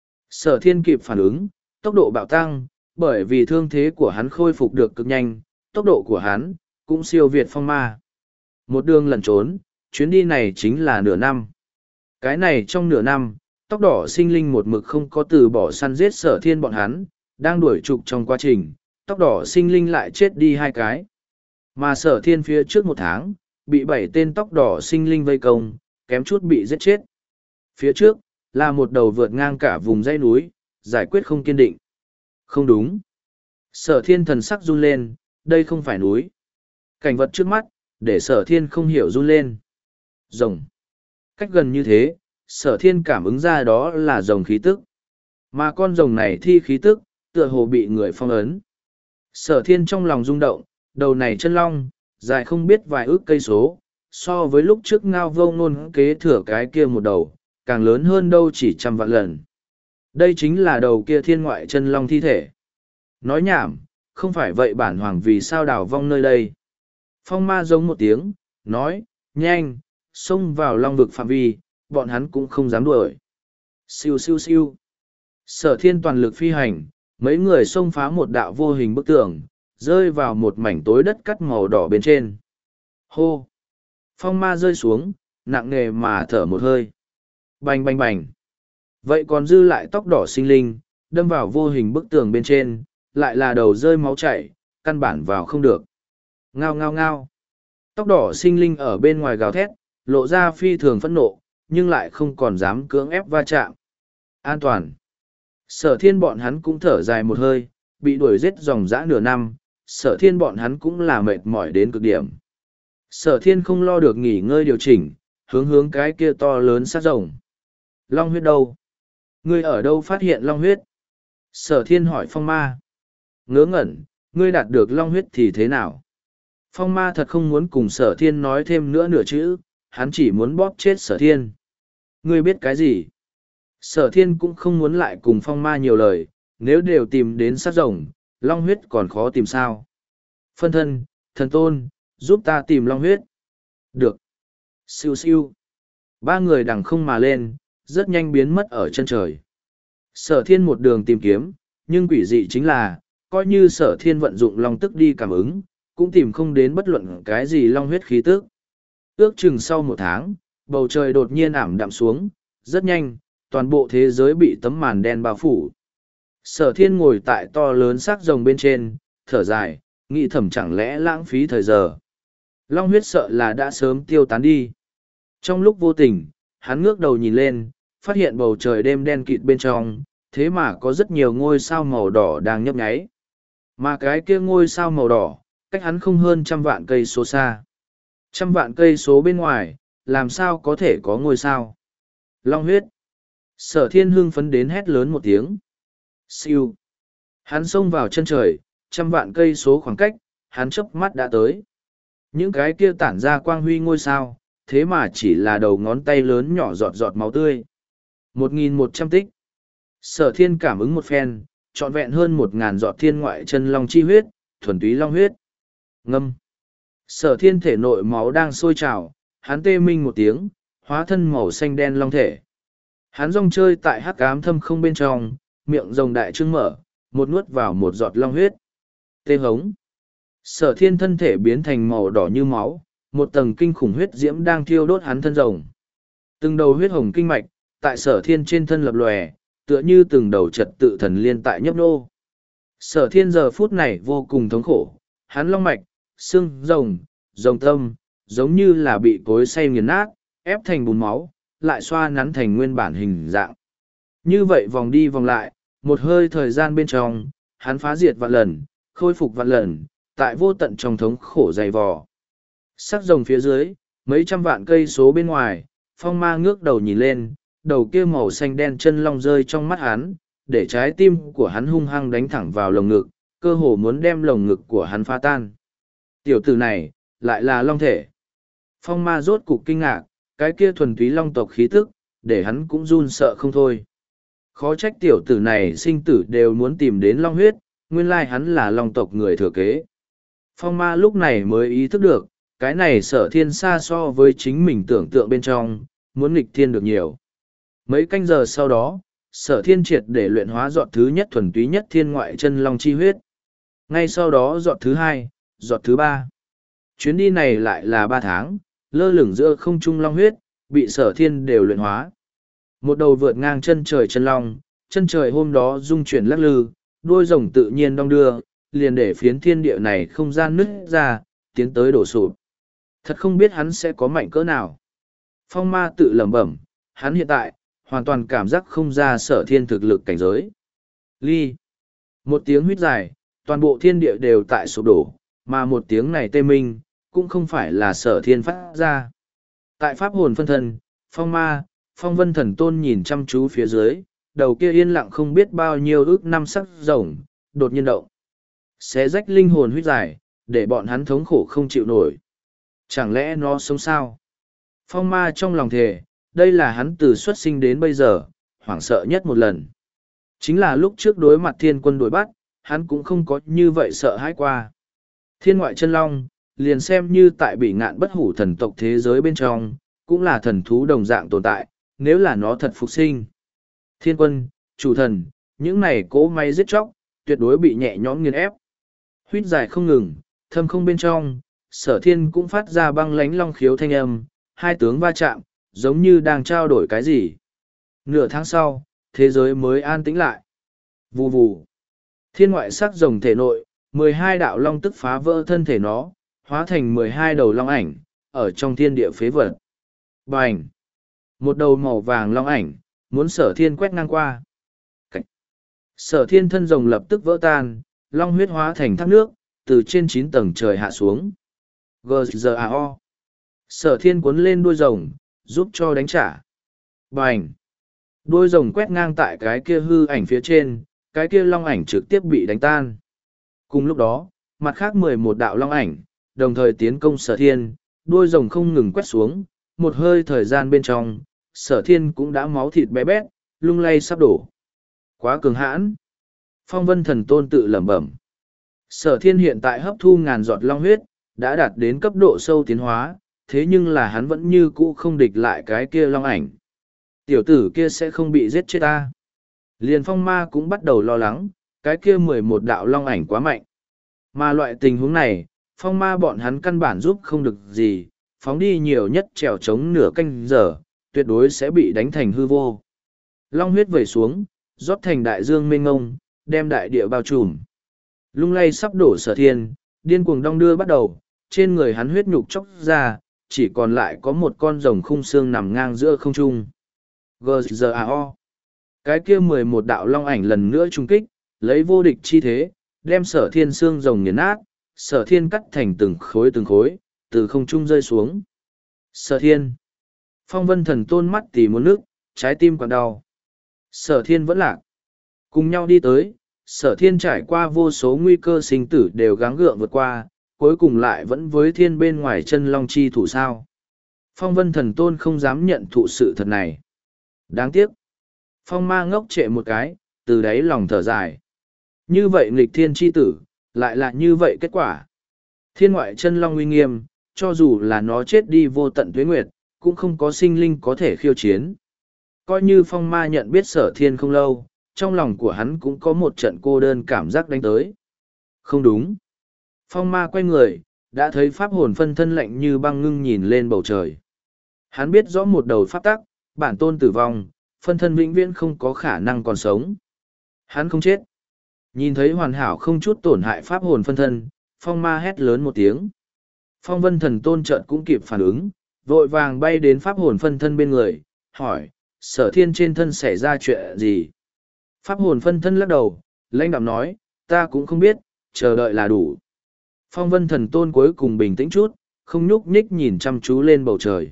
Sở Thiên kịp phản ứng, tốc độ bạo tăng, bởi vì thương thế của hắn khôi phục được cực nhanh, tốc độ của hắn cũng siêu việt phong ma. Một đường lẩn trốn, chuyến đi này chính là nửa năm. Cái này trong nửa năm, tóc đỏ sinh linh một mực không có từ bỏ săn giết Sở Thiên bọn hắn, đang đuổi trục trong quá trình, tóc đỏ sinh linh lại chết đi hai cái. Mà Sở Thiên phía trước một tháng, bị bảy tên tóc đỏ sinh linh vây công, kém chút bị giết chết. Phía trước, là một đầu vượt ngang cả vùng dãy núi, giải quyết không kiên định. Không đúng. Sở Thiên thần sắc run lên, đây không phải núi. Cảnh vật trước mắt, để Sở Thiên không hiểu run lên. Rồng. Cách gần như thế, Sở Thiên cảm ứng ra đó là rồng khí tức. Mà con rồng này thi khí tức, tựa hồ bị người phong ấn. Sở Thiên trong lòng rung động, đầu này chân long, dài không biết vài ước cây số, so với lúc trước Ngao Vô Ngôn kế thừa cái kia một đầu, càng lớn hơn đâu chỉ trăm vạn lần. Đây chính là đầu kia thiên ngoại chân long thi thể. Nói nhảm, không phải vậy bản hoàng vì sao đào vong nơi đây. Phong ma giống một tiếng, nói, nhanh, xông vào long vực phạm vi, bọn hắn cũng không dám đuổi. Siêu siêu siêu. Sở Thiên toàn lực phi hành, mấy người xông phá một đạo vô hình bức tường, rơi vào một mảnh tối đất cắt màu đỏ bên trên. Hô! Phong ma rơi xuống, nặng nề mà thở một hơi. Bành bành bành. Vậy còn dư lại tóc đỏ sinh linh, đâm vào vô hình bức tường bên trên, lại là đầu rơi máu chảy, căn bản vào không được. Ngao ngao ngao. Tóc đỏ sinh linh ở bên ngoài gào thét, lộ ra phi thường phẫn nộ, nhưng lại không còn dám cưỡng ép va chạm. An toàn. Sở Thiên bọn hắn cũng thở dài một hơi, bị đuổi giết dòng dã nửa năm, Sở Thiên bọn hắn cũng là mệt mỏi đến cực điểm. Sở Thiên không lo được nghỉ ngơi điều chỉnh, hướng hướng cái kia to lớn sát rồng. Long huyết đâu? Ngươi ở đâu phát hiện long huyết? Sở Thiên hỏi phong ma. Ngớ ngẩn, ngươi đạt được long huyết thì thế nào? Phong ma thật không muốn cùng Sở Thiên nói thêm nữa nửa chữ, hắn chỉ muốn bóp chết Sở Thiên. Ngươi biết cái gì? Sở Thiên cũng không muốn lại cùng phong ma nhiều lời, nếu đều tìm đến sát rồng, long huyết còn khó tìm sao. Phân thân, thần tôn, giúp ta tìm long huyết. Được. Siêu siêu. Ba người đằng không mà lên, rất nhanh biến mất ở chân trời. Sở Thiên một đường tìm kiếm, nhưng quỷ dị chính là, coi như Sở Thiên vận dụng long tức đi cảm ứng, cũng tìm không đến bất luận cái gì long huyết khí tức. Ước chừng sau một tháng, bầu trời đột nhiên ảm đạm xuống, rất nhanh, toàn bộ thế giới bị tấm màn đen bao phủ. Sở Thiên ngồi tại to lớn xác rồng bên trên, thở dài, nghĩ thầm chẳng lẽ lãng phí thời giờ. Long huyết sợ là đã sớm tiêu tán đi. Trong lúc vô tình, hắn ngước đầu nhìn lên, phát hiện bầu trời đêm đen kịt bên trong, thế mà có rất nhiều ngôi sao màu đỏ đang nhấp nháy. Mà cái kia ngôi sao màu đỏ, cách hắn không hơn trăm vạn cây số xa. Trăm vạn cây số bên ngoài, làm sao có thể có ngôi sao? Long huyết. Sở Thiên hưng phấn đến hét lớn một tiếng. Siêu. Hắn xông vào chân trời, trăm vạn cây số khoảng cách, hắn chớp mắt đã tới. Những cái kia tản ra quang huy ngôi sao, thế mà chỉ là đầu ngón tay lớn nhỏ giọt giọt máu tươi. Một nghìn một trăm tích. Sở Thiên cảm ứng một phen, trọn vẹn hơn một ngàn giọt thiên ngoại chân long chi huyết, thuần túy long huyết. Ngâm. Sở Thiên thể nội máu đang sôi trào, hắn tê minh một tiếng, hóa thân màu xanh đen long thể. Hắn rong chơi tại hắc ám thâm không bên trong, miệng rồng đại trương mở, một nuốt vào một giọt long huyết. Tê hống. Sở thiên thân thể biến thành màu đỏ như máu, một tầng kinh khủng huyết diễm đang thiêu đốt hắn thân rồng. Từng đầu huyết hồng kinh mạch, tại sở thiên trên thân lập lòe, tựa như từng đầu trật tự thần liên tại nhấp nô. Sở thiên giờ phút này vô cùng thống khổ, hắn long mạch, xương rồng, rồng tâm, giống như là bị cối xay nghiền nát, ép thành bùn máu, lại xoa nắn thành nguyên bản hình dạng. Như vậy vòng đi vòng lại, một hơi thời gian bên trong, hắn phá diệt vạn lần, khôi phục vạn lần, tại vô tận trong thống khổ dày vò. Sắc rồng phía dưới, mấy trăm vạn cây số bên ngoài, phong ma ngước đầu nhìn lên, đầu kia màu xanh đen chân long rơi trong mắt hắn, để trái tim của hắn hung hăng đánh thẳng vào lồng ngực, cơ hồ muốn đem lồng ngực của hắn phá tan. Tiểu tử này, lại là long thể. Phong ma rốt cục kinh ngạc, cái kia thuần túy long tộc khí tức, để hắn cũng run sợ không thôi. Khó trách tiểu tử này sinh tử đều muốn tìm đến long huyết, nguyên lai hắn là long tộc người thừa kế. Phong ma lúc này mới ý thức được, cái này sở thiên xa so với chính mình tưởng tượng bên trong, muốn nghịch thiên được nhiều. Mấy canh giờ sau đó, sở thiên triệt để luyện hóa giọt thứ nhất thuần túy nhất thiên ngoại chân long chi huyết. Ngay sau đó giọt thứ hai, giọt thứ ba. Chuyến đi này lại là ba tháng, lơ lửng giữa không trung long huyết, bị sở thiên đều luyện hóa. Một đầu vượt ngang chân trời chân long, chân trời hôm đó rung chuyển lắc lư, đuôi rồng tự nhiên đong đưa, liền để phiến thiên địa này không gian nứt ra, tiến tới đổ sụp. Thật không biết hắn sẽ có mạnh cỡ nào. Phong ma tự lẩm bẩm, hắn hiện tại, hoàn toàn cảm giác không ra sở thiên thực lực cảnh giới. Ly. Một tiếng huýt dài, toàn bộ thiên địa đều tại sụp đổ, mà một tiếng này tê minh, cũng không phải là sở thiên phát ra. Tại pháp hồn phân thân, phong ma, phong vân thần tôn nhìn chăm chú phía dưới, đầu kia yên lặng không biết bao nhiêu ước năm sắc rồng, đột nhiên động. Xé rách linh hồn huýt dài, để bọn hắn thống khổ không chịu nổi. Chẳng lẽ nó sống sao? Phong ma trong lòng thề, đây là hắn từ xuất sinh đến bây giờ, hoảng sợ nhất một lần. Chính là lúc trước đối mặt thiên quân đuổi bắt, hắn cũng không có như vậy sợ hãi qua. Thiên ngoại chân long, liền xem như tại bị ngạn bất hủ thần tộc thế giới bên trong, cũng là thần thú đồng dạng tồn tại, nếu là nó thật phục sinh. Thiên quân, chủ thần, những này cỗ máy giết chóc, tuyệt đối bị nhẹ nhõm nghiền ép. Huýt dài không ngừng, thâm không bên trong, sở thiên cũng phát ra băng lánh long khiếu thanh âm, hai tướng va chạm, giống như đang trao đổi cái gì. Nửa tháng sau, thế giới mới an tĩnh lại. Vù vù. Thiên ngoại sắc rồng thể nội, mười hai đạo long tức phá vỡ thân thể nó, hóa thành mười hai đầu long ảnh, ở trong thiên địa phế vật. Bành! Một đầu màu vàng long ảnh, muốn sở thiên quét ngang qua. Cảnh. Sở thiên thân rồng lập tức vỡ tan, long huyết hóa thành thác nước, từ trên chín tầng trời hạ xuống. giê giê a o. Sở thiên cuốn lên đuôi rồng, giúp cho đánh trả. Bành! Đuôi rồng quét ngang tại cái kia hư ảnh phía trên, cái kia long ảnh trực tiếp bị đánh tan. Cùng lúc đó, mặt khác mười một đạo long ảnh, đồng thời tiến công sở thiên, đuôi rồng không ngừng quét xuống, một hơi thời gian bên trong, sở thiên cũng đã máu thịt bé bét, lung lay sắp đổ. Quá cường hãn! Phong vân thần tôn tự lẩm bẩm. Sở thiên hiện tại hấp thu ngàn giọt long huyết, đã đạt đến cấp độ sâu tiến hóa, thế nhưng là hắn vẫn như cũ không địch lại cái kia long ảnh. Tiểu tử kia sẽ không bị giết chết ta. Liền phong ma cũng bắt đầu lo lắng, cái kia mười một đạo long ảnh quá mạnh. Mà loại tình huống này, phong ma bọn hắn căn bản giúp không được gì, phóng đi nhiều nhất trèo trống nửa canh giờ, tuyệt đối sẽ bị đánh thành hư vô. Long huyết vẩy xuống, rót thành đại dương mênh ngông, đem đại địa bao trùm. Lung lay sắp đổ sở thiên, điên cuồng đong đưa bắt đầu, trên người hắn huyết nhục chóc ra, chỉ còn lại có một con rồng khung xương nằm ngang giữa không trung. giê giê a o. Cái kia mười một đạo long ảnh lần nữa trung kích, lấy vô địch chi thế, đem sở thiên xương rồng nghiền nát, sở thiên cắt thành từng khối từng khối, từ không trung rơi xuống. Sở thiên. Phong vân thần tôn mắt tỉ muốn nước, trái tim còn đau. Sở thiên vẫn lạc. Cùng nhau đi tới, sở thiên trải qua vô số nguy cơ sinh tử đều gắng gượng vượt qua, cuối cùng lại vẫn với thiên bên ngoài chân long chi thủ sao. Phong vân thần tôn không dám nhận thụ sự thật này. Đáng tiếc. Phong ma ngốc trệ một cái, từ đáy lòng thở dài. Như vậy nghịch thiên chi tử, lại là như vậy kết quả. Thiên ngoại chân long uy nghiêm, cho dù là nó chết đi vô tận tuế nguyệt, cũng không có sinh linh có thể khiêu chiến. Coi như phong ma nhận biết sở thiên không lâu, trong lòng của hắn cũng có một trận cô đơn cảm giác đánh tới. Không đúng. Phong ma quay người, đã thấy pháp hồn phân thân lạnh như băng ngưng nhìn lên bầu trời. Hắn biết rõ một đầu pháp tắc, bản tôn tử vong, phân thân vĩnh viễn không có khả năng còn sống. Hắn không chết. Nhìn thấy hoàn hảo không chút tổn hại pháp hồn phân thân, phong ma hét lớn một tiếng. Phong vân thần tôn chợt cũng kịp phản ứng, vội vàng bay đến pháp hồn phân thân bên người, hỏi, sở thiên trên thân xảy ra chuyện gì? Pháp hồn phân thân lắc đầu, lãnh đạm nói, ta cũng không biết, chờ đợi là đủ. Phong vân thần tôn cuối cùng bình tĩnh chút, không nhúc nhích nhìn chăm chú lên bầu trời.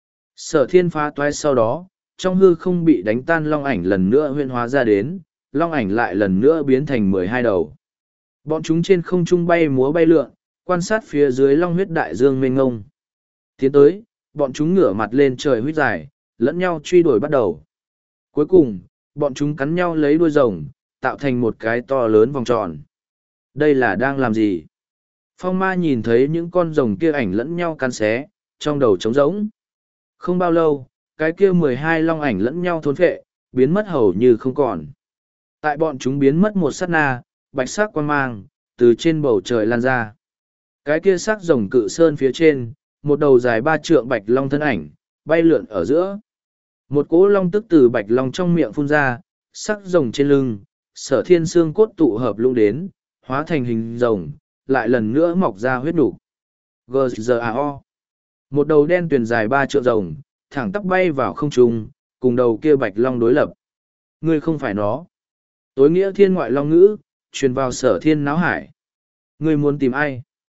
Sở thiên phá toái sau đó, trong hư không bị đánh tan long ảnh lần nữa huyễn hóa ra đến, long ảnh lại lần nữa biến thành mười hai đầu. Bọn chúng trên không trung bay múa bay lượn, quan sát phía dưới long huyết đại dương mênh ngông. Tiến tới, bọn chúng ngửa mặt lên trời huyết dài, lẫn nhau truy đuổi bắt đầu. Cuối cùng, bọn chúng cắn nhau lấy đuôi rồng, tạo thành một cái to lớn vòng tròn. Đây là đang làm gì? Phong ma nhìn thấy những con rồng kia ảnh lẫn nhau cắn xé, trong đầu trống rỗng. Không bao lâu, cái kia mười hai long ảnh lẫn nhau thốn phệ, biến mất hầu như không còn. Tại bọn chúng biến mất một sát na, bạch sắc quang mang, từ trên bầu trời lan ra. Cái kia sắc rồng cự sơn phía trên, một đầu dài ba trượng bạch long thân ảnh, bay lượn ở giữa. Một cỗ long tức từ bạch long trong miệng phun ra, sắc rồng trên lưng, sở thiên xương cốt tụ hợp lũng đến, hóa thành hình rồng, lại lần nữa mọc ra huyết đủ. giê giê a o. Một đầu đen tuyền dài ba trượng rồng, thẳng tắp bay vào không trung, cùng đầu kia bạch long đối lập. Ngươi không phải nó. Tối nghĩa thiên ngoại long ngữ, truyền vào sở thiên náo hải. Ngươi muốn tìm ai?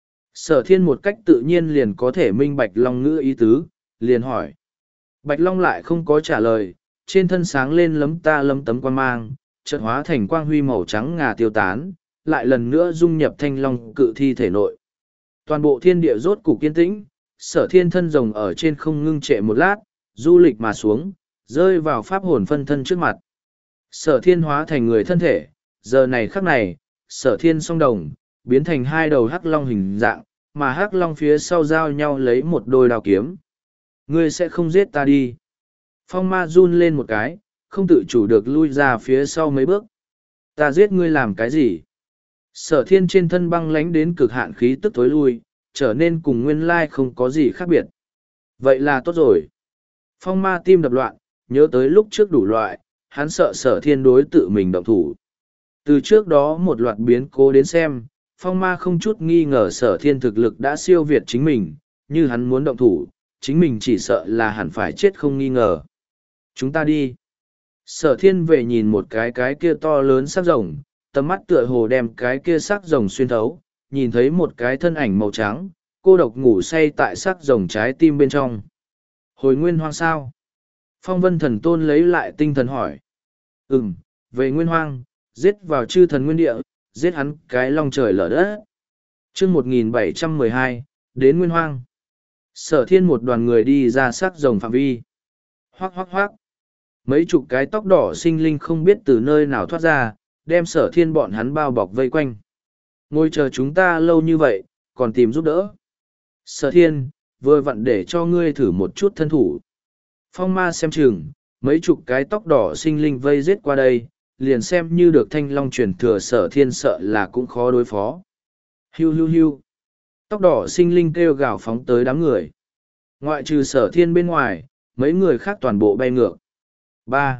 Sở thiên một cách tự nhiên liền có thể minh bạch long ngữ ý tứ, liền hỏi. Bạch long lại không có trả lời, trên thân sáng lên lấm ta lấm tấm quang mang, chợt hóa thành quang huy màu trắng ngà tiêu tán, lại lần nữa dung nhập thanh long cự thi thể nội. Toàn bộ thiên địa rốt cục kiên tĩnh, sở thiên thân rồng ở trên không ngưng trệ một lát, du lịch mà xuống, rơi vào pháp hồn phân thân trước mặt. Sở thiên hóa thành người thân thể, giờ này khắc này, sở thiên song đồng, biến thành hai đầu hắc long hình dạng, mà hắc long phía sau giao nhau lấy một đôi đao kiếm. Ngươi sẽ không giết ta đi. Phong ma run lên một cái, không tự chủ được lui ra phía sau mấy bước. Ta giết ngươi làm cái gì? Sở thiên trên thân băng lánh đến cực hạn khí tức tối lui, trở nên cùng nguyên lai không có gì khác biệt. Vậy là tốt rồi. Phong ma tim đập loạn, nhớ tới lúc trước đủ loại, hắn sợ sở thiên đối tự mình động thủ. Từ trước đó một loạt biến cố đến xem, phong ma không chút nghi ngờ sở thiên thực lực đã siêu việt chính mình, như hắn muốn động thủ, chính mình chỉ sợ là hẳn phải chết không nghi ngờ. Chúng ta đi. Sở thiên về nhìn một cái cái kia to lớn sắc rồng, tầm mắt tựa hồ đem cái kia sắc rồng xuyên thấu, nhìn thấy một cái thân ảnh màu trắng, cô độc ngủ say tại sắc rồng trái tim bên trong. Hồi nguyên hoang sao? Phong vân thần tôn lấy lại tinh thần hỏi. Ừm, về nguyên hoang, giết vào chư thần nguyên địa, giết hắn cái long trời lở đất. Chương một nghìn bảy trăm mười hai, đến nguyên hoang. Sở thiên một đoàn người đi ra sắc rồng phạm vi. Hoác hoác hoác. Mấy chục cái tóc đỏ sinh linh không biết từ nơi nào thoát ra, đem sở thiên bọn hắn bao bọc vây quanh. Ngồi chờ chúng ta lâu như vậy, còn tìm giúp đỡ. Sở thiên, vừa vặn để cho ngươi thử một chút thân thủ. Phong ma xem chừng, mấy chục cái tóc đỏ sinh linh vây giết qua đây, liền xem như được thanh long truyền thừa sở thiên sợ là cũng khó đối phó. Hiu hiu hiu. Tóc đỏ sinh linh kêu gào phóng tới đám người. Ngoại trừ sở thiên bên ngoài, mấy người khác toàn bộ bay ngược. ba.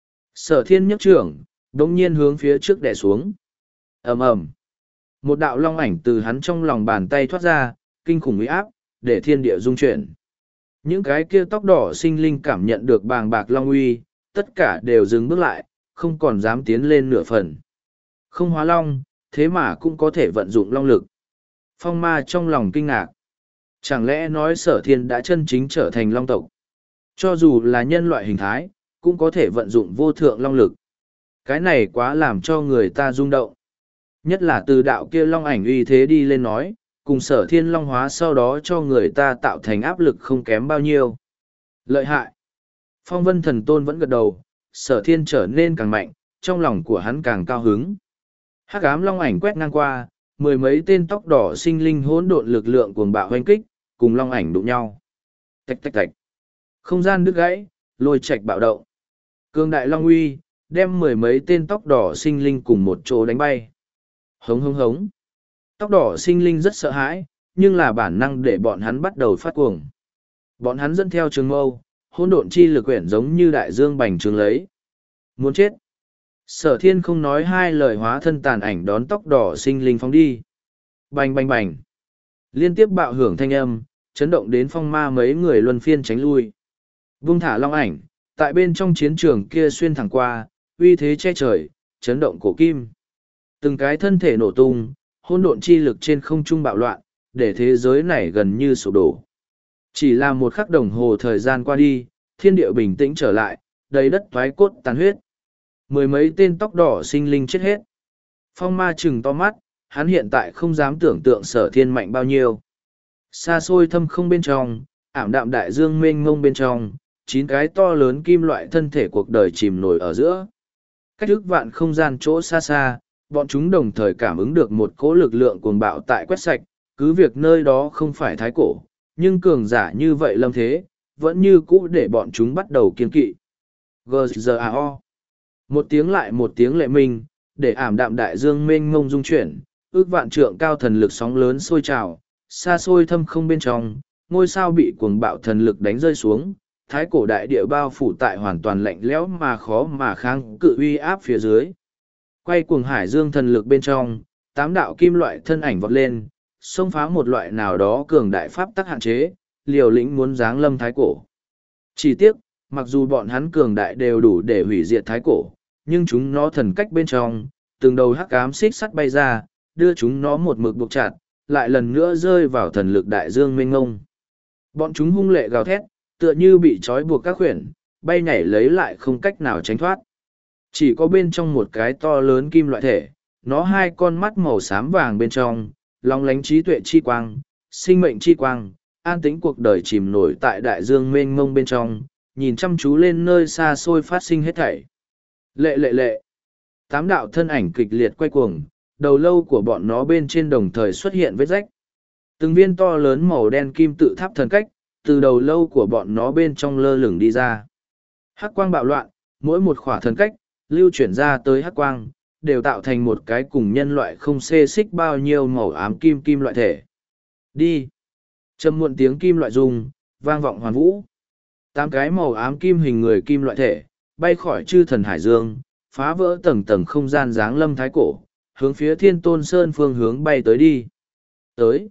Sở thiên nhấc trưởng, đống nhiên hướng phía trước đè xuống. ầm ầm. Một đạo long ảnh từ hắn trong lòng bàn tay thoát ra, kinh khủng uy áp, để thiên địa rung chuyển. Những cái kia tóc đỏ sinh linh cảm nhận được bàng bạc long uy, tất cả đều dừng bước lại, không còn dám tiến lên nửa phần. Không hóa long, thế mà cũng có thể vận dụng long lực. Phong ma trong lòng kinh ngạc. Chẳng lẽ nói sở thiên đã chân chính trở thành long tộc? Cho dù là nhân loại hình thái, cũng có thể vận dụng vô thượng long lực. Cái này quá làm cho người ta rung động. Nhất là từ đạo kia long ảnh uy thế đi lên nói, cùng sở thiên long hóa sau đó cho người ta tạo thành áp lực không kém bao nhiêu. Lợi hại. Phong vân thần tôn vẫn gật đầu, sở thiên trở nên càng mạnh, trong lòng của hắn càng cao hứng. Hắc ám long ảnh quét ngang qua, mười mấy tên tóc đỏ sinh linh hỗn độn lực lượng cuồng bạo hoanh kích, cùng long ảnh đụng nhau. Tạch tạch tạch. Không gian đứt gãy, lôi chạch bạo động. Cương đại long uy, đem mười mấy tên tóc đỏ sinh linh cùng một chỗ đánh bay. Hống hống hống. Tóc đỏ sinh linh rất sợ hãi, nhưng là bản năng để bọn hắn bắt đầu phát cuồng. Bọn hắn dẫn theo trường mâu, hỗn độn chi lực quyển giống như đại dương bành trường lấy. Muốn chết. Sở thiên không nói hai lời hóa thân tàn ảnh đón tóc đỏ sinh linh phóng đi. Bành bành bành. Liên tiếp bạo hưởng thanh âm, chấn động đến phong ma mấy người luân phiên tránh lui. Vung thả long ảnh, tại bên trong chiến trường kia xuyên thẳng qua, uy thế che trời, chấn động cổ kim. Từng cái thân thể nổ tung, hỗn độn chi lực trên không trung bạo loạn, để thế giới này gần như sụp đổ. Chỉ là một khắc đồng hồ thời gian qua đi, thiên địa bình tĩnh trở lại, đầy đất thoái cốt tàn huyết. Mười mấy tên tóc đỏ sinh linh chết hết. Phong ma trừng to mắt, hắn hiện tại không dám tưởng tượng sở thiên mạnh bao nhiêu. Xa xôi thâm không bên trong, ảm đạm đại dương mênh mông bên trong, chín cái to lớn kim loại thân thể cuộc đời chìm nổi ở giữa. Cách ức vạn không gian chỗ xa xa, bọn chúng đồng thời cảm ứng được một cỗ lực lượng cuồng bạo tại quét sạch, cứ việc nơi đó không phải thái cổ, nhưng cường giả như vậy lâm thế, vẫn như cũ để bọn chúng bắt đầu kiên kỵ. giê giê a o. Một tiếng lại một tiếng lệ minh, để ảm đạm đại dương mênh mông dung chuyển, ước vạn trượng cao thần lực sóng lớn sôi trào, xa xôi thâm không bên trong, ngôi sao bị cuồng bạo thần lực đánh rơi xuống, thái cổ đại địa bao phủ tại hoàn toàn lạnh lẽo mà khó mà kháng cự uy áp phía dưới. Quay cuồng hải dương thần lực bên trong, tám đạo kim loại thân ảnh vọt lên, xông phá một loại nào đó cường đại pháp tắc hạn chế, liều lĩnh muốn giáng lâm thái cổ. Chỉ tiếc, mặc dù bọn hắn cường đại đều đủ để hủy diệt thái cổ, nhưng chúng nó thần cách bên trong, từng đầu hắc ám xích sắt bay ra, đưa chúng nó một mực buộc chặt, lại lần nữa rơi vào thần lực đại dương mênh ngông. Bọn chúng hung lệ gào thét, tựa như bị trói buộc các khuyển, bay nhảy lấy lại không cách nào tránh thoát. Chỉ có bên trong một cái to lớn kim loại thể, nó hai con mắt màu xám vàng bên trong, long lánh trí tuệ chi quang, sinh mệnh chi quang, an tĩnh cuộc đời chìm nổi tại đại dương mênh mông bên trong, nhìn chăm chú lên nơi xa xôi phát sinh hết thảy. Lệ lệ lệ. Tám đạo thân ảnh kịch liệt quay cuồng, đầu lâu của bọn nó bên trên đồng thời xuất hiện vết rách. Từng viên to lớn màu đen kim tự tháp thần cách, từ đầu lâu của bọn nó bên trong lơ lửng đi ra. Hắc quang bạo loạn, mỗi một khỏa thần cách, lưu chuyển ra tới hắc quang, đều tạo thành một cái cùng nhân loại không xê xích bao nhiêu màu ám kim kim loại thể. Đi! Trầm muộn tiếng kim loại rung, vang vọng hoàn vũ. Tám cái màu ám kim hình người kim loại thể, bay khỏi chư thần hải dương, phá vỡ tầng tầng không gian dáng lâm thái cổ, hướng phía thiên tôn sơn phương hướng bay tới đi. Tới!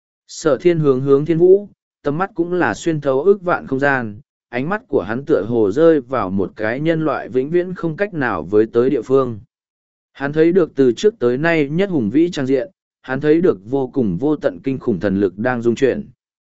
Sở thiên hướng hướng thiên vũ, tầm mắt cũng là xuyên thấu ước vạn không gian, ánh mắt của hắn tựa hồ rơi vào một cái nhân loại vĩnh viễn không cách nào với tới địa phương. Hắn thấy được từ trước tới nay nhất hùng vĩ trang diện, hắn thấy được vô cùng vô tận kinh khủng thần lực đang dung chuyển.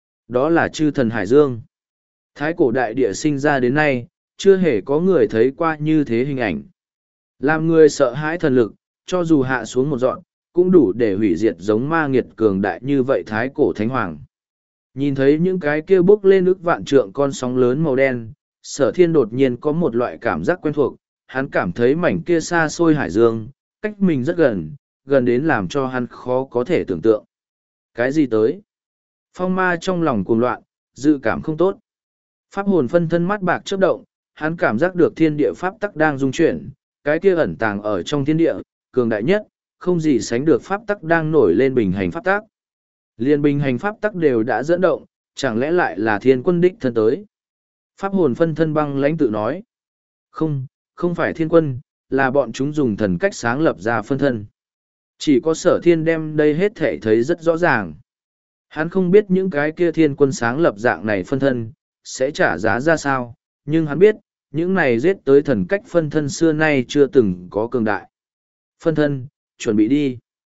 Đó là chư thần Hải Dương. Thái cổ đại địa sinh ra đến nay, chưa hề có người thấy qua như thế hình ảnh. Làm người sợ hãi thần lực, cho dù hạ xuống một dọn, cũng đủ để hủy diệt giống ma nghiệt cường đại như vậy thái cổ thánh hoàng. Nhìn thấy những cái kia bốc lên ức vạn trượng con sóng lớn màu đen, sở thiên đột nhiên có một loại cảm giác quen thuộc, hắn cảm thấy mảnh kia xa xôi hải dương, cách mình rất gần, gần đến làm cho hắn khó có thể tưởng tượng. Cái gì tới? Phong ma trong lòng cuồng loạn, dự cảm không tốt. Pháp hồn phân thân mắt bạc chớp động, hắn cảm giác được thiên địa pháp tắc đang dung chuyển, cái kia ẩn tàng ở trong thiên địa, cường đại nhất, không gì sánh được pháp tắc đang nổi lên bình hành pháp tắc. Liên bình hành pháp tắc đều đã dẫn động, chẳng lẽ lại là thiên quân đích thân tới. Pháp hồn phân thân băng lãnh tự nói. Không, không phải thiên quân, là bọn chúng dùng thần cách sáng lập ra phân thân. Chỉ có sở thiên đem đây hết thể thấy rất rõ ràng. Hắn không biết những cái kia thiên quân sáng lập dạng này phân thân, sẽ trả giá ra sao, nhưng hắn biết, những này giết tới thần cách phân thân xưa nay chưa từng có cường đại. Phân thân, chuẩn bị đi.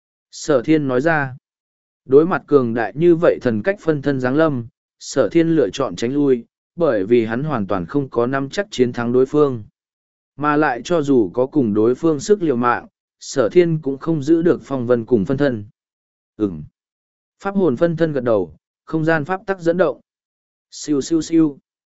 Sở thiên nói ra. Đối mặt cường đại như vậy thần cách phân thân giáng lâm, sở thiên lựa chọn tránh lui, bởi vì hắn hoàn toàn không có nắm chắc chiến thắng đối phương. Mà lại cho dù có cùng đối phương sức liều mạng, sở thiên cũng không giữ được phong vân cùng phân thân. Ừm. Pháp hồn phân thân gật đầu, không gian pháp tắc dẫn động. Siêu siêu siêu.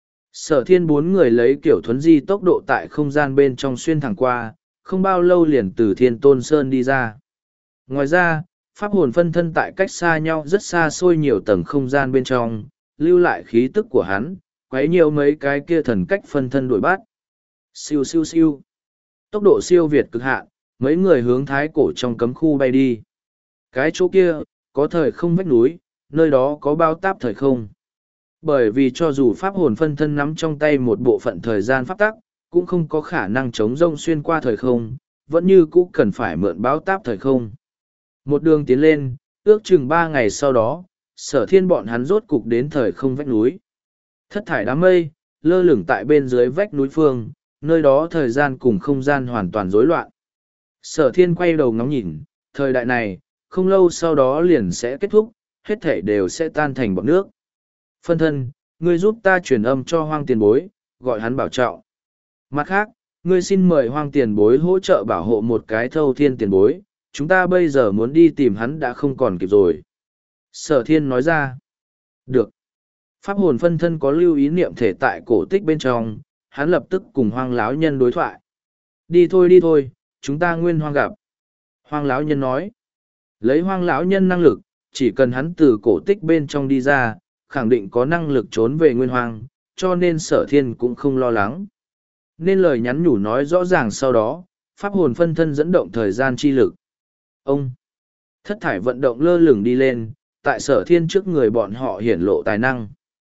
Sở thiên bốn người lấy kiểu thuấn di tốc độ tại không gian bên trong xuyên thẳng qua, không bao lâu liền từ thiên tôn sơn đi ra. Ngoài ra, pháp hồn phân thân tại cách xa nhau rất xa xôi nhiều tầng không gian bên trong, lưu lại khí tức của hắn, quấy nhiều mấy cái kia thần cách phân thân đuổi bắt. Siêu siêu siêu. Tốc độ siêu việt cực hạn, mấy người hướng thái cổ trong cấm khu bay đi. Cái chỗ kia, có thời không vách núi, nơi đó có bao táp thời không. Bởi vì cho dù pháp hồn phân thân nắm trong tay một bộ phận thời gian pháp tắc, cũng không có khả năng chống rông xuyên qua thời không, vẫn như cũ cần phải mượn báo táp thời không. Một đường tiến lên, ước chừng ba ngày sau đó, sở thiên bọn hắn rốt cục đến thời không vách núi. Thất thải đám mây, lơ lửng tại bên dưới vách núi phương, nơi đó thời gian cùng không gian hoàn toàn rối loạn. Sở thiên quay đầu ngắm nhìn, thời đại này, không lâu sau đó liền sẽ kết thúc, hết thể đều sẽ tan thành bọt nước. Phân thân, ngươi giúp ta truyền âm cho hoang tiền bối, gọi hắn bảo trọng. Mặt khác, ngươi xin mời hoang tiền bối hỗ trợ bảo hộ một cái thâu thiên tiền bối, chúng ta bây giờ muốn đi tìm hắn đã không còn kịp rồi. Sở thiên nói ra. Được. Pháp hồn phân thân có lưu ý niệm thể tại cổ tích bên trong, hắn lập tức cùng hoang lão nhân đối thoại. Đi thôi đi thôi, chúng ta nguyên hoang gặp. Hoang lão nhân nói. Lấy hoang lão nhân năng lực, chỉ cần hắn từ cổ tích bên trong đi ra, khẳng định có năng lực trốn về nguyên hoang, cho nên sở thiên cũng không lo lắng. Nên lời nhắn nhủ nói rõ ràng sau đó, pháp hồn phân thân dẫn động thời gian chi lực. Ông! Thất thải vận động lơ lửng đi lên, tại sở thiên trước người bọn họ hiển lộ tài năng.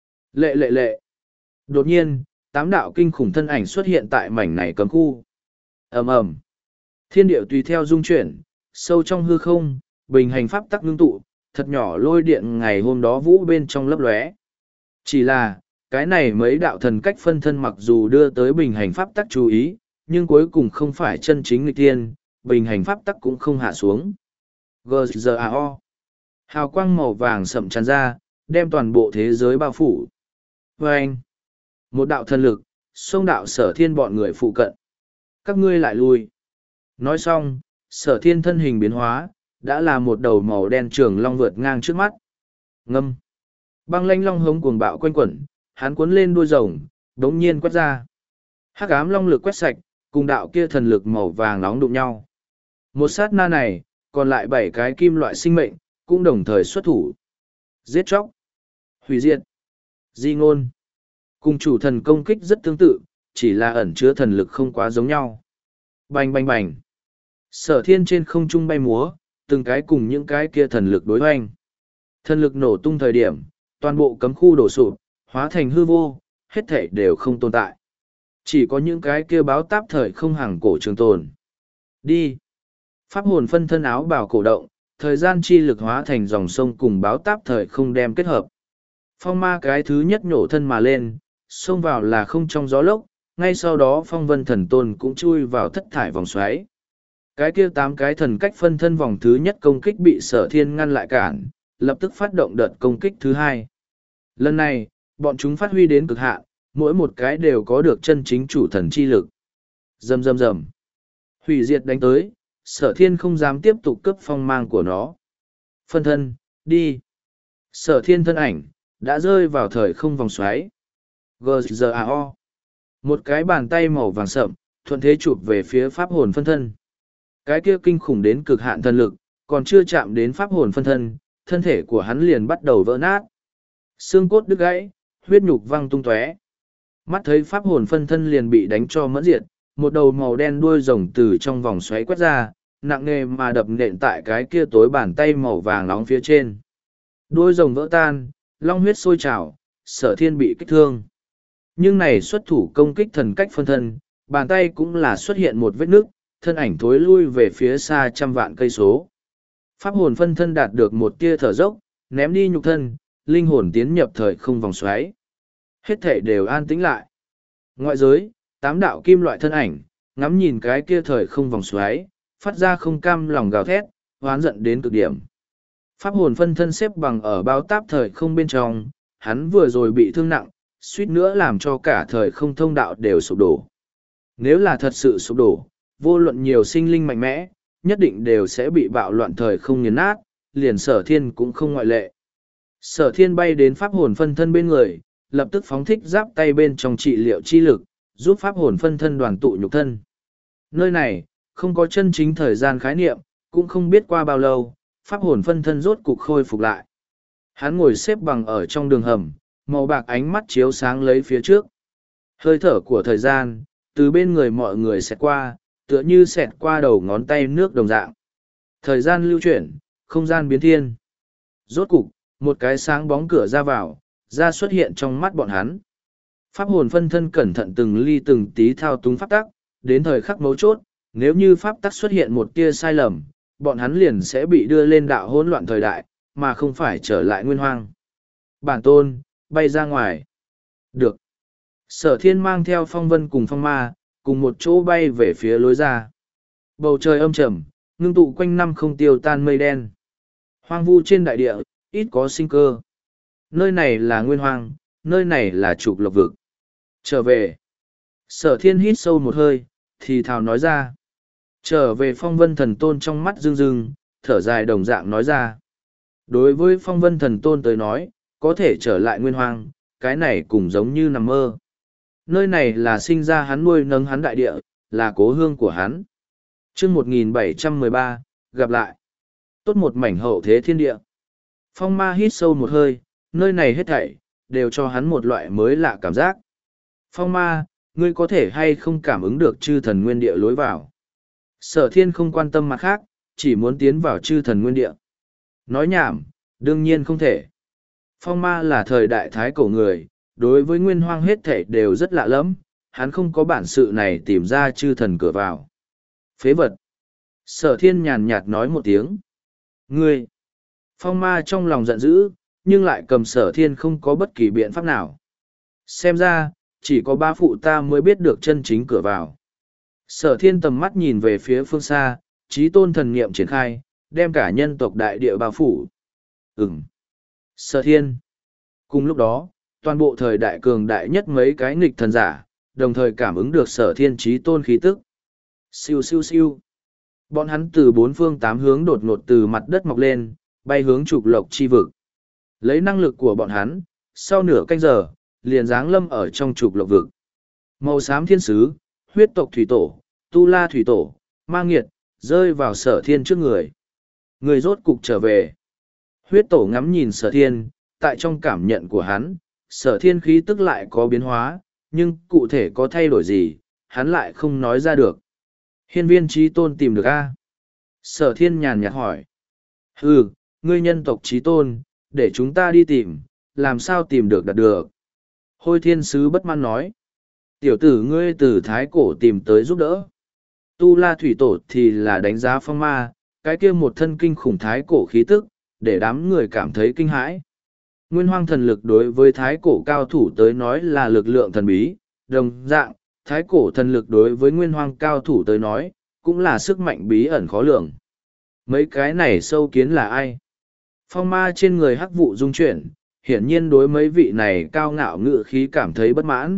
Lệ lệ lệ! Đột nhiên, tám đạo kinh khủng thân ảnh xuất hiện tại mảnh này cấm khu. ầm ầm, thiên điệu tùy theo dung chuyển, sâu trong hư không, bình hành pháp tắc ngưng tụ, thật nhỏ lôi điện ngày hôm đó vũ bên trong lấp lóe. Chỉ là, cái này mấy đạo thần cách phân thân mặc dù đưa tới bình hành pháp tắc chú ý, nhưng cuối cùng không phải chân chính nghịch tiên, bình hành pháp tắc cũng không hạ xuống. giê giê a o. Hào quang màu vàng sậm tràn ra, đem toàn bộ thế giới bao phủ. Và anh, một đạo thần lực, xông đạo sở thiên bọn người phụ cận. Các ngươi lại lui. Nói xong, sở thiên thân hình biến hóa, đã là một đầu màu đen trường long vượt ngang trước mắt. Ngâm. Băng lanh long hống cuồng bạo quanh quẩn, hắn cuốn lên đuôi rồng, đống nhiên quét ra. Hắc ám long lực quét sạch, cùng đạo kia thần lực màu vàng nóng đụng nhau. Một sát na này, còn lại bảy cái kim loại sinh mệnh, cũng đồng thời xuất thủ. Giết chóc. Hủy diệt. Di ngôn. Cùng chủ thần công kích rất tương tự, chỉ là ẩn chứa thần lực không quá giống nhau. Bành bành bành. Sở thiên trên không trung bay múa, từng cái cùng những cái kia thần lực đối hoành. Thần lực nổ tung thời điểm, toàn bộ cấm khu đổ sụp, hóa thành hư vô, hết thảy đều không tồn tại. Chỉ có những cái kia báo táp thời không hàng cổ trường tồn. Đi. Pháp hồn phân thân áo bào cổ động, thời gian chi lực hóa thành dòng sông cùng báo táp thời không đem kết hợp. Phong ma cái thứ nhất nhổ thân mà lên, xông vào là không trong gió lốc, ngay sau đó phong vân thần tôn cũng chui vào thất thải vòng xoáy. Cái kia tám cái thần cách phân thân vòng thứ nhất công kích bị sở thiên ngăn lại cản, lập tức phát động đợt công kích thứ hai. Lần này, bọn chúng phát huy đến cực hạn, mỗi một cái đều có được chân chính chủ thần chi lực. Rầm rầm rầm. Hủy diệt đánh tới, sở thiên không dám tiếp tục cướp phong mang của nó. Phân thân, đi. Sở thiên thân ảnh, đã rơi vào thời không vòng xoáy. giê giê a o. Một cái bàn tay màu vàng sậm, thuận thế chụp về phía pháp hồn phân thân. Cái kia kinh khủng đến cực hạn thần lực, còn chưa chạm đến pháp hồn phân thân, thân thể của hắn liền bắt đầu vỡ nát. Xương cốt đứt gãy, huyết nhục văng tung tóe. Mắt thấy pháp hồn phân thân liền bị đánh cho mẫn diệt, một đầu màu đen đuôi rồng từ trong vòng xoáy quét ra, nặng nề mà đập nện tại cái kia tối bàn tay màu vàng nóng phía trên. Đuôi rồng vỡ tan, long huyết sôi trào, sở thiên bị kích thương. Nhưng này xuất thủ công kích thần cách phân thân, bàn tay cũng là xuất hiện một vết nước, thân ảnh thối lui về phía xa trăm vạn cây số. Pháp hồn phân thân đạt được một tia thở dốc, ném đi nhục thân, linh hồn tiến nhập thời không vòng xoáy. Hết thể đều an tĩnh lại. Ngoại giới, tám đạo kim loại thân ảnh, ngắm nhìn cái kia thời không vòng xoáy, phát ra không cam lòng gào thét, hoán giận đến cực điểm. Pháp hồn phân thân xếp bằng ở bao táp thời không bên trong, hắn vừa rồi bị thương nặng, suýt nữa làm cho cả thời không thông đạo đều sụp đổ. Nếu là thật sự sụp đổ, vô luận nhiều sinh linh mạnh mẽ, nhất định đều sẽ bị bạo loạn thời không nghiền nát, liền sở thiên cũng không ngoại lệ. Sở thiên bay đến pháp hồn phân thân bên người, lập tức phóng thích giáp tay bên trong trị liệu chi lực, giúp pháp hồn phân thân đoàn tụ nhục thân. Nơi này, không có chân chính thời gian khái niệm, cũng không biết qua bao lâu, pháp hồn phân thân rốt cục khôi phục lại. Hắn ngồi xếp bằng ở trong đường hầm, màu bạc ánh mắt chiếu sáng lấy phía trước. Hơi thở của thời gian, từ bên người mọi người sẽ qua, tựa như xẹt qua đầu ngón tay nước đồng dạng. Thời gian lưu chuyển, không gian biến thiên. Rốt cục, một cái sáng bóng cửa ra vào, ra xuất hiện trong mắt bọn hắn. Pháp hồn phân thân cẩn thận từng ly từng tí thao túng pháp tắc, đến thời khắc mấu chốt, nếu như pháp tắc xuất hiện một tia sai lầm, bọn hắn liền sẽ bị đưa lên đạo hỗn loạn thời đại, mà không phải trở lại nguyên hoang. Bản tôn, bay ra ngoài. Được. Sở thiên mang theo phong vân cùng phong ma, cùng một chỗ bay về phía lối ra. Bầu trời âm trầm, ngưng tụ quanh năm không tiêu tan mây đen. Hoang vu trên đại địa, ít có sinh cơ. Nơi này là nguyên hoang, nơi này là trục lộc vực. Trở về. Sở thiên hít sâu một hơi, thì thào nói ra. Trở về phong vân thần tôn trong mắt rưng rưng, thở dài đồng dạng nói ra. Đối với phong vân thần tôn tới nói, có thể trở lại nguyên hoang, cái này cũng giống như nằm mơ. Nơi này là sinh ra hắn nuôi nấng hắn đại địa, là cố hương của hắn. chương một nghìn bảy trăm mười ba, gặp lại. Tốt một mảnh hậu thế thiên địa. Phong ma hít sâu một hơi, nơi này hết thảy, đều cho hắn một loại mới lạ cảm giác. Phong ma, ngươi có thể hay không cảm ứng được chư thần nguyên địa lối vào. Sở thiên không quan tâm mặt khác, chỉ muốn tiến vào chư thần nguyên địa. Nói nhảm, đương nhiên không thể. Phong ma là thời đại thái cổ người, đối với nguyên hoang hết thảy đều rất lạ lẫm, hắn không có bản sự này tìm ra chư thần cửa vào. Phế vật. Sở thiên nhàn nhạt nói một tiếng. Ngươi. Phong ma trong lòng giận dữ, nhưng lại cầm sở thiên không có bất kỳ biện pháp nào. Xem ra, chỉ có ba phụ ta mới biết được chân chính cửa vào. Sở thiên tầm mắt nhìn về phía phương xa, trí tôn thần niệm triển khai, đem cả nhân tộc đại địa bao phủ. Ừm. Sở thiên. Cùng lúc đó, toàn bộ thời đại cường đại nhất mấy cái nghịch thần giả, đồng thời cảm ứng được sở thiên trí tôn khí tức. Siêu siêu siêu. Bọn hắn từ bốn phương tám hướng đột ngột từ mặt đất mọc lên, bay hướng trục lộc chi vực. Lấy năng lực của bọn hắn, sau nửa canh giờ, liền giáng lâm ở trong trục lộc vực. Màu xám thiên sứ, huyết tộc thủy tổ, tu la thủy tổ, ma nghiệt, rơi vào sở thiên trước người. Người rốt cục trở về. Huyết tổ ngắm nhìn sở thiên, tại trong cảm nhận của hắn, sở thiên khí tức lại có biến hóa, nhưng cụ thể có thay đổi gì, hắn lại không nói ra được. Hiên viên trí tôn tìm được a? Sở thiên nhàn nhạt hỏi. Ừ, ngươi nhân tộc trí tôn, để chúng ta đi tìm, làm sao tìm được đạt được. Hôi thiên sứ bất mãn nói. Tiểu tử ngươi từ thái cổ tìm tới giúp đỡ. Tu la thủy tổ thì là đánh giá phong ma, cái kia một thân kinh khủng thái cổ khí tức, để đám người cảm thấy kinh hãi. Nguyên hoang thần lực đối với thái cổ cao thủ tới nói là lực lượng thần bí, đồng dạng, thái cổ thần lực đối với nguyên hoang cao thủ tới nói, cũng là sức mạnh bí ẩn khó lường. Mấy cái này sâu kiến là ai? Phong ma trên người hắc vụ dung chuyển, hiển nhiên đối mấy vị này cao ngạo ngự khí cảm thấy bất mãn.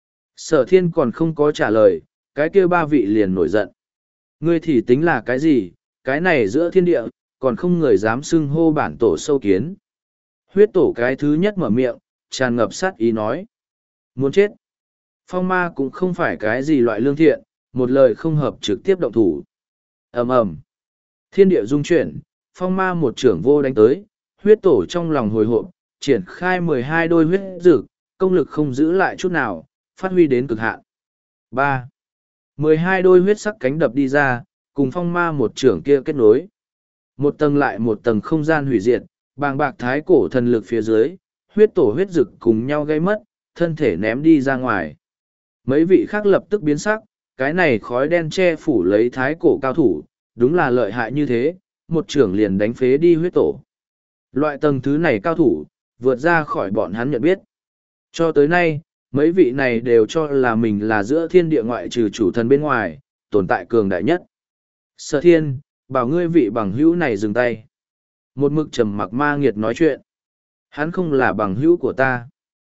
Sở thiên còn không có trả lời, cái kia ba vị liền nổi giận. Ngươi thì tính là cái gì, cái này giữa thiên địa, còn không người dám xưng hô bản tổ sâu kiến. Huyết tổ cái thứ nhất mở miệng, tràn ngập sát ý nói. Muốn chết. Phong ma cũng không phải cái gì loại lương thiện, một lời không hợp trực tiếp động thủ. ầm ầm, thiên địa rung chuyển, phong ma một trưởng vô đánh tới, huyết tổ trong lòng hồi hộp, triển khai mười hai đôi huyết dực, công lực không giữ lại chút nào, phát huy đến cực hạn. ba. mười hai đôi huyết sắc cánh đập đi ra, cùng phong ma một trưởng kia kết nối. Một tầng lại một tầng không gian hủy diệt, bàng bạc thái cổ thần lực phía dưới, huyết tổ huyết dực cùng nhau gây mất, thân thể ném đi ra ngoài. Mấy vị khác lập tức biến sắc, cái này khói đen che phủ lấy thái cổ cao thủ, đúng là lợi hại như thế, một trưởng liền đánh phế đi huyết tổ. Loại tầng thứ này cao thủ, vượt ra khỏi bọn hắn nhận biết. Cho tới nay, mấy vị này đều cho là mình là giữa thiên địa ngoại trừ chủ thần bên ngoài, tồn tại cường đại nhất. Sở thiên, bảo ngươi vị bằng hữu này dừng tay. Một mực trầm mặc ma nghiệt nói chuyện. Hắn không là bằng hữu của ta.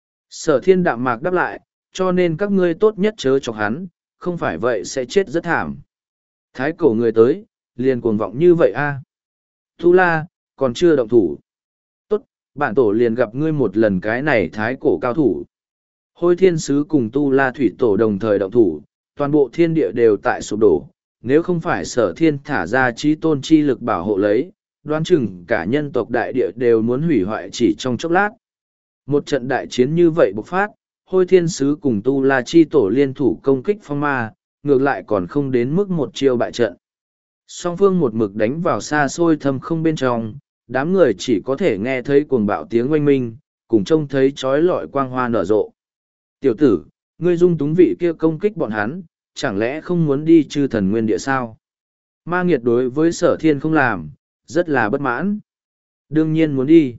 Sở thiên đạm mạc đáp lại, cho nên các ngươi tốt nhất chớ chọc hắn, không phải vậy sẽ chết rất thảm. Thái cổ người tới, liền cuồng vọng như vậy a. À. Tu la, còn chưa động thủ. Tốt, bản tổ liền gặp ngươi một lần cái này thái cổ cao thủ. Hôi thiên sứ cùng tu la thủy tổ đồng thời động thủ, toàn bộ thiên địa đều tại sụp đổ. Nếu không phải sở thiên thả ra trí tôn chi lực bảo hộ lấy, đoán chừng cả nhân tộc đại địa đều muốn hủy hoại chỉ trong chốc lát. Một trận đại chiến như vậy bộc phát, hôi thiên sứ cùng tu la chi tổ liên thủ công kích phong ma, ngược lại còn không đến mức một chiêu bại trận. Song phương một mực đánh vào xa xôi thâm không bên trong, đám người chỉ có thể nghe thấy cuồng bạo tiếng oanh minh, cùng trông thấy trói lọi quang hoa nở rộ. Tiểu tử, ngươi dung túng vị kia công kích bọn hắn, chẳng lẽ không muốn đi chư thần nguyên địa sao? Ma nghiệt đối với sở thiên không làm, rất là bất mãn. Đương nhiên muốn đi.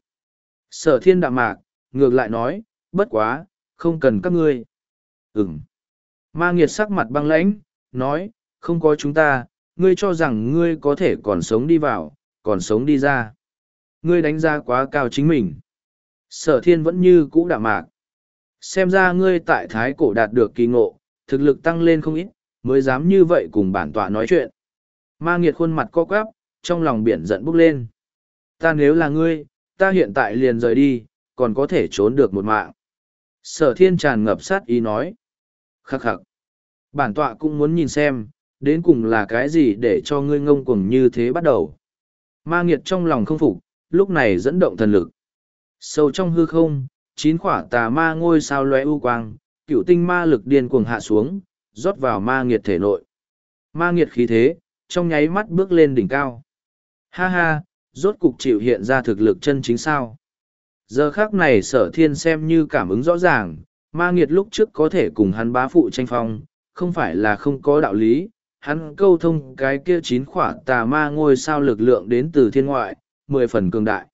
Sở thiên đạm mạc, ngược lại nói, bất quá, không cần các ngươi. Ừm. Ma nghiệt sắc mặt băng lãnh, nói, không có chúng ta, ngươi cho rằng ngươi có thể còn sống đi vào, còn sống đi ra. Ngươi đánh giá quá cao chính mình. Sở thiên vẫn như cũ đạm mạc. Xem ra ngươi tại Thái Cổ đạt được kỳ ngộ, thực lực tăng lên không ít, mới dám như vậy cùng bản tọa nói chuyện. Ma nghiệt khuôn mặt co quắp, trong lòng biển giận bốc lên. Ta nếu là ngươi, ta hiện tại liền rời đi, còn có thể trốn được một mạng. Sở thiên tràn ngập sát ý nói. Khắc khắc. Bản tọa cũng muốn nhìn xem, đến cùng là cái gì để cho ngươi ngông cuồng như thế bắt đầu. Ma nghiệt trong lòng không phục, lúc này dẫn động thần lực. Sâu trong hư không, chín khỏa tà ma ngôi sao lóe u quang, cựu tinh ma lực điên cuồng hạ xuống, rót vào ma nghiệt thể nội. Ma nghiệt khí thế, trong nháy mắt bước lên đỉnh cao. Ha ha, rốt cục chịu hiện ra thực lực chân chính sao. Giờ khác này sở thiên xem như cảm ứng rõ ràng, ma nghiệt lúc trước có thể cùng hắn bá phụ tranh phong, không phải là không có đạo lý, hắn câu thông cái kia chín khỏa tà ma ngôi sao lực lượng đến từ thiên ngoại, mười phần cường đại.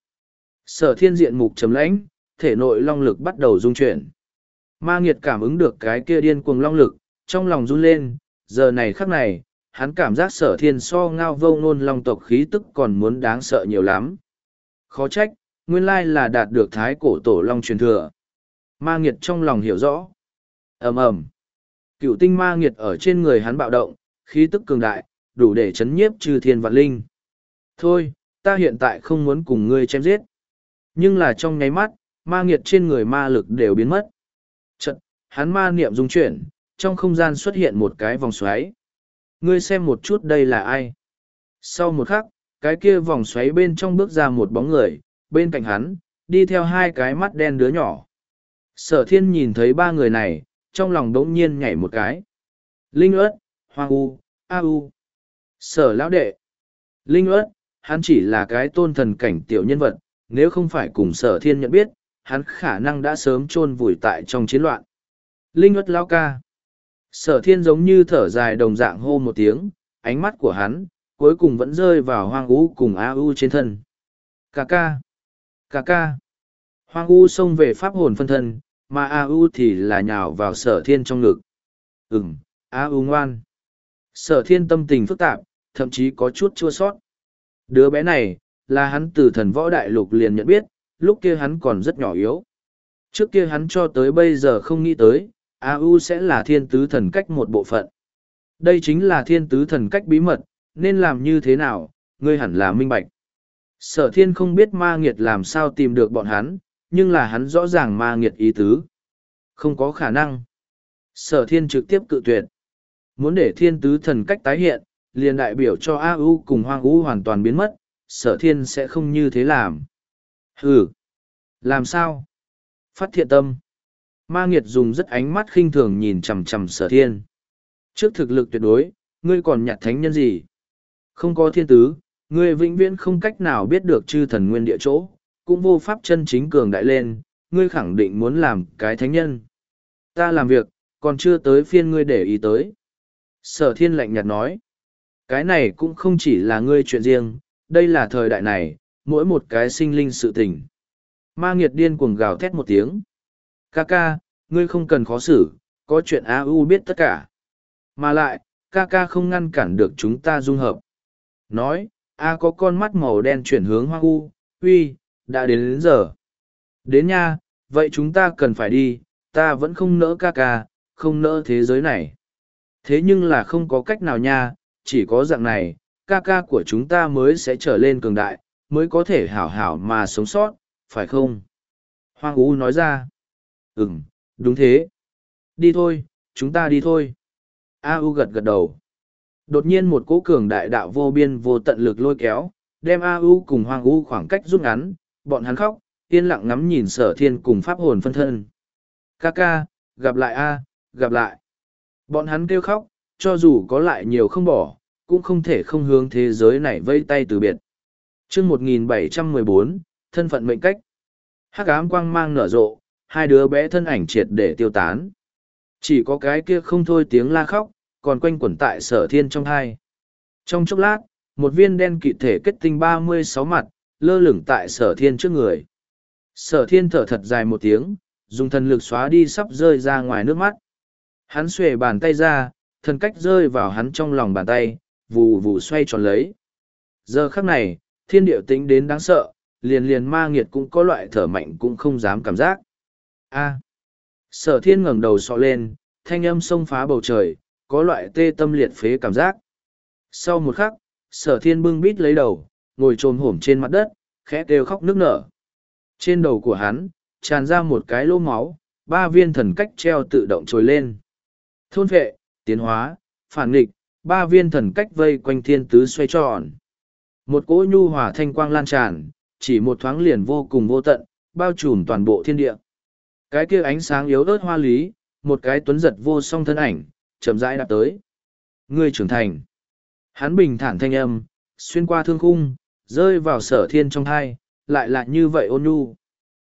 Sở thiên diện mục trầm lãnh, thể nội long lực bắt đầu rung chuyển. Ma nghiệt cảm ứng được cái kia điên cuồng long lực, trong lòng run lên, giờ này khắc này, hắn cảm giác sở thiên so ngao vô ngôn long tộc khí tức còn muốn đáng sợ nhiều lắm. Khó trách, nguyên lai là đạt được thái cổ tổ long truyền thừa. Ma nghiệt trong lòng hiểu rõ. ầm ầm, cựu tinh ma nghiệt ở trên người hắn bạo động, khí tức cường đại, đủ để chấn nhiếp chư thiên vạn linh. Thôi, ta hiện tại không muốn cùng ngươi chém giết. Nhưng là trong nháy mắt, ma nghiệt trên người ma lực đều biến mất. Chật, hắn ma niệm dung chuyển, trong không gian xuất hiện một cái vòng xoáy. Ngươi xem một chút đây là ai? Sau một khắc, cái kia vòng xoáy bên trong bước ra một bóng người, bên cạnh hắn, đi theo hai cái mắt đen đứa nhỏ. Sở thiên nhìn thấy ba người này, trong lòng đống nhiên nhảy một cái. Linh ớt, Hoang U, A U. Sở lão đệ. Linh ớt, hắn chỉ là cái tôn thần cảnh tiểu nhân vật, nếu không phải cùng sở thiên nhận biết, hắn khả năng đã sớm chôn vùi tại trong chiến loạn. Linh ớt lão ca. Sở thiên giống như thở dài đồng dạng hô một tiếng, ánh mắt của hắn, cuối cùng vẫn rơi vào Hoang U cùng A U trên thân. Cà ca. Cà ca. Hoang U xông về pháp hồn phân thân, mà A U thì là nhào vào sở thiên trong ngực. Ừm, A U ngoan. Sở thiên tâm tình phức tạp, thậm chí có chút chua sót. Đứa bé này, là hắn từ thần võ đại lục liền nhận biết, lúc kia hắn còn rất nhỏ yếu. Trước kia hắn cho tới bây giờ không nghĩ tới, A U sẽ là thiên tứ thần cách một bộ phận. Đây chính là thiên tứ thần cách bí mật, nên làm như thế nào, ngươi hẳn là minh bạch. Sở thiên không biết ma nghiệt làm sao tìm được bọn hắn, nhưng là hắn rõ ràng ma nghiệt ý tứ. Không có khả năng. Sở thiên trực tiếp cự tuyệt. Muốn để thiên tứ thần cách tái hiện, liền đại biểu cho A U cùng Hoang U hoàn toàn biến mất, sở thiên sẽ không như thế làm. Ừ. Làm sao? Phát thiện tâm. Ma nghiệt dùng rất ánh mắt khinh thường nhìn chằm chằm sở thiên. Trước thực lực tuyệt đối, ngươi còn nhặt thánh nhân gì? Không có thiên tứ, ngươi vĩnh viễn không cách nào biết được chư thần nguyên địa chỗ, cũng vô pháp chân chính cường đại lên, ngươi khẳng định muốn làm cái thánh nhân. Ta làm việc, còn chưa tới phiên ngươi để ý tới. Sở thiên lạnh nhạt nói. Cái này cũng không chỉ là ngươi chuyện riêng, đây là thời đại này, mỗi một cái sinh linh sự tình. Ma nghiệt điên cuồng gào thét một tiếng. Ca ca, ngươi không cần khó xử, có chuyện A U biết tất cả. Mà lại, ca ca không ngăn cản được chúng ta dung hợp. Nói, A có con mắt màu đen chuyển hướng Hoang U, uy, đã đến đến giờ. Đến nha, vậy chúng ta cần phải đi, ta vẫn không nỡ ca ca, không nỡ thế giới này. Thế nhưng là không có cách nào nha, chỉ có dạng này, ca ca của chúng ta mới sẽ trở lên cường đại, mới có thể hảo hảo mà sống sót, phải không? Hoang U nói ra. Ừm, đúng thế. Đi thôi, chúng ta đi thôi. A U gật gật đầu. Đột nhiên một cỗ cường đại đạo vô biên vô tận lực lôi kéo, đem A U cùng Hoang U khoảng cách rút ngắn, bọn hắn khóc, yên lặng ngắm nhìn sở thiên cùng pháp hồn phân thân. Ca ca, gặp lại A, gặp lại. Bọn hắn kêu khóc, cho dù có lại nhiều không bỏ, cũng không thể không hướng thế giới này vây tay từ biệt. chương một nghìn bảy trăm mười bốn, thân phận mệnh cách. Hắc ám quang mang nở rộ, hai đứa bé thân ảnh triệt để tiêu tán. Chỉ có cái kia không thôi tiếng la khóc, còn quanh quẩn tại Sở Thiên trong hai. Trong chốc lát, một viên đen kịt thể kết tinh ba mươi sáu mặt, lơ lửng tại Sở Thiên trước người. Sở Thiên thở thật dài một tiếng, dùng thần lực xóa đi sắp rơi ra ngoài nước mắt. Hắn xuề bàn tay ra, thần cách rơi vào hắn trong lòng bàn tay, vù vù xoay tròn lấy. Giờ khắc này, thiên điệu tĩnh đến đáng sợ, liền liền ma nghiệt cũng có loại thở mạnh cũng không dám cảm giác. A. Sở Thiên ngẩng đầu sọ lên, thanh âm xông phá bầu trời, có loại tê tâm liệt phế cảm giác. Sau một khắc, Sở Thiên bưng bít lấy đầu, ngồi trồm hổm trên mặt đất, khẽ kêu khóc nức nở. Trên đầu của hắn, tràn ra một cái lỗ máu, ba viên thần cách treo tự động trồi lên. Thôn vệ, tiến hóa, phản nghịch, ba viên thần cách vây quanh thiên tứ xoay tròn. Một cỗ nhu hòa thanh quang lan tràn, chỉ một thoáng liền vô cùng vô tận, bao trùm toàn bộ thiên địa. Cái kia ánh sáng yếu ớt hoa lý, một cái tuấn giật vô song thân ảnh, chậm rãi đạp tới. Ngươi trưởng thành. Hắn bình thản thanh âm, xuyên qua thương khung, rơi vào Sở Thiên trong thai, lại là như vậy ôn nhu.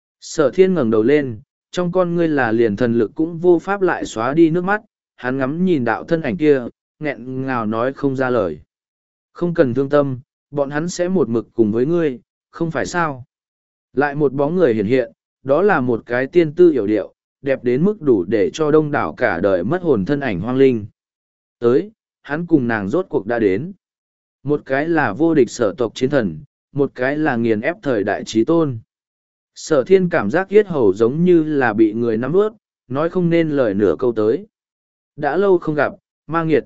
Sở Thiên ngẩng đầu lên, trong con ngươi là liền thần lực cũng vô pháp lại xóa đi nước mắt, hắn ngắm nhìn đạo thân ảnh kia, nghẹn ngào nói không ra lời. Không cần thương tâm, bọn hắn sẽ một mực cùng với ngươi, không phải sao. Lại một bóng người hiện hiện, đó là một cái tiên tư hiểu điệu, đẹp đến mức đủ để cho đông đảo cả đời mất hồn thân ảnh hoang linh. Tới, hắn cùng nàng rốt cuộc đã đến. Một cái là vô địch sở tộc chiến thần, một cái là nghiền ép thời đại trí tôn. Sở Thiên cảm giác yết hầu giống như là bị người nắm ướt, nói không nên lời nửa câu tới. Đã lâu không gặp, ma nghiệt.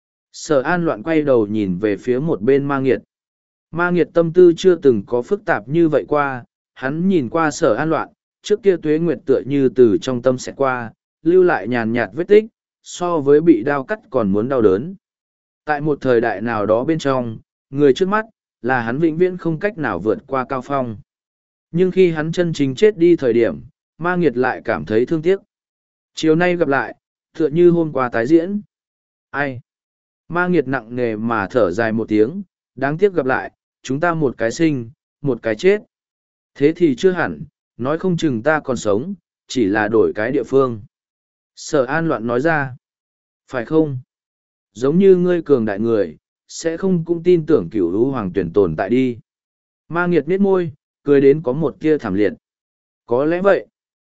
Sở An Loạn quay đầu nhìn về phía một bên ma nghiệt. Ma nghiệt tâm tư chưa từng có phức tạp như vậy qua, hắn nhìn qua Sở An Loạn, trước kia tuế nguyệt tựa như từ trong tâm sẽ qua, lưu lại nhàn nhạt vết tích, so với bị đao cắt còn muốn đau đớn. Tại một thời đại nào đó bên trong, người trước mắt, là hắn vĩnh viễn không cách nào vượt qua cao phong. Nhưng khi hắn chân chính chết đi thời điểm, ma nghiệt lại cảm thấy thương tiếc. Chiều nay gặp lại, tựa như hôm qua tái diễn. Ai? Ma nghiệt nặng nề mà thở dài một tiếng, đáng tiếc gặp lại, chúng ta một cái sinh, một cái chết. Thế thì chưa hẳn, nói không chừng ta còn sống, chỉ là đổi cái địa phương. Sở An Loạn nói ra. Phải không? Giống như ngươi cường đại người, sẽ không cũng tin tưởng cửu lũ hoàng tuyển tồn tại đi. Ma nghiệt miết môi, cười đến có một tia thảm liệt. Có lẽ vậy.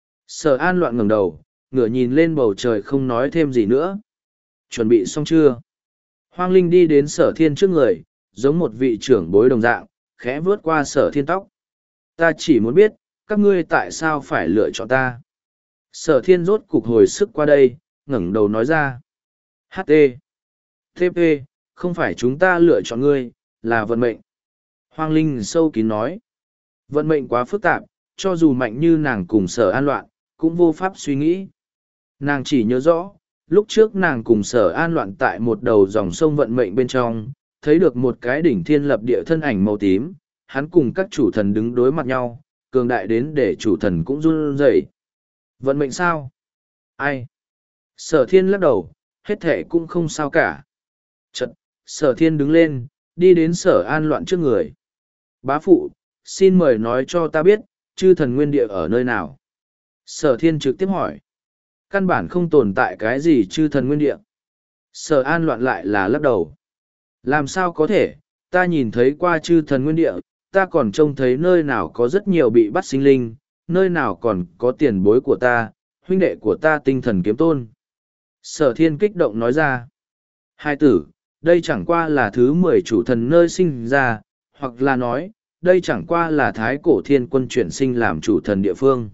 Sở An Loạn ngẩng đầu, ngửa nhìn lên bầu trời không nói thêm gì nữa. Chuẩn bị xong chưa? Hoang Linh đi đến Sở Thiên trước người, giống một vị trưởng bối đồng dạng, khẽ vướt qua Sở Thiên tóc. Ta chỉ muốn biết, các ngươi tại sao phải lựa chọn ta? Sở Thiên rốt cục hồi sức qua đây, ngẩng đầu nói ra. hát tê. tê pê, không phải chúng ta lựa chọn ngươi, là vận mệnh. Hoang Linh sâu kín nói. Vận mệnh quá phức tạp, cho dù mạnh như nàng cùng Sở An Loạn, cũng vô pháp suy nghĩ. Nàng chỉ nhớ rõ, lúc trước nàng cùng Sở An Loạn tại một đầu dòng sông vận mệnh bên trong, thấy được một cái đỉnh thiên lập địa thân ảnh màu tím, hắn cùng các chủ thần đứng đối mặt nhau, cường đại đến để chủ thần cũng run rẩy. Vận mệnh sao? Ai? Sở Thiên lắc đầu, hết thể cũng không sao cả. Chật, Sở Thiên đứng lên, đi đến Sở An Loạn trước người. Bá phụ, xin mời nói cho ta biết, chư thần nguyên địa ở nơi nào? Sở Thiên trực tiếp hỏi. Căn bản không tồn tại cái gì chư thần nguyên địa. Sở An Loạn lại là lắc đầu. Làm sao có thể, ta nhìn thấy qua chư thần nguyên địa, ta còn trông thấy nơi nào có rất nhiều bị bắt sinh linh, nơi nào còn có tiền bối của ta, huynh đệ của ta tinh thần kiếm tôn. Sở Thiên kích động nói ra. Hai tử, đây chẳng qua là thứ mười chủ thần nơi sinh ra, hoặc là nói, đây chẳng qua là thái cổ thiên quân chuyển sinh làm chủ thần địa phương.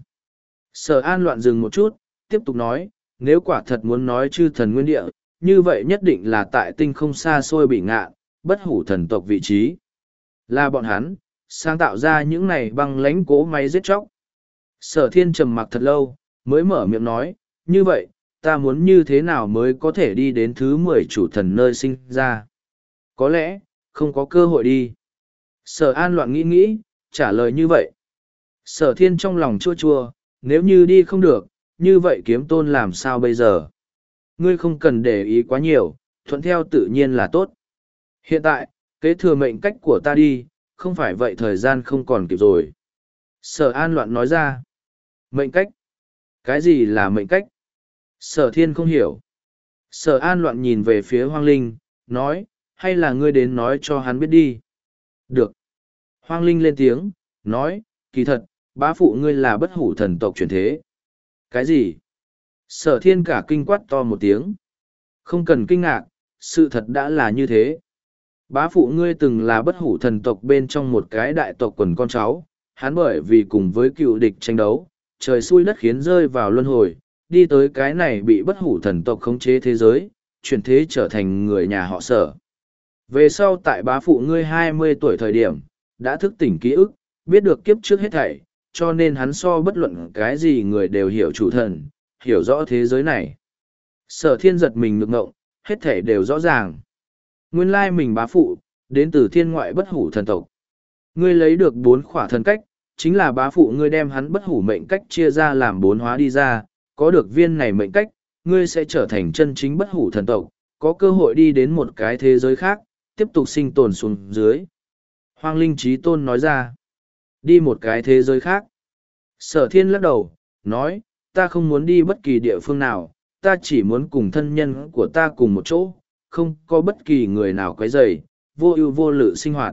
Sở An Loạn dừng một chút, tiếp tục nói, nếu quả thật muốn nói chư thần nguyên địa, như vậy nhất định là tại tinh không xa xôi bị ngạn, bất hủ thần tộc vị trí. Là bọn hắn, sáng tạo ra những này băng lãnh cố máy giết chóc. Sở Thiên trầm mặc thật lâu, mới mở miệng nói, như vậy, ta muốn như thế nào mới có thể đi đến thứ mười chủ thần nơi sinh ra? Có lẽ, không có cơ hội đi. Sở An Loạn nghĩ nghĩ, trả lời như vậy. Sở Thiên trong lòng chua chua, nếu như đi không được, như vậy kiếm tôn làm sao bây giờ? Ngươi không cần để ý quá nhiều, thuận theo tự nhiên là tốt. Hiện tại, kế thừa mệnh cách của ta đi, không phải vậy thời gian không còn kịp rồi. Sở An Loạn nói ra. Mệnh cách? Cái gì là mệnh cách? Sở Thiên không hiểu. Sở An Loạn nhìn về phía Hoang Linh, nói, hay là ngươi đến nói cho hắn biết đi. Được. Hoang Linh lên tiếng, nói, kỳ thật, bá phụ ngươi là bất hủ thần tộc chuyển thế. Cái gì? Sở Thiên cả kinh quát to một tiếng. Không cần kinh ngạc, sự thật đã là như thế. Bá phụ ngươi từng là bất hủ thần tộc bên trong một cái đại tộc quần con cháu, hắn bởi vì cùng với cựu địch tranh đấu, trời xui đất khiến rơi vào luân hồi, đi tới cái này bị bất hủ thần tộc khống chế thế giới, chuyển thế trở thành người nhà họ Sở. Về sau tại bá phụ ngươi hai mươi tuổi thời điểm, đã thức tỉnh ký ức, biết được kiếp trước hết thảy, cho nên hắn so bất luận cái gì người đều hiểu chủ thần, hiểu rõ thế giới này. Sở Thiên giật mình ngực ngộng, hết thảy đều rõ ràng. Nguyên lai mình bá phụ, đến từ thiên ngoại bất hủ thần tộc. Ngươi lấy được bốn khỏa thần cách, chính là bá phụ ngươi đem hắn bất hủ mệnh cách chia ra làm bốn hóa đi ra, có được viên này mệnh cách, ngươi sẽ trở thành chân chính bất hủ thần tộc, có cơ hội đi đến một cái thế giới khác, tiếp tục sinh tồn xuống dưới. Hoang Linh Chí Tôn nói ra, đi một cái thế giới khác. Sở Thiên lắc đầu, nói, ta không muốn đi bất kỳ địa phương nào, ta chỉ muốn cùng thân nhân của ta cùng một chỗ, không có bất kỳ người nào quấy rầy, vô ưu vô lự sinh hoạt.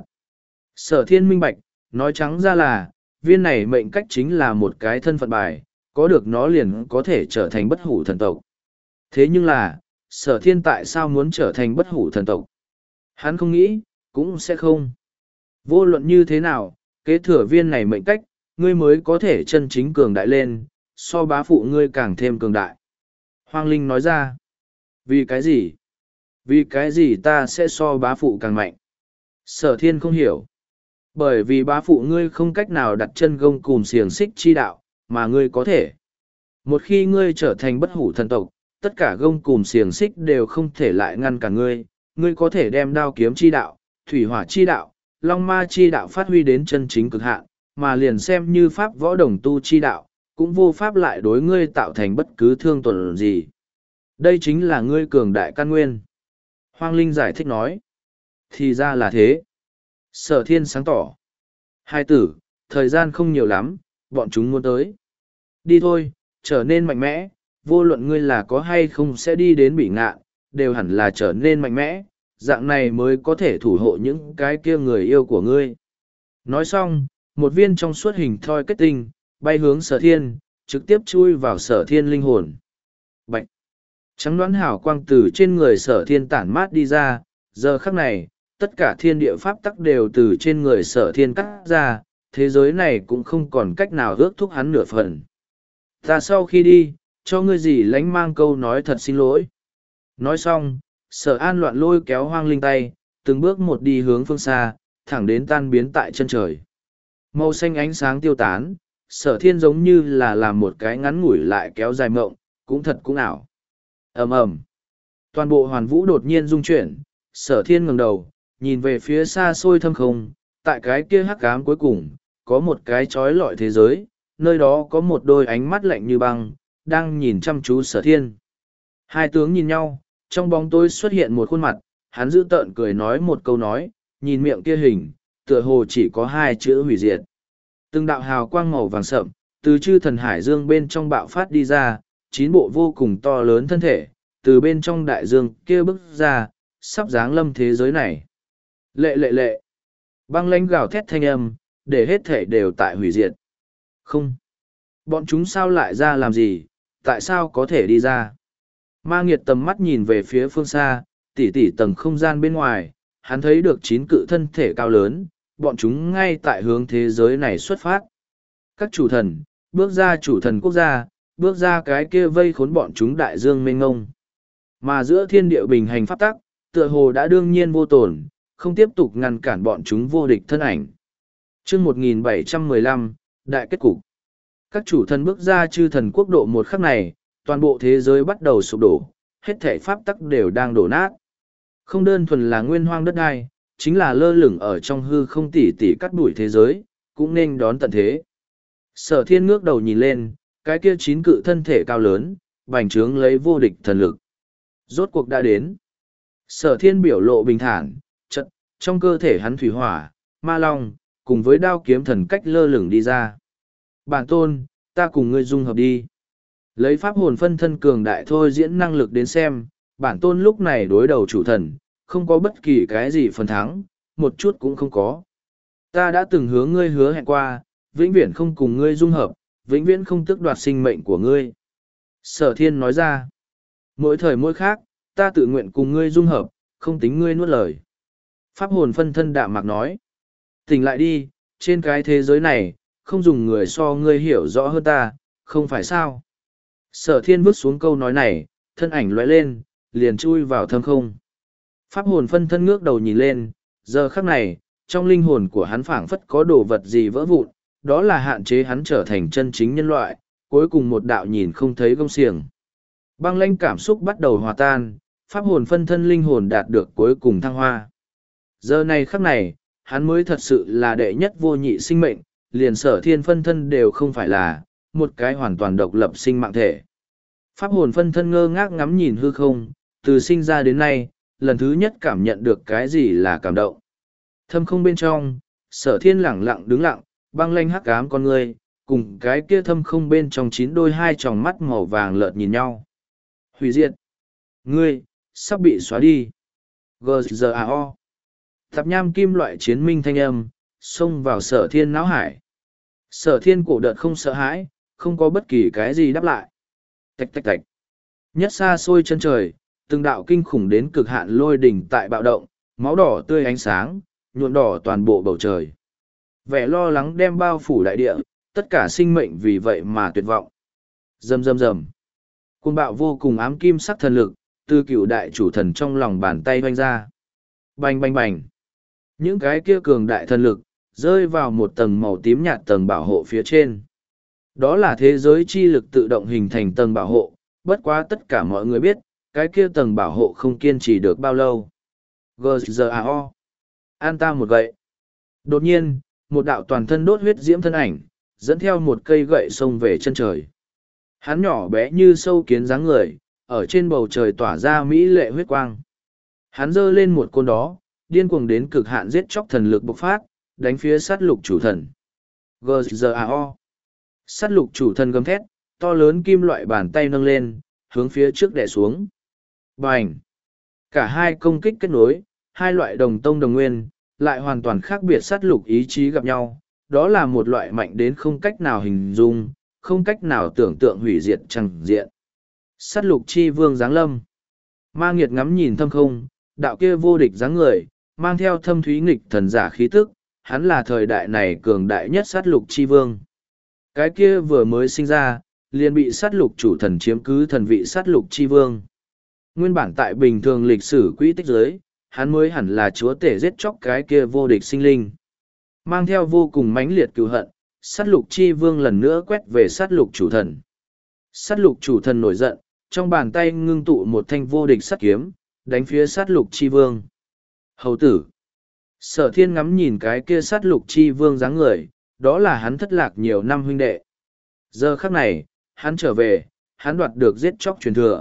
Sở Thiên minh bạch, nói trắng ra là, viên này mệnh cách chính là một cái thân phận bài, có được nó liền có thể trở thành bất hủ thần tộc. Thế nhưng là, Sở Thiên tại sao muốn trở thành bất hủ thần tộc? Hắn không nghĩ, cũng sẽ không. Vô luận như thế nào, kế thừa viên này mệnh cách, ngươi mới có thể chân chính cường đại lên, so bá phụ ngươi càng thêm cường đại. Hoang Linh nói ra, vì cái gì? Vì cái gì ta sẽ so bá phụ càng mạnh? Sở Thiên không hiểu. Bởi vì bá phụ ngươi không cách nào đặt chân gông cùm xiềng xích chi đạo, mà ngươi có thể. Một khi ngươi trở thành bất hủ thần tộc, tất cả gông cùm xiềng xích đều không thể lại ngăn cả ngươi, ngươi có thể đem đao kiếm chi đạo, thủy hỏa chi đạo, long ma chi đạo phát huy đến chân chính cực hạn, mà liền xem như pháp võ đồng tu chi đạo, cũng vô pháp lại đối ngươi tạo thành bất cứ thương tổn gì. Đây chính là ngươi cường đại căn nguyên. Hoang Linh giải thích nói. Thì ra là thế. Sở Thiên sáng tỏ. Hai tử, thời gian không nhiều lắm, bọn chúng muốn tới. Đi thôi, trở nên mạnh mẽ, vô luận ngươi là có hay không sẽ đi đến bị ngạn, đều hẳn là trở nên mạnh mẽ, dạng này mới có thể thủ hộ những cái kia người yêu của ngươi. Nói xong, một viên trong suốt hình thoi kết tinh, bay hướng Sở Thiên, trực tiếp chui vào Sở Thiên linh hồn. Bạch! Trắng đoán hào quang từ trên người Sở Thiên tản mát đi ra, giờ khắc này, tất cả thiên địa pháp tắc đều từ trên người Sở Thiên cắt ra, thế giới này cũng không còn cách nào ước thúc hắn nửa phần. Ta sau khi đi, cho ngươi gì lánh mang câu nói thật xin lỗi. Nói xong, Sở An Loạn lôi kéo Hoang Linh tay, từng bước một đi hướng phương xa, thẳng đến tan biến tại chân trời. Màu xanh ánh sáng tiêu tán, Sở Thiên giống như là làm một cái ngắn ngủi lại kéo dài mộng, cũng thật cũng ảo. Ầm ầm. Toàn bộ hoàn vũ đột nhiên rung chuyển, Sở Thiên ngẩng đầu, nhìn về phía xa xôi thâm không, tại cái kia hắc ám cuối cùng, có một cái trói lọi thế giới, nơi đó có một đôi ánh mắt lạnh như băng, đang nhìn chăm chú Sở Thiên. Hai tướng nhìn nhau, trong bóng tối xuất hiện một khuôn mặt, hắn giữ tợn cười nói một câu nói, nhìn miệng kia hình, tựa hồ chỉ có hai chữ hủy diệt. Từng đạo hào quang màu vàng sậm, từ chư thần hải dương bên trong bạo phát đi ra, chín bộ vô cùng to lớn thân thể, từ bên trong đại dương kia bước ra, sắp giáng lâm thế giới này. Lệ lệ lệ, băng lãnh gào thét thanh âm, để hết thể đều tại hủy diệt. Không, bọn chúng sao lại ra làm gì, tại sao có thể đi ra? Ma Nghiệt tầm mắt nhìn về phía phương xa, tỉ tỉ tầng không gian bên ngoài, hắn thấy được chín cự thân thể cao lớn, bọn chúng ngay tại hướng thế giới này xuất phát. Các chủ thần, bước ra chủ thần quốc gia, bước ra cái kia vây khốn bọn chúng đại dương mênh ngông. Mà giữa thiên địa bình hành pháp tắc, tựa hồ đã đương nhiên vô tổn, không tiếp tục ngăn cản bọn chúng vô địch thân ảnh. Chương một nghìn bảy trăm mười lăm, Đại kết cục. Các chủ thần bước ra chư thần quốc độ một khắc này, toàn bộ thế giới bắt đầu sụp đổ, hết thể pháp tắc đều đang đổ nát. Không đơn thuần là nguyên hoang đất đai, chính là lơ lửng ở trong hư không tỉ tỉ cắt đuổi thế giới, cũng nên đón tận thế. Sở Thiên ngước đầu nhìn lên, cái kia chín cự thân thể cao lớn, bành trướng lấy vô địch thần lực. Rốt cuộc đã đến. Sở thiên biểu lộ bình thản, chật, trong cơ thể hắn thủy hỏa, ma long, cùng với đao kiếm thần cách lơ lửng đi ra. Bản tôn, ta cùng ngươi dung hợp đi. Lấy pháp hồn phân thân cường đại thôi diễn năng lực đến xem, bản tôn lúc này đối đầu chủ thần, không có bất kỳ cái gì phần thắng, một chút cũng không có. Ta đã từng hướng ngươi hứa hẹn qua, vĩnh viễn không cùng ngươi dung hợp, vĩnh viễn không tước đoạt sinh mệnh của ngươi. Sở thiên nói ra, mỗi thời mỗi khác, ta tự nguyện cùng ngươi dung hợp, không tính ngươi nuốt lời. Pháp hồn phân thân đạm mạc nói, tỉnh lại đi, trên cái thế giới này, không dùng người so ngươi hiểu rõ hơn ta, không phải sao. Sở thiên vứt xuống câu nói này, thân ảnh lóe lên, liền chui vào thâm không. Pháp hồn phân thân ngước đầu nhìn lên, giờ khắc này, trong linh hồn của hắn phảng phất có đồ vật gì vỡ vụn, đó là hạn chế hắn trở thành chân chính nhân loại, cuối cùng một đạo nhìn không thấy gông xiềng. Băng lãnh cảm xúc bắt đầu hòa tan, pháp hồn phân thân linh hồn đạt được cuối cùng thăng hoa. Giờ này khắc này, hắn mới thật sự là đệ nhất vô nhị sinh mệnh, liền sở thiên phân thân đều không phải là, một cái hoàn toàn độc lập sinh mạng thể. Pháp hồn phân thân ngơ ngác ngắm nhìn hư không, từ sinh ra đến nay, lần thứ nhất cảm nhận được cái gì là cảm động. Thâm không bên trong, sở thiên lẳng lặng đứng lặng, băng lanh hắc ám con người, cùng cái kia thâm không bên trong chín đôi hai tròng mắt màu vàng lợt nhìn nhau. Hủy diệt. Ngươi, sắp bị xóa đi. giê giê a o. Tạp nham kim loại chiến minh thanh âm, xông vào sở thiên não hải. Sở thiên cổ đợt không sợ hãi, không có bất kỳ cái gì đáp lại. Tạch tạch tạch. Nhất xa xôi chân trời, từng đạo kinh khủng đến cực hạn lôi đỉnh tại bạo động, máu đỏ tươi ánh sáng, nhuộm đỏ toàn bộ bầu trời. Vẻ lo lắng đem bao phủ đại địa, tất cả sinh mệnh vì vậy mà tuyệt vọng. Rầm rầm rầm. Côn bạo vô cùng ám kim sắc thần lực, từ cựu đại chủ thần trong lòng bàn tay hoanh ra. Bành bành bành. Những cái kia cường đại thần lực, rơi vào một tầng màu tím nhạt tầng bảo hộ phía trên. Đó là thế giới chi lực tự động hình thành tầng bảo hộ, bất quá tất cả mọi người biết, cái kia tầng bảo hộ không kiên trì được bao lâu. giê giê a o. An ta một gậy. Đột nhiên, một đạo toàn thân đốt huyết diễm thân ảnh, dẫn theo một cây gậy xông về chân trời. Hắn nhỏ bé như sâu kiến dáng người, ở trên bầu trời tỏa ra mỹ lệ huyết quang. Hắn giơ lên một côn đó, điên cuồng đến cực hạn giết chóc thần lực bộc phát, đánh phía sát lục chủ thần. giê giê a o. Sát lục chủ thần gầm thét, to lớn kim loại bàn tay nâng lên, hướng phía trước đè xuống. Bành! Cả hai công kích kết nối, hai loại đồng tông đồng nguyên, lại hoàn toàn khác biệt sát lục ý chí gặp nhau. Đó là một loại mạnh đến không cách nào hình dung, không cách nào tưởng tượng hủy diệt chẳng diện. Sát lục chi vương giáng lâm. Ma nghiệt ngắm nhìn thâm không, đạo kia vô địch dáng người, mang theo thâm thúy nghịch thần giả khí tức, hắn là thời đại này cường đại nhất sát lục chi vương. Cái kia vừa mới sinh ra, liền bị sát lục chủ thần chiếm cứ thần vị sát lục chi vương. Nguyên bản tại bình thường lịch sử quỹ tích giới, hắn mới hẳn là chúa tể giết chóc cái kia vô địch sinh linh. Mang theo vô cùng mãnh liệt cừu hận, sát lục chi vương lần nữa quét về sát lục chủ thần. Sát lục chủ thần nổi giận, trong bàn tay ngưng tụ một thanh vô địch sát kiếm, đánh phía sát lục chi vương. Hầu tử. Sở thiên ngắm nhìn cái kia sát lục chi vương dáng người, đó là hắn thất lạc nhiều năm huynh đệ. Giờ khắc này, hắn trở về, hắn đoạt được giết chóc truyền thừa.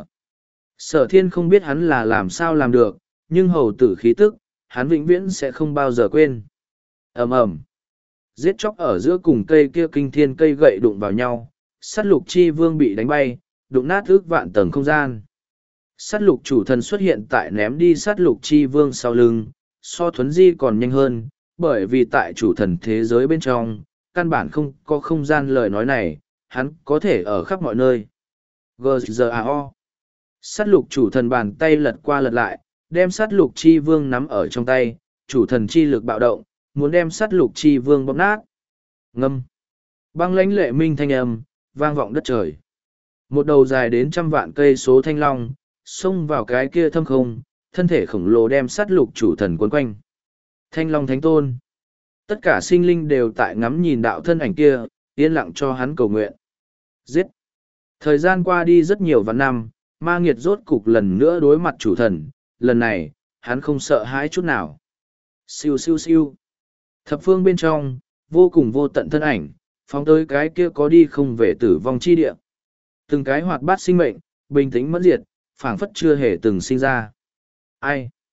Sở thiên không biết hắn là làm sao làm được, nhưng hầu tử khí tức, hắn vĩnh viễn sẽ không bao giờ quên. Ầm ầm. Giết chóc ở giữa cùng cây kia kinh thiên cây gậy đụng vào nhau, sát lục chi vương bị đánh bay, đụng nát ước vạn tầng không gian. Sát lục chủ thần xuất hiện tại ném đi sát lục chi vương sau lưng, so thuấn di còn nhanh hơn, bởi vì tại chủ thần thế giới bên trong, căn bản không có không gian lời nói này, hắn có thể ở khắp mọi nơi. giê giê a o. Sát lục chủ thần bàn tay lật qua lật lại, đem sát lục chi vương nắm ở trong tay, chủ thần chi lực bạo động, muốn đem sát lục chi vương bóp nát. Ngâm. Băng lãnh lệ minh thanh âm, vang vọng đất trời. Một đầu dài đến trăm vạn cây số thanh long, xông vào cái kia thâm không, thân thể khổng lồ đem sát lục chủ thần quấn quanh. Thanh long thánh tôn. Tất cả sinh linh đều tại ngắm nhìn đạo thân ảnh kia, yên lặng cho hắn cầu nguyện. Giết. Thời gian qua đi rất nhiều vạn năm, ma nghiệt rốt cục lần nữa đối mặt chủ thần, lần này, hắn không sợ hãi chút nào. Siêu siêu siêu. Thập phương bên trong, vô cùng vô tận thân ảnh, phóng tới cái kia có đi không về tử vong chi địa. Từng cái hoạt bát sinh mệnh, bình tĩnh mẫn diệt, phảng phất chưa hề từng sinh ra. Ai?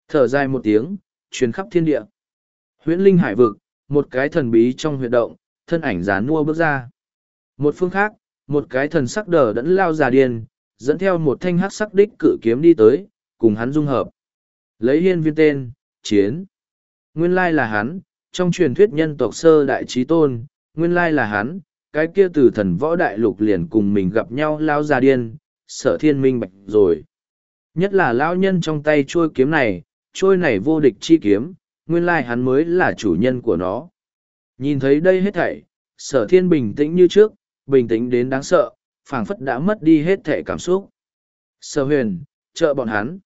Thở dài một tiếng, truyền khắp thiên địa. Huyễn linh hải vực, một cái thần bí trong huyệt động, thân ảnh gián mua bước ra. Một phương khác, một cái thần sắc đờ đẫn lao già điên, dẫn theo một thanh hắc sắc đích cự kiếm đi tới, cùng hắn dung hợp. Lấy hiên viên tên, chiến. Nguyên lai là hắn, trong truyền thuyết nhân tộc sơ đại trí tôn, nguyên lai là hắn, cái kia từ thần võ đại lục liền cùng mình gặp nhau lao già điên, sở thiên minh bạch rồi. Nhất là lão nhân trong tay trôi kiếm này, trôi này vô địch chi kiếm, nguyên lai hắn mới là chủ nhân của nó. Nhìn thấy đây hết thảy, sở thiên bình tĩnh như trước, bình tĩnh đến đáng sợ, phảng phất đã mất đi hết thảy cảm xúc. Sở huyền, trợ bọn hắn.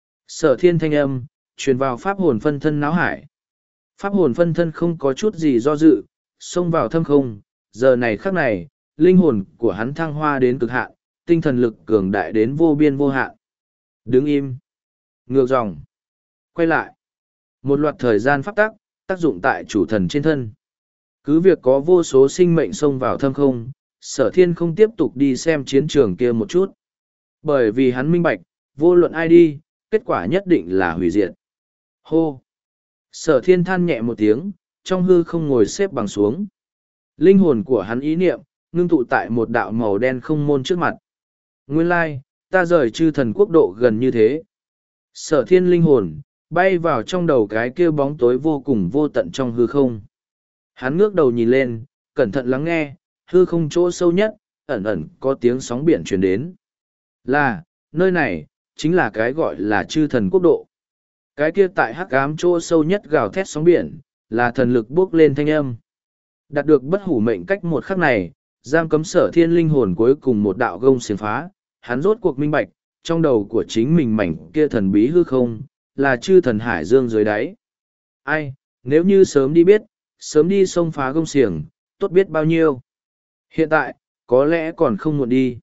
Sở thiên thanh âm, truyền vào pháp hồn phân thân náo hải. Pháp hồn phân thân không có chút gì do dự, xông vào thâm không, giờ này khắc này, linh hồn của hắn thăng hoa đến cực hạn, tinh thần lực cường đại đến vô biên vô hạn. Đứng im. Ngược dòng. Quay lại. Một loạt thời gian pháp tắc, tác dụng tại chủ thần trên thân. Cứ việc có vô số sinh mệnh xông vào thâm không, sở thiên không tiếp tục đi xem chiến trường kia một chút. Bởi vì hắn minh bạch, vô luận ai đi, kết quả nhất định là hủy diệt. Hô! Sở thiên than nhẹ một tiếng, trong hư không ngồi xếp bằng xuống. Linh hồn của hắn ý niệm, ngưng tụ tại một đạo màu đen không môn trước mặt. Nguyên lai, ta rời chư thần quốc độ gần như thế. Sở thiên linh hồn, bay vào trong đầu cái kia bóng tối vô cùng vô tận trong hư không. Hắn ngước đầu nhìn lên, cẩn thận lắng nghe, hư không chỗ sâu nhất, ẩn ẩn có tiếng sóng biển truyền đến. Là, nơi này, chính là cái gọi là chư thần quốc độ. Cái kia tại hắc ám chỗ sâu nhất gào thét sóng biển, là thần lực bước lên thanh âm. Đạt được bất hủ mệnh cách một khắc này, giam cấm sở thiên linh hồn cuối cùng một đạo gông xiềng phá, hắn rốt cuộc minh bạch, trong đầu của chính mình mảnh kia thần bí hư không, là chư thần hải dương dưới đáy. Ai, nếu như sớm đi biết, sớm đi xông phá gông xiềng, tốt biết bao nhiêu. Hiện tại, có lẽ còn không muộn đi.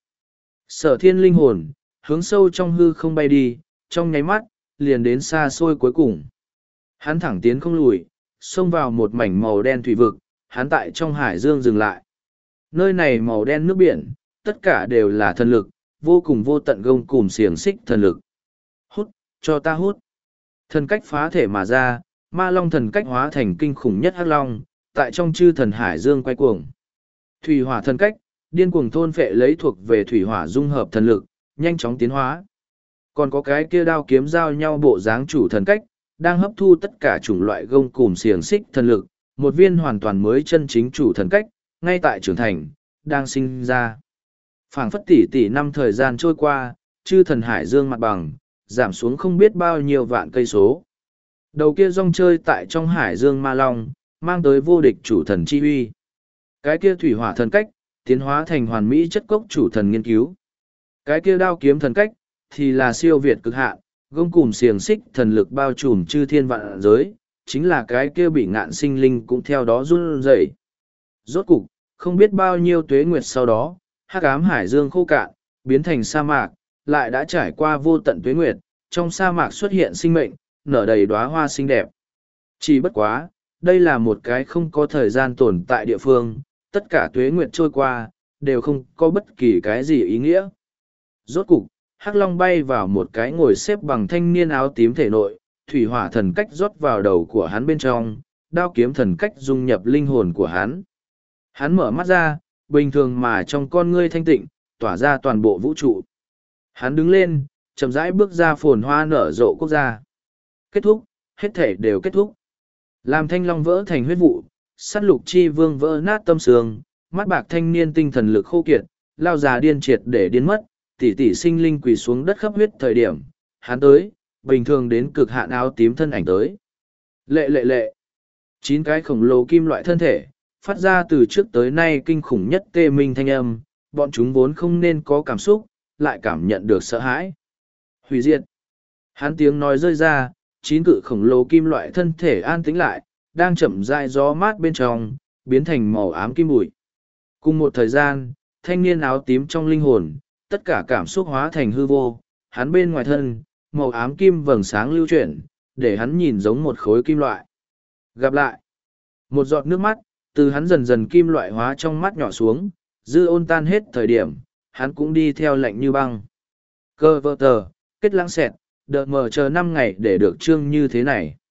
Sở thiên linh hồn, hướng sâu trong hư không bay đi, trong nháy mắt, liền đến xa xôi cuối cùng. Hắn thẳng tiến không lùi, xông vào một mảnh màu đen thủy vực, hắn tại trong hải dương dừng lại. Nơi này màu đen nước biển, tất cả đều là thần lực, vô cùng vô tận gông cùm xiềng xích thần lực. Hút, cho ta hút. Thần cách phá thể mà ra, ma long thần cách hóa thành kinh khủng nhất hắc long, tại trong chư thần hải dương quay cuồng. Thủy hỏa thần cách, điên cuồng thôn phệ lấy thuộc về thủy hỏa dung hợp thần lực, nhanh chóng tiến hóa. Còn có cái kia đao kiếm giao nhau bộ dáng chủ thần cách, đang hấp thu tất cả chủng loại gông cùm xiềng xích thần lực, một viên hoàn toàn mới chân chính chủ thần cách, ngay tại trưởng thành, đang sinh ra. Phảng phất tỷ tỷ năm thời gian trôi qua, chư thần hải dương mặt bằng, giảm xuống không biết bao nhiêu vạn cây số. Đầu kia rong chơi tại trong hải dương ma long, mang tới vô địch chủ thần chi uy. Cái kia thủy hỏa thần cách, tiến hóa thành hoàn mỹ chất cốc chủ thần nghiên cứu. Cái kia đao kiếm thần cách, thì là siêu việt cực hạn, gông cùm xiềng xích thần lực bao trùm chư thiên vạn giới, chính là cái kia bị ngạn sinh linh cũng theo đó run rẩy. Rốt cục, không biết bao nhiêu tuế nguyệt sau đó, hắc ám hải dương khô cạn, biến thành sa mạc, lại đã trải qua vô tận tuế nguyệt, trong sa mạc xuất hiện sinh mệnh, nở đầy đóa hoa xinh đẹp. Chỉ bất quá, đây là một cái không có thời gian tồn tại địa phương, tất cả tuế nguyệt trôi qua, đều không có bất kỳ cái gì ý nghĩa. Rốt cục, hắc long bay vào một cái ngồi xếp bằng thanh niên áo tím thể nội, thủy hỏa thần cách rót vào đầu của hắn bên trong, đao kiếm thần cách dung nhập linh hồn của hắn. Hắn mở mắt ra, bình thường mà trong con ngươi thanh tịnh, tỏa ra toàn bộ vũ trụ. Hắn đứng lên, chậm rãi bước ra phồn hoa nở rộ quốc gia. Kết thúc, hết thể đều kết thúc. Làm thanh long vỡ thành huyết vụ, sắt lục chi vương vỡ nát tâm sương, mắt bạc thanh niên tinh thần lực khô kiệt, lao già điên triệt để điên mất, tỷ tỷ sinh linh quỳ xuống đất khắp huyết thời điểm. Hắn tới, bình thường đến cực hạn áo tím thân ảnh tới. Lệ lệ lệ. Chín cái khổng lồ kim loại thân thể, phát ra từ trước tới nay kinh khủng nhất tê minh thanh âm, bọn chúng vốn không nên có cảm xúc, lại cảm nhận được sợ hãi. Hủy diệt. Hắn tiếng nói rơi ra, chín cự khổng lồ kim loại thân thể an tĩnh lại, đang chậm rãi gió mát bên trong, biến thành màu ám kim bụi. Cùng một thời gian, thanh niên áo tím trong linh hồn, tất cả cảm xúc hóa thành hư vô, hắn bên ngoài thân, màu ám kim vầng sáng lưu chuyển, để hắn nhìn giống một khối kim loại. Gặp lại. Một giọt nước mắt, từ hắn dần dần kim loại hóa trong mắt nhỏ xuống, dư ôn tan hết thời điểm, hắn cũng đi theo lạnh như băng. Cơ vơ tờ, kết lãng xẹt, đợt mờ chờ năm ngày để được chương như thế này.